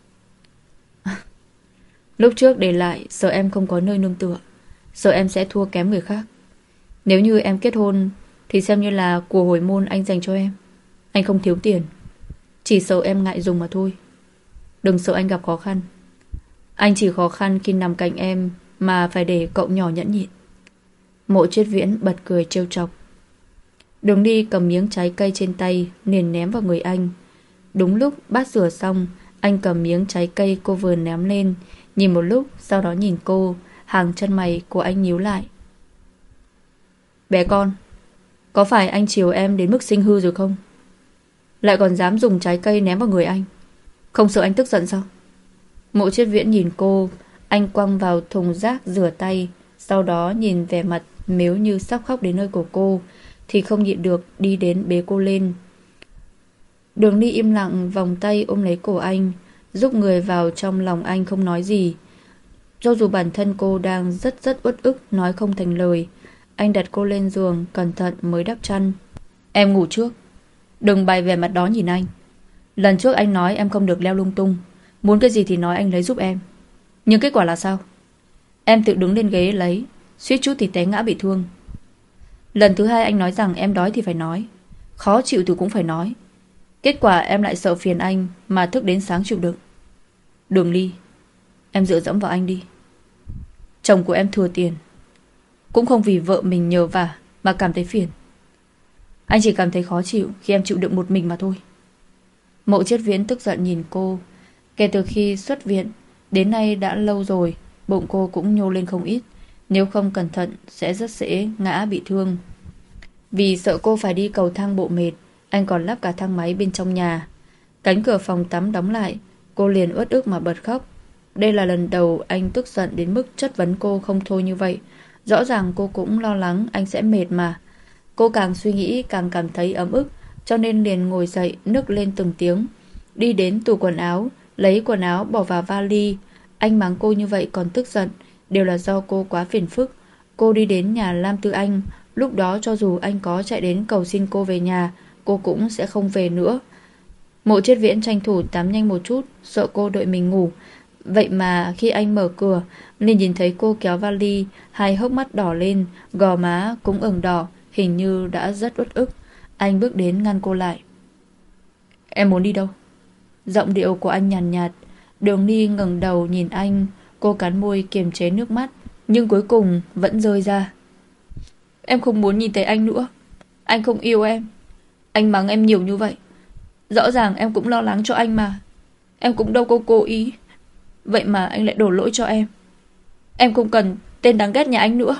Lúc trước để lại sợ em không có nơi nương tựa, sợ em sẽ thua kém người khác. Nếu như em kết hôn thì xem như là của hồi môn anh dành cho em. Anh không thiếu tiền, chỉ sợ em ngại dùng mà thôi. Đừng sợ anh gặp khó khăn. Anh chỉ khó khăn khi nằm cạnh em mà phải để cậu nhỏ nhẫn nhịn. Mộ Triết Viễn bật cười trêu chọc. Đường đi cầm miếng trái cây trên tay liền ném vào người anh. Đúng lúc bát rửa xong, anh cầm miếng trái cây cô vừa ném lên, nhìn một lúc, sau đó nhìn cô. Hàng chân mày của anh nhíu lại. Bé con, Có phải anh chiều em đến mức sinh hư rồi không? Lại còn dám dùng trái cây ném vào người anh. Không sợ anh tức giận sao? Mộ Triết Viễn nhìn cô. Anh quăng vào thùng rác rửa tay. Sau đó nhìn vẻ mặt mếu như sắp khóc đến nơi của cô, thì không nhịn được đi đến bế cô lên. Đường Ly im lặng vòng tay ôm lấy cổ anh, giúp người vào trong lòng anh không nói gì. Cho dù bản thân cô đang rất rất uất ức nói không thành lời. Anh đặt cô lên giường cẩn thận mới đắp chăn. Em ngủ trước, đừng bày vẻ mặt đó nhìn anh. Lần trước anh nói em không được leo lung tung, muốn cái gì thì nói anh lấy giúp em. Nhưng kết quả là sao? Em tự đứng lên ghế lấy, suýt chút thì té ngã bị thương. Lần thứ hai anh nói rằng em đói thì phải nói, khó chịu thì cũng phải nói. Kết quả em lại sợ phiền anh mà thức đến sáng chịu đựng. Đường Ly, em dựa dẫm vào anh đi. Chồng của em thừa tiền, cũng không vì vợ mình nhờ vả mà cảm thấy phiền. Anh chỉ cảm thấy khó chịu khi em chịu đựng một mình mà thôi. Mộ Triết Viễn tức giận nhìn cô. Kể từ khi xuất viện đến nay đã lâu rồi, bụng cô cũng nhô lên không ít. Nếu không cẩn thận sẽ rất dễ ngã bị thương. Vì sợ cô phải đi cầu thang bộ mệt, anh còn lắp cả thang máy bên trong nhà. Cánh cửa phòng tắm đóng lại, cô liền uất ức mà bật khóc. Đây là lần đầu anh tức giận đến mức chất vấn cô không thôi như vậy. Rõ ràng cô cũng lo lắng anh sẽ mệt mà. Cô càng suy nghĩ càng cảm thấy ấm ức, cho nên liền ngồi dậy nức lên từng tiếng. Đi đến tủ quần áo, lấy quần áo bỏ vào vali. Anh mắng cô như vậy còn tức giận, đều là do cô quá phiền phức. Cô đi đến nhà Lam Tư Anh. Lúc đó cho dù anh có chạy đến cầu xin cô về nhà, cô cũng sẽ không về nữa. Mộ Triết Viễn tranh thủ tắm nhanh một chút, sợ cô đợi mình ngủ. Vậy mà khi anh mở cửa, liền nhìn thấy cô kéo vali, hai hốc mắt đỏ lên, gò má cũng ửng đỏ, hình như đã rất uất ức. Anh bước đến ngăn cô lại. Em muốn đi đâu? Giọng điệu của anh nhàn nhạt, nhạt. Đường Ly ngẩng đầu nhìn anh. Cô cắn môi kiềm chế nước mắt, nhưng cuối cùng vẫn rơi ra. Em không muốn nhìn thấy anh nữa. Anh không yêu em. Anh mắng em nhiều như vậy, rõ ràng em cũng lo lắng cho anh mà. Em cũng đâu có cố ý. Vậy mà anh lại đổ lỗi cho em. Em không cần tên đáng ghét nhà anh nữa.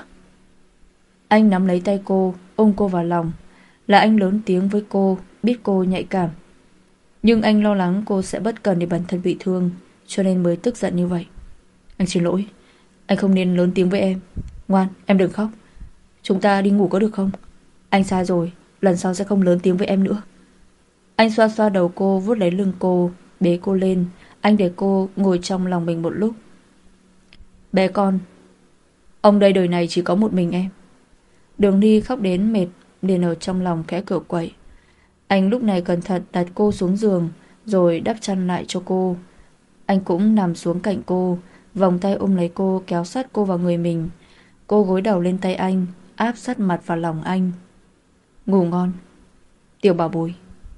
Anh nắm lấy tay cô, ôm cô vào lòng. Là anh lớn tiếng với cô, biết cô nhạy cảm. Nhưng anh lo lắng cô sẽ bất cần để bản thân bị thương, cho nên mới tức giận như vậy. Anh xin lỗi, anh không nên lớn tiếng với em. Ngoan, em đừng khóc. Chúng ta đi ngủ có được không? Anh sai rồi, lần sau sẽ không lớn tiếng với em nữa. Anh xoa xoa đầu cô, vuốt lấy lưng cô, bế cô lên. Anh để cô ngồi trong lòng mình một lúc. Bé con, ông đây đời này chỉ có một mình em. Đường Ly khóc đến mệt, liền ở trong lòng khẽ cựa quậy. Anh lúc này cẩn thận đặt cô xuống giường, rồi đắp chăn lại cho cô. Anh cũng nằm xuống cạnh cô, vòng tay ôm lấy cô, kéo sát cô vào người mình. Cô gối đầu lên tay anh, áp sát mặt vào lòng anh. Ngủ ngon, tiểu bảo bối.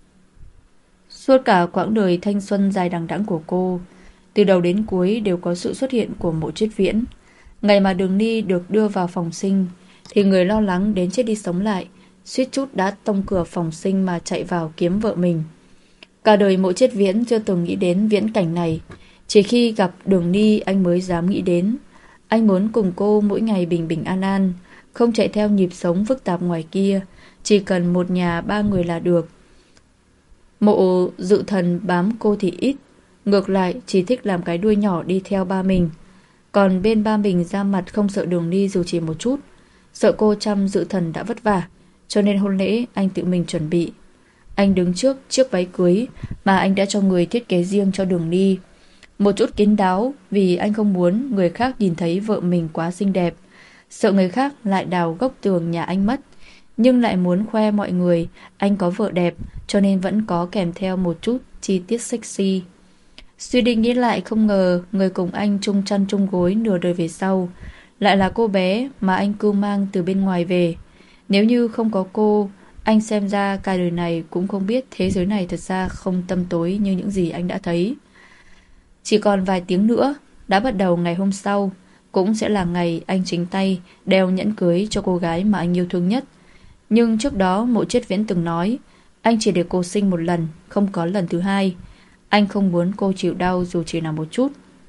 Suốt cả quãng đời thanh xuân dài đằng đẵng của cô, từ đầu đến cuối đều có sự xuất hiện của Mộ Triết Viễn. Ngày mà Đường Ly được đưa vào phòng sinh, thì người lo lắng đến chết đi sống lại, suýt chút đã tông cửa phòng sinh mà chạy vào kiếm vợ mình. Cả đời Mộ Triết Viễn chưa từng nghĩ đến viễn cảnh này. Chỉ khi gặp Đường Ly anh mới dám nghĩ đến. Anh muốn cùng cô mỗi ngày bình bình an an, không chạy theo nhịp sống phức tạp ngoài kia. Chỉ cần một nhà ba người là được. Mộ Dự Thần bám cô thì ít, ngược lại chỉ thích làm cái đuôi nhỏ đi theo ba mình. Còn bên ba mình ra mặt không sợ Đường Ly dù chỉ một chút. Sợ cô chăm Dự Thần đã vất vả, cho nên hôn lễ anh tự mình chuẩn bị. Anh đứng trước chiếc váy cưới mà anh đã cho người thiết kế riêng cho Đường Ly. Một chút kín đáo vì anh không muốn người khác nhìn thấy vợ mình quá xinh đẹp. Sợ người khác lại đào góc tường nhà anh mất. Nhưng lại muốn khoe mọi người anh có vợ đẹp, cho nên vẫn có kèm theo một chút chi tiết sexy. Suy đi nghĩ lại không ngờ người cùng anh chung chăn chung gối nửa đời về sau lại là cô bé mà anh cưu mang từ bên ngoài về. Nếu như không có cô, anh xem ra cả đời này cũng không biết thế giới này thật ra không tăm tối như những gì anh đã thấy. Chỉ còn vài tiếng nữa, đã bắt đầu ngày hôm sau, cũng sẽ là ngày anh chính tay đeo nhẫn cưới cho cô gái mà anh yêu thương nhất. Nhưng trước đó Mộ Triết Viễn từng nói anh chỉ để cô sinh một lần, không có lần thứ hai. Anh không muốn cô chịu đau dù chỉ là một chút.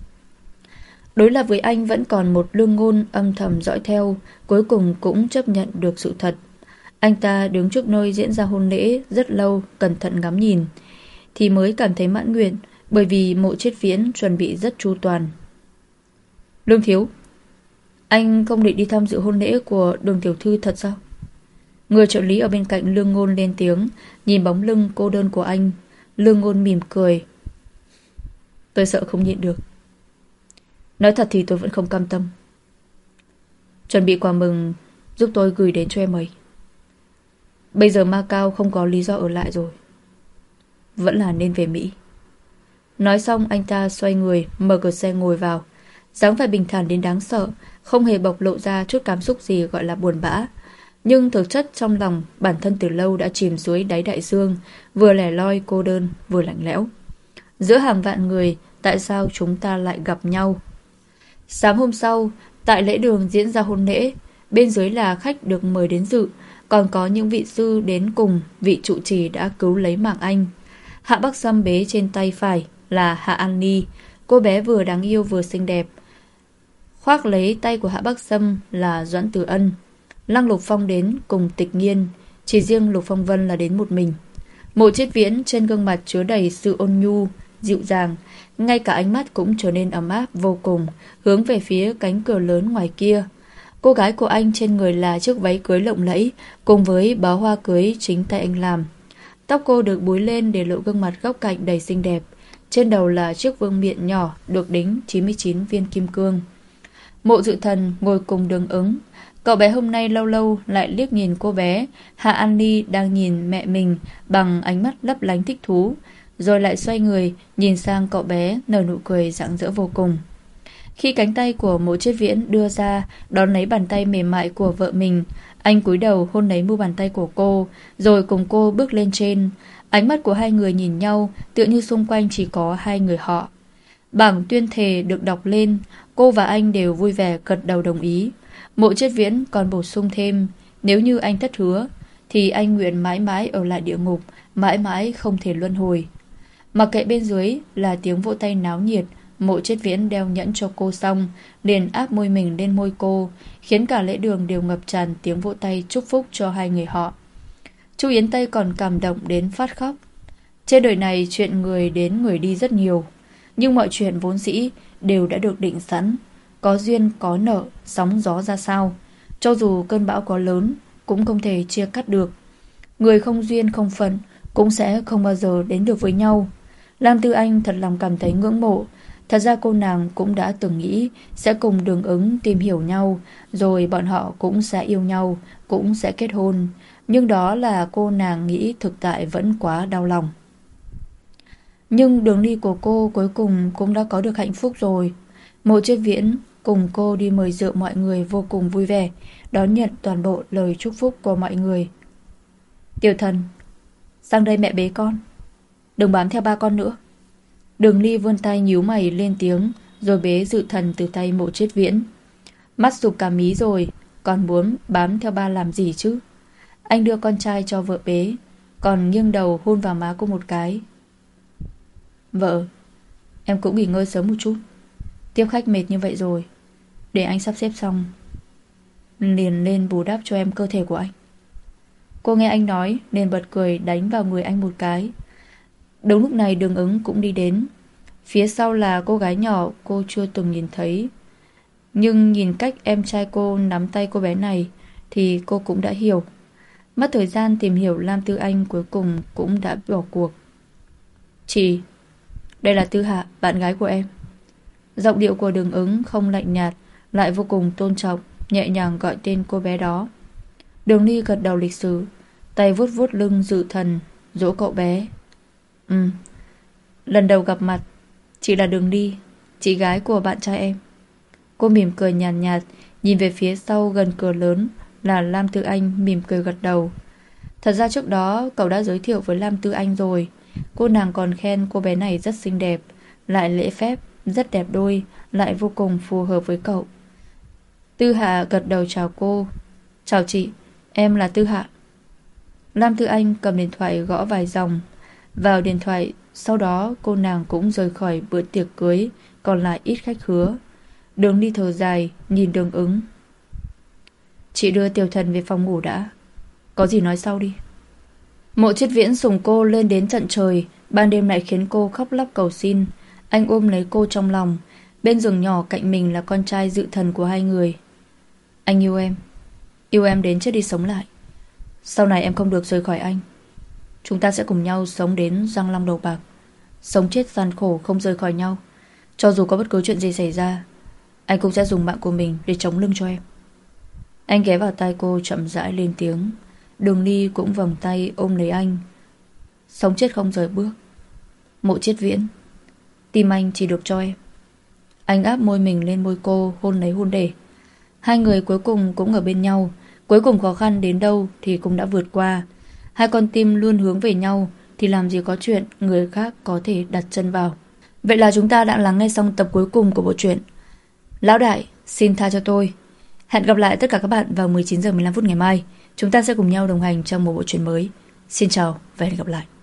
Đối lập với anh vẫn còn một lương ngôn âm thầm dõi theo, cuối cùng cũng chấp nhận được sự thật. Anh ta đứng trước nơi diễn ra hôn lễ rất lâu, cẩn thận ngắm nhìn, thì mới cảm thấy mãn nguyện, bởi vì Mộ Chiết Viễn chuẩn bị rất chu toàn. Lương thiếu, anh không định đi tham dự hôn lễ của Đường tiểu thư thật sao? Người trợ lý ở bên cạnh Lương Ngôn lên tiếng, nhìn bóng lưng cô đơn của anh. Lương Ngôn mỉm cười. Tôi sợ không nhịn được. Nói thật thì tôi vẫn không cam tâm. Chuẩn bị quà mừng giúp tôi gửi đến cho em ấy. Bây giờ Macau không có lý do ở lại rồi. Vẫn là nên về Mỹ. Nói xong anh ta xoay người, mở cửa xe ngồi vào. Dáng vẻ bình thản đến đáng sợ, không hề bộc lộ ra chút cảm xúc gì gọi là buồn bã. Nhưng thực chất trong lòng bản thân từ lâu đã chìm dưới đáy đại dương, vừa lẻ loi cô đơn, vừa lạnh lẽo. Giữa hàng vạn người, tại sao chúng ta lại gặp nhau? Sáng hôm sau, tại lễ đường diễn ra hôn lễ, bên dưới là khách được mời đến dự, còn có những vị sư đến cùng vị trụ trì đã cứu lấy mạng anh. Hạ Bắc Sâm bế trên tay phải là Hạ An Ni, cô bé vừa đáng yêu vừa xinh đẹp. Khoác lấy tay của Hạ Bắc Sâm là Doãn Từ Ân. Lăng Lục Phong đến cùng Tịch Nghiên, chỉ riêng Lục Phong Vân là đến một mình. Mộ Chiết Viễn trên gương mặt chứa đầy sự ôn nhu, dịu dàng, ngay cả ánh mắt cũng trở nên ấm áp vô cùng, hướng về phía cánh cửa lớn ngoài kia. Cô gái của anh trên người là chiếc váy cưới lộng lẫy, cùng với bó hoa cưới chính tay anh làm. Tóc cô được búi lên để lộ gương mặt góc cạnh đầy xinh đẹp. Trên đầu là chiếc vương miện nhỏ được đính chín mươi chín viên kim cương. Mộ Dự Thần ngồi cùng Đường Ứng. Cậu bé hôm nay lâu lâu lại liếc nhìn cô bé Hạ An Ni đang nhìn mẹ mình bằng ánh mắt lấp lánh thích thú, rồi lại xoay người nhìn sang cậu bé, nở nụ cười rạng rỡ vô cùng. Khi cánh tay của Mộ Chiết Viễn đưa ra đón lấy bàn tay mềm mại của vợ mình, anh cúi đầu hôn lấy mu bàn tay của cô, rồi cùng cô bước lên trên. Ánh mắt của hai người nhìn nhau, tựa như xung quanh chỉ có hai người họ. Bảng tuyên thề được đọc lên, cô và anh đều vui vẻ gật đầu đồng ý. Mộ Chiết Viễn còn bổ sung thêm, nếu như anh thất hứa thì anh nguyện mãi mãi ở lại địa ngục, mãi mãi không thể luân hồi. Mặc kệ bên dưới là tiếng vỗ tay náo nhiệt, Mộ Chiết Viễn đeo nhẫn cho cô xong, liền áp môi mình lên môi cô, khiến cả lễ đường đều ngập tràn tiếng vỗ tay chúc phúc cho hai người họ. Chu Yến Tây còn cảm động đến phát khóc. Trên đời này chuyện người đến người đi rất nhiều, nhưng mọi chuyện vốn dĩ đều đã được định sẵn. Có duyên có nợ, sóng gió ra sao, cho dù cơn bão có lớn cũng không thể chia cắt được. Người không duyên không phận cũng sẽ không bao giờ đến được với nhau. Lam Tư Anh thật lòng cảm thấy ngưỡng mộ. Thật ra cô nàng cũng đã từng nghĩ sẽ cùng Đường Ứng tìm hiểu nhau, rồi bọn họ cũng sẽ yêu nhau, cũng sẽ kết hôn. Nhưng đó là cô nàng nghĩ, thực tại vẫn quá đau lòng. Nhưng đường đi của cô cuối cùng cũng đã có được hạnh phúc rồi. Mộ Chiết Viễn cùng cô đi mời rượu mọi người vô cùng vui vẻ, đón nhận toàn bộ lời chúc phúc của mọi người. Tiểu Thần, sang đây mẹ bế con, đừng bám theo ba con nữa. Đường Ly vươn tay nhíu mày lên tiếng, rồi bế Dự Thần từ tay Mộ Chiết Viễn. Mắt sụp cả mí rồi, còn muốn bám theo ba làm gì chứ? Anh đưa con trai cho vợ bế, còn nghiêng đầu hôn vào má cô một cái. Vợ, em cũng nghỉ ngơi sớm một chút. Tiếp khách mệt như vậy rồi, để anh sắp xếp xong liền lên bù đắp cho em cơ thể của anh. Cô nghe anh nói nên bật cười đánh vào người anh một cái. Đúng lúc này Đường Ứng cũng đi đến. Phía sau là cô gái nhỏ cô chưa từng nhìn thấy, nhưng nhìn cách em trai cô nắm tay cô bé này thì cô cũng đã hiểu. Mất thời gian tìm hiểu Lam Tư Anh cuối cùng cũng đã bỏ cuộc. Chị, đây là Tư Hạ, bạn gái của em. Giọng điệu của Đường Ứng không lạnh nhạt, lại vô cùng tôn trọng, nhẹ nhàng gọi tên cô bé đó. Đường Ly gật đầu lịch sự, tay vuốt vuốt lưng Dự Thần, dỗ cậu bé. Ừ, lần đầu gặp mặt, chị là Đường Ly, chị gái của bạn trai em. Cô mỉm cười nhàn nhạt, nhạt, nhìn về phía sau gần cửa lớn là Lam Tư Anh, mỉm cười gật đầu. Thật ra trước đó cậu đã giới thiệu với Lam Tư Anh rồi. Cô nàng còn khen cô bé này rất xinh đẹp, lại lễ phép, rất đẹp đôi, lại vô cùng phù hợp với cậu. Tư Hạ gật đầu chào cô. Chào chị, em là Tư Hạ. Lam Tư Anh cầm điện thoại gõ vài dòng vào điện thoại. Sau đó cô nàng cũng rời khỏi bữa tiệc cưới, còn lại ít khách hứa. Đường đi thở dài, nhìn Đường Ứng. Chị đưa Tiểu Thần về phòng ngủ đã. Có gì nói sau đi. Mộ Triết Viễn sủng cô lên đến tận trời, ban đêm lại khiến cô khóc lóc cầu xin. Anh ôm lấy cô trong lòng. Bên giường nhỏ cạnh mình là con trai dự thần của hai người. Anh yêu em, yêu em đến chết đi sống lại. Sau này em không được rời khỏi anh. Chúng ta sẽ cùng nhau sống đến răng long đầu bạc, sống chết gian khổ không rời khỏi nhau. Cho dù có bất cứ chuyện gì xảy ra, anh cũng sẽ dùng mạng của mình để chống lưng cho em. Anh ghé vào tai cô chậm rãi lên tiếng. Đường Ly cũng vòng tay ôm lấy anh. Sống chết không rời bước. Mộ Triết Viễn, tim anh chỉ được cho em. Anh áp môi mình lên môi cô, hôn lấy hôn để. Hai người cuối cùng cũng ở bên nhau. Cuối cùng khó khăn đến đâu thì cũng đã vượt qua. Hai con tim luôn hướng về nhau thì làm gì có chuyện người khác có thể đặt chân vào. Vậy là chúng ta đã lắng nghe xong tập cuối cùng của bộ truyện Lão Đại xin tha cho tôi. Hẹn gặp lại tất cả các bạn vào mười chín giờ mười lăm phút ngày mai. Chúng ta sẽ cùng nhau đồng hành trong một bộ truyện mới. Xin chào và hẹn gặp lại.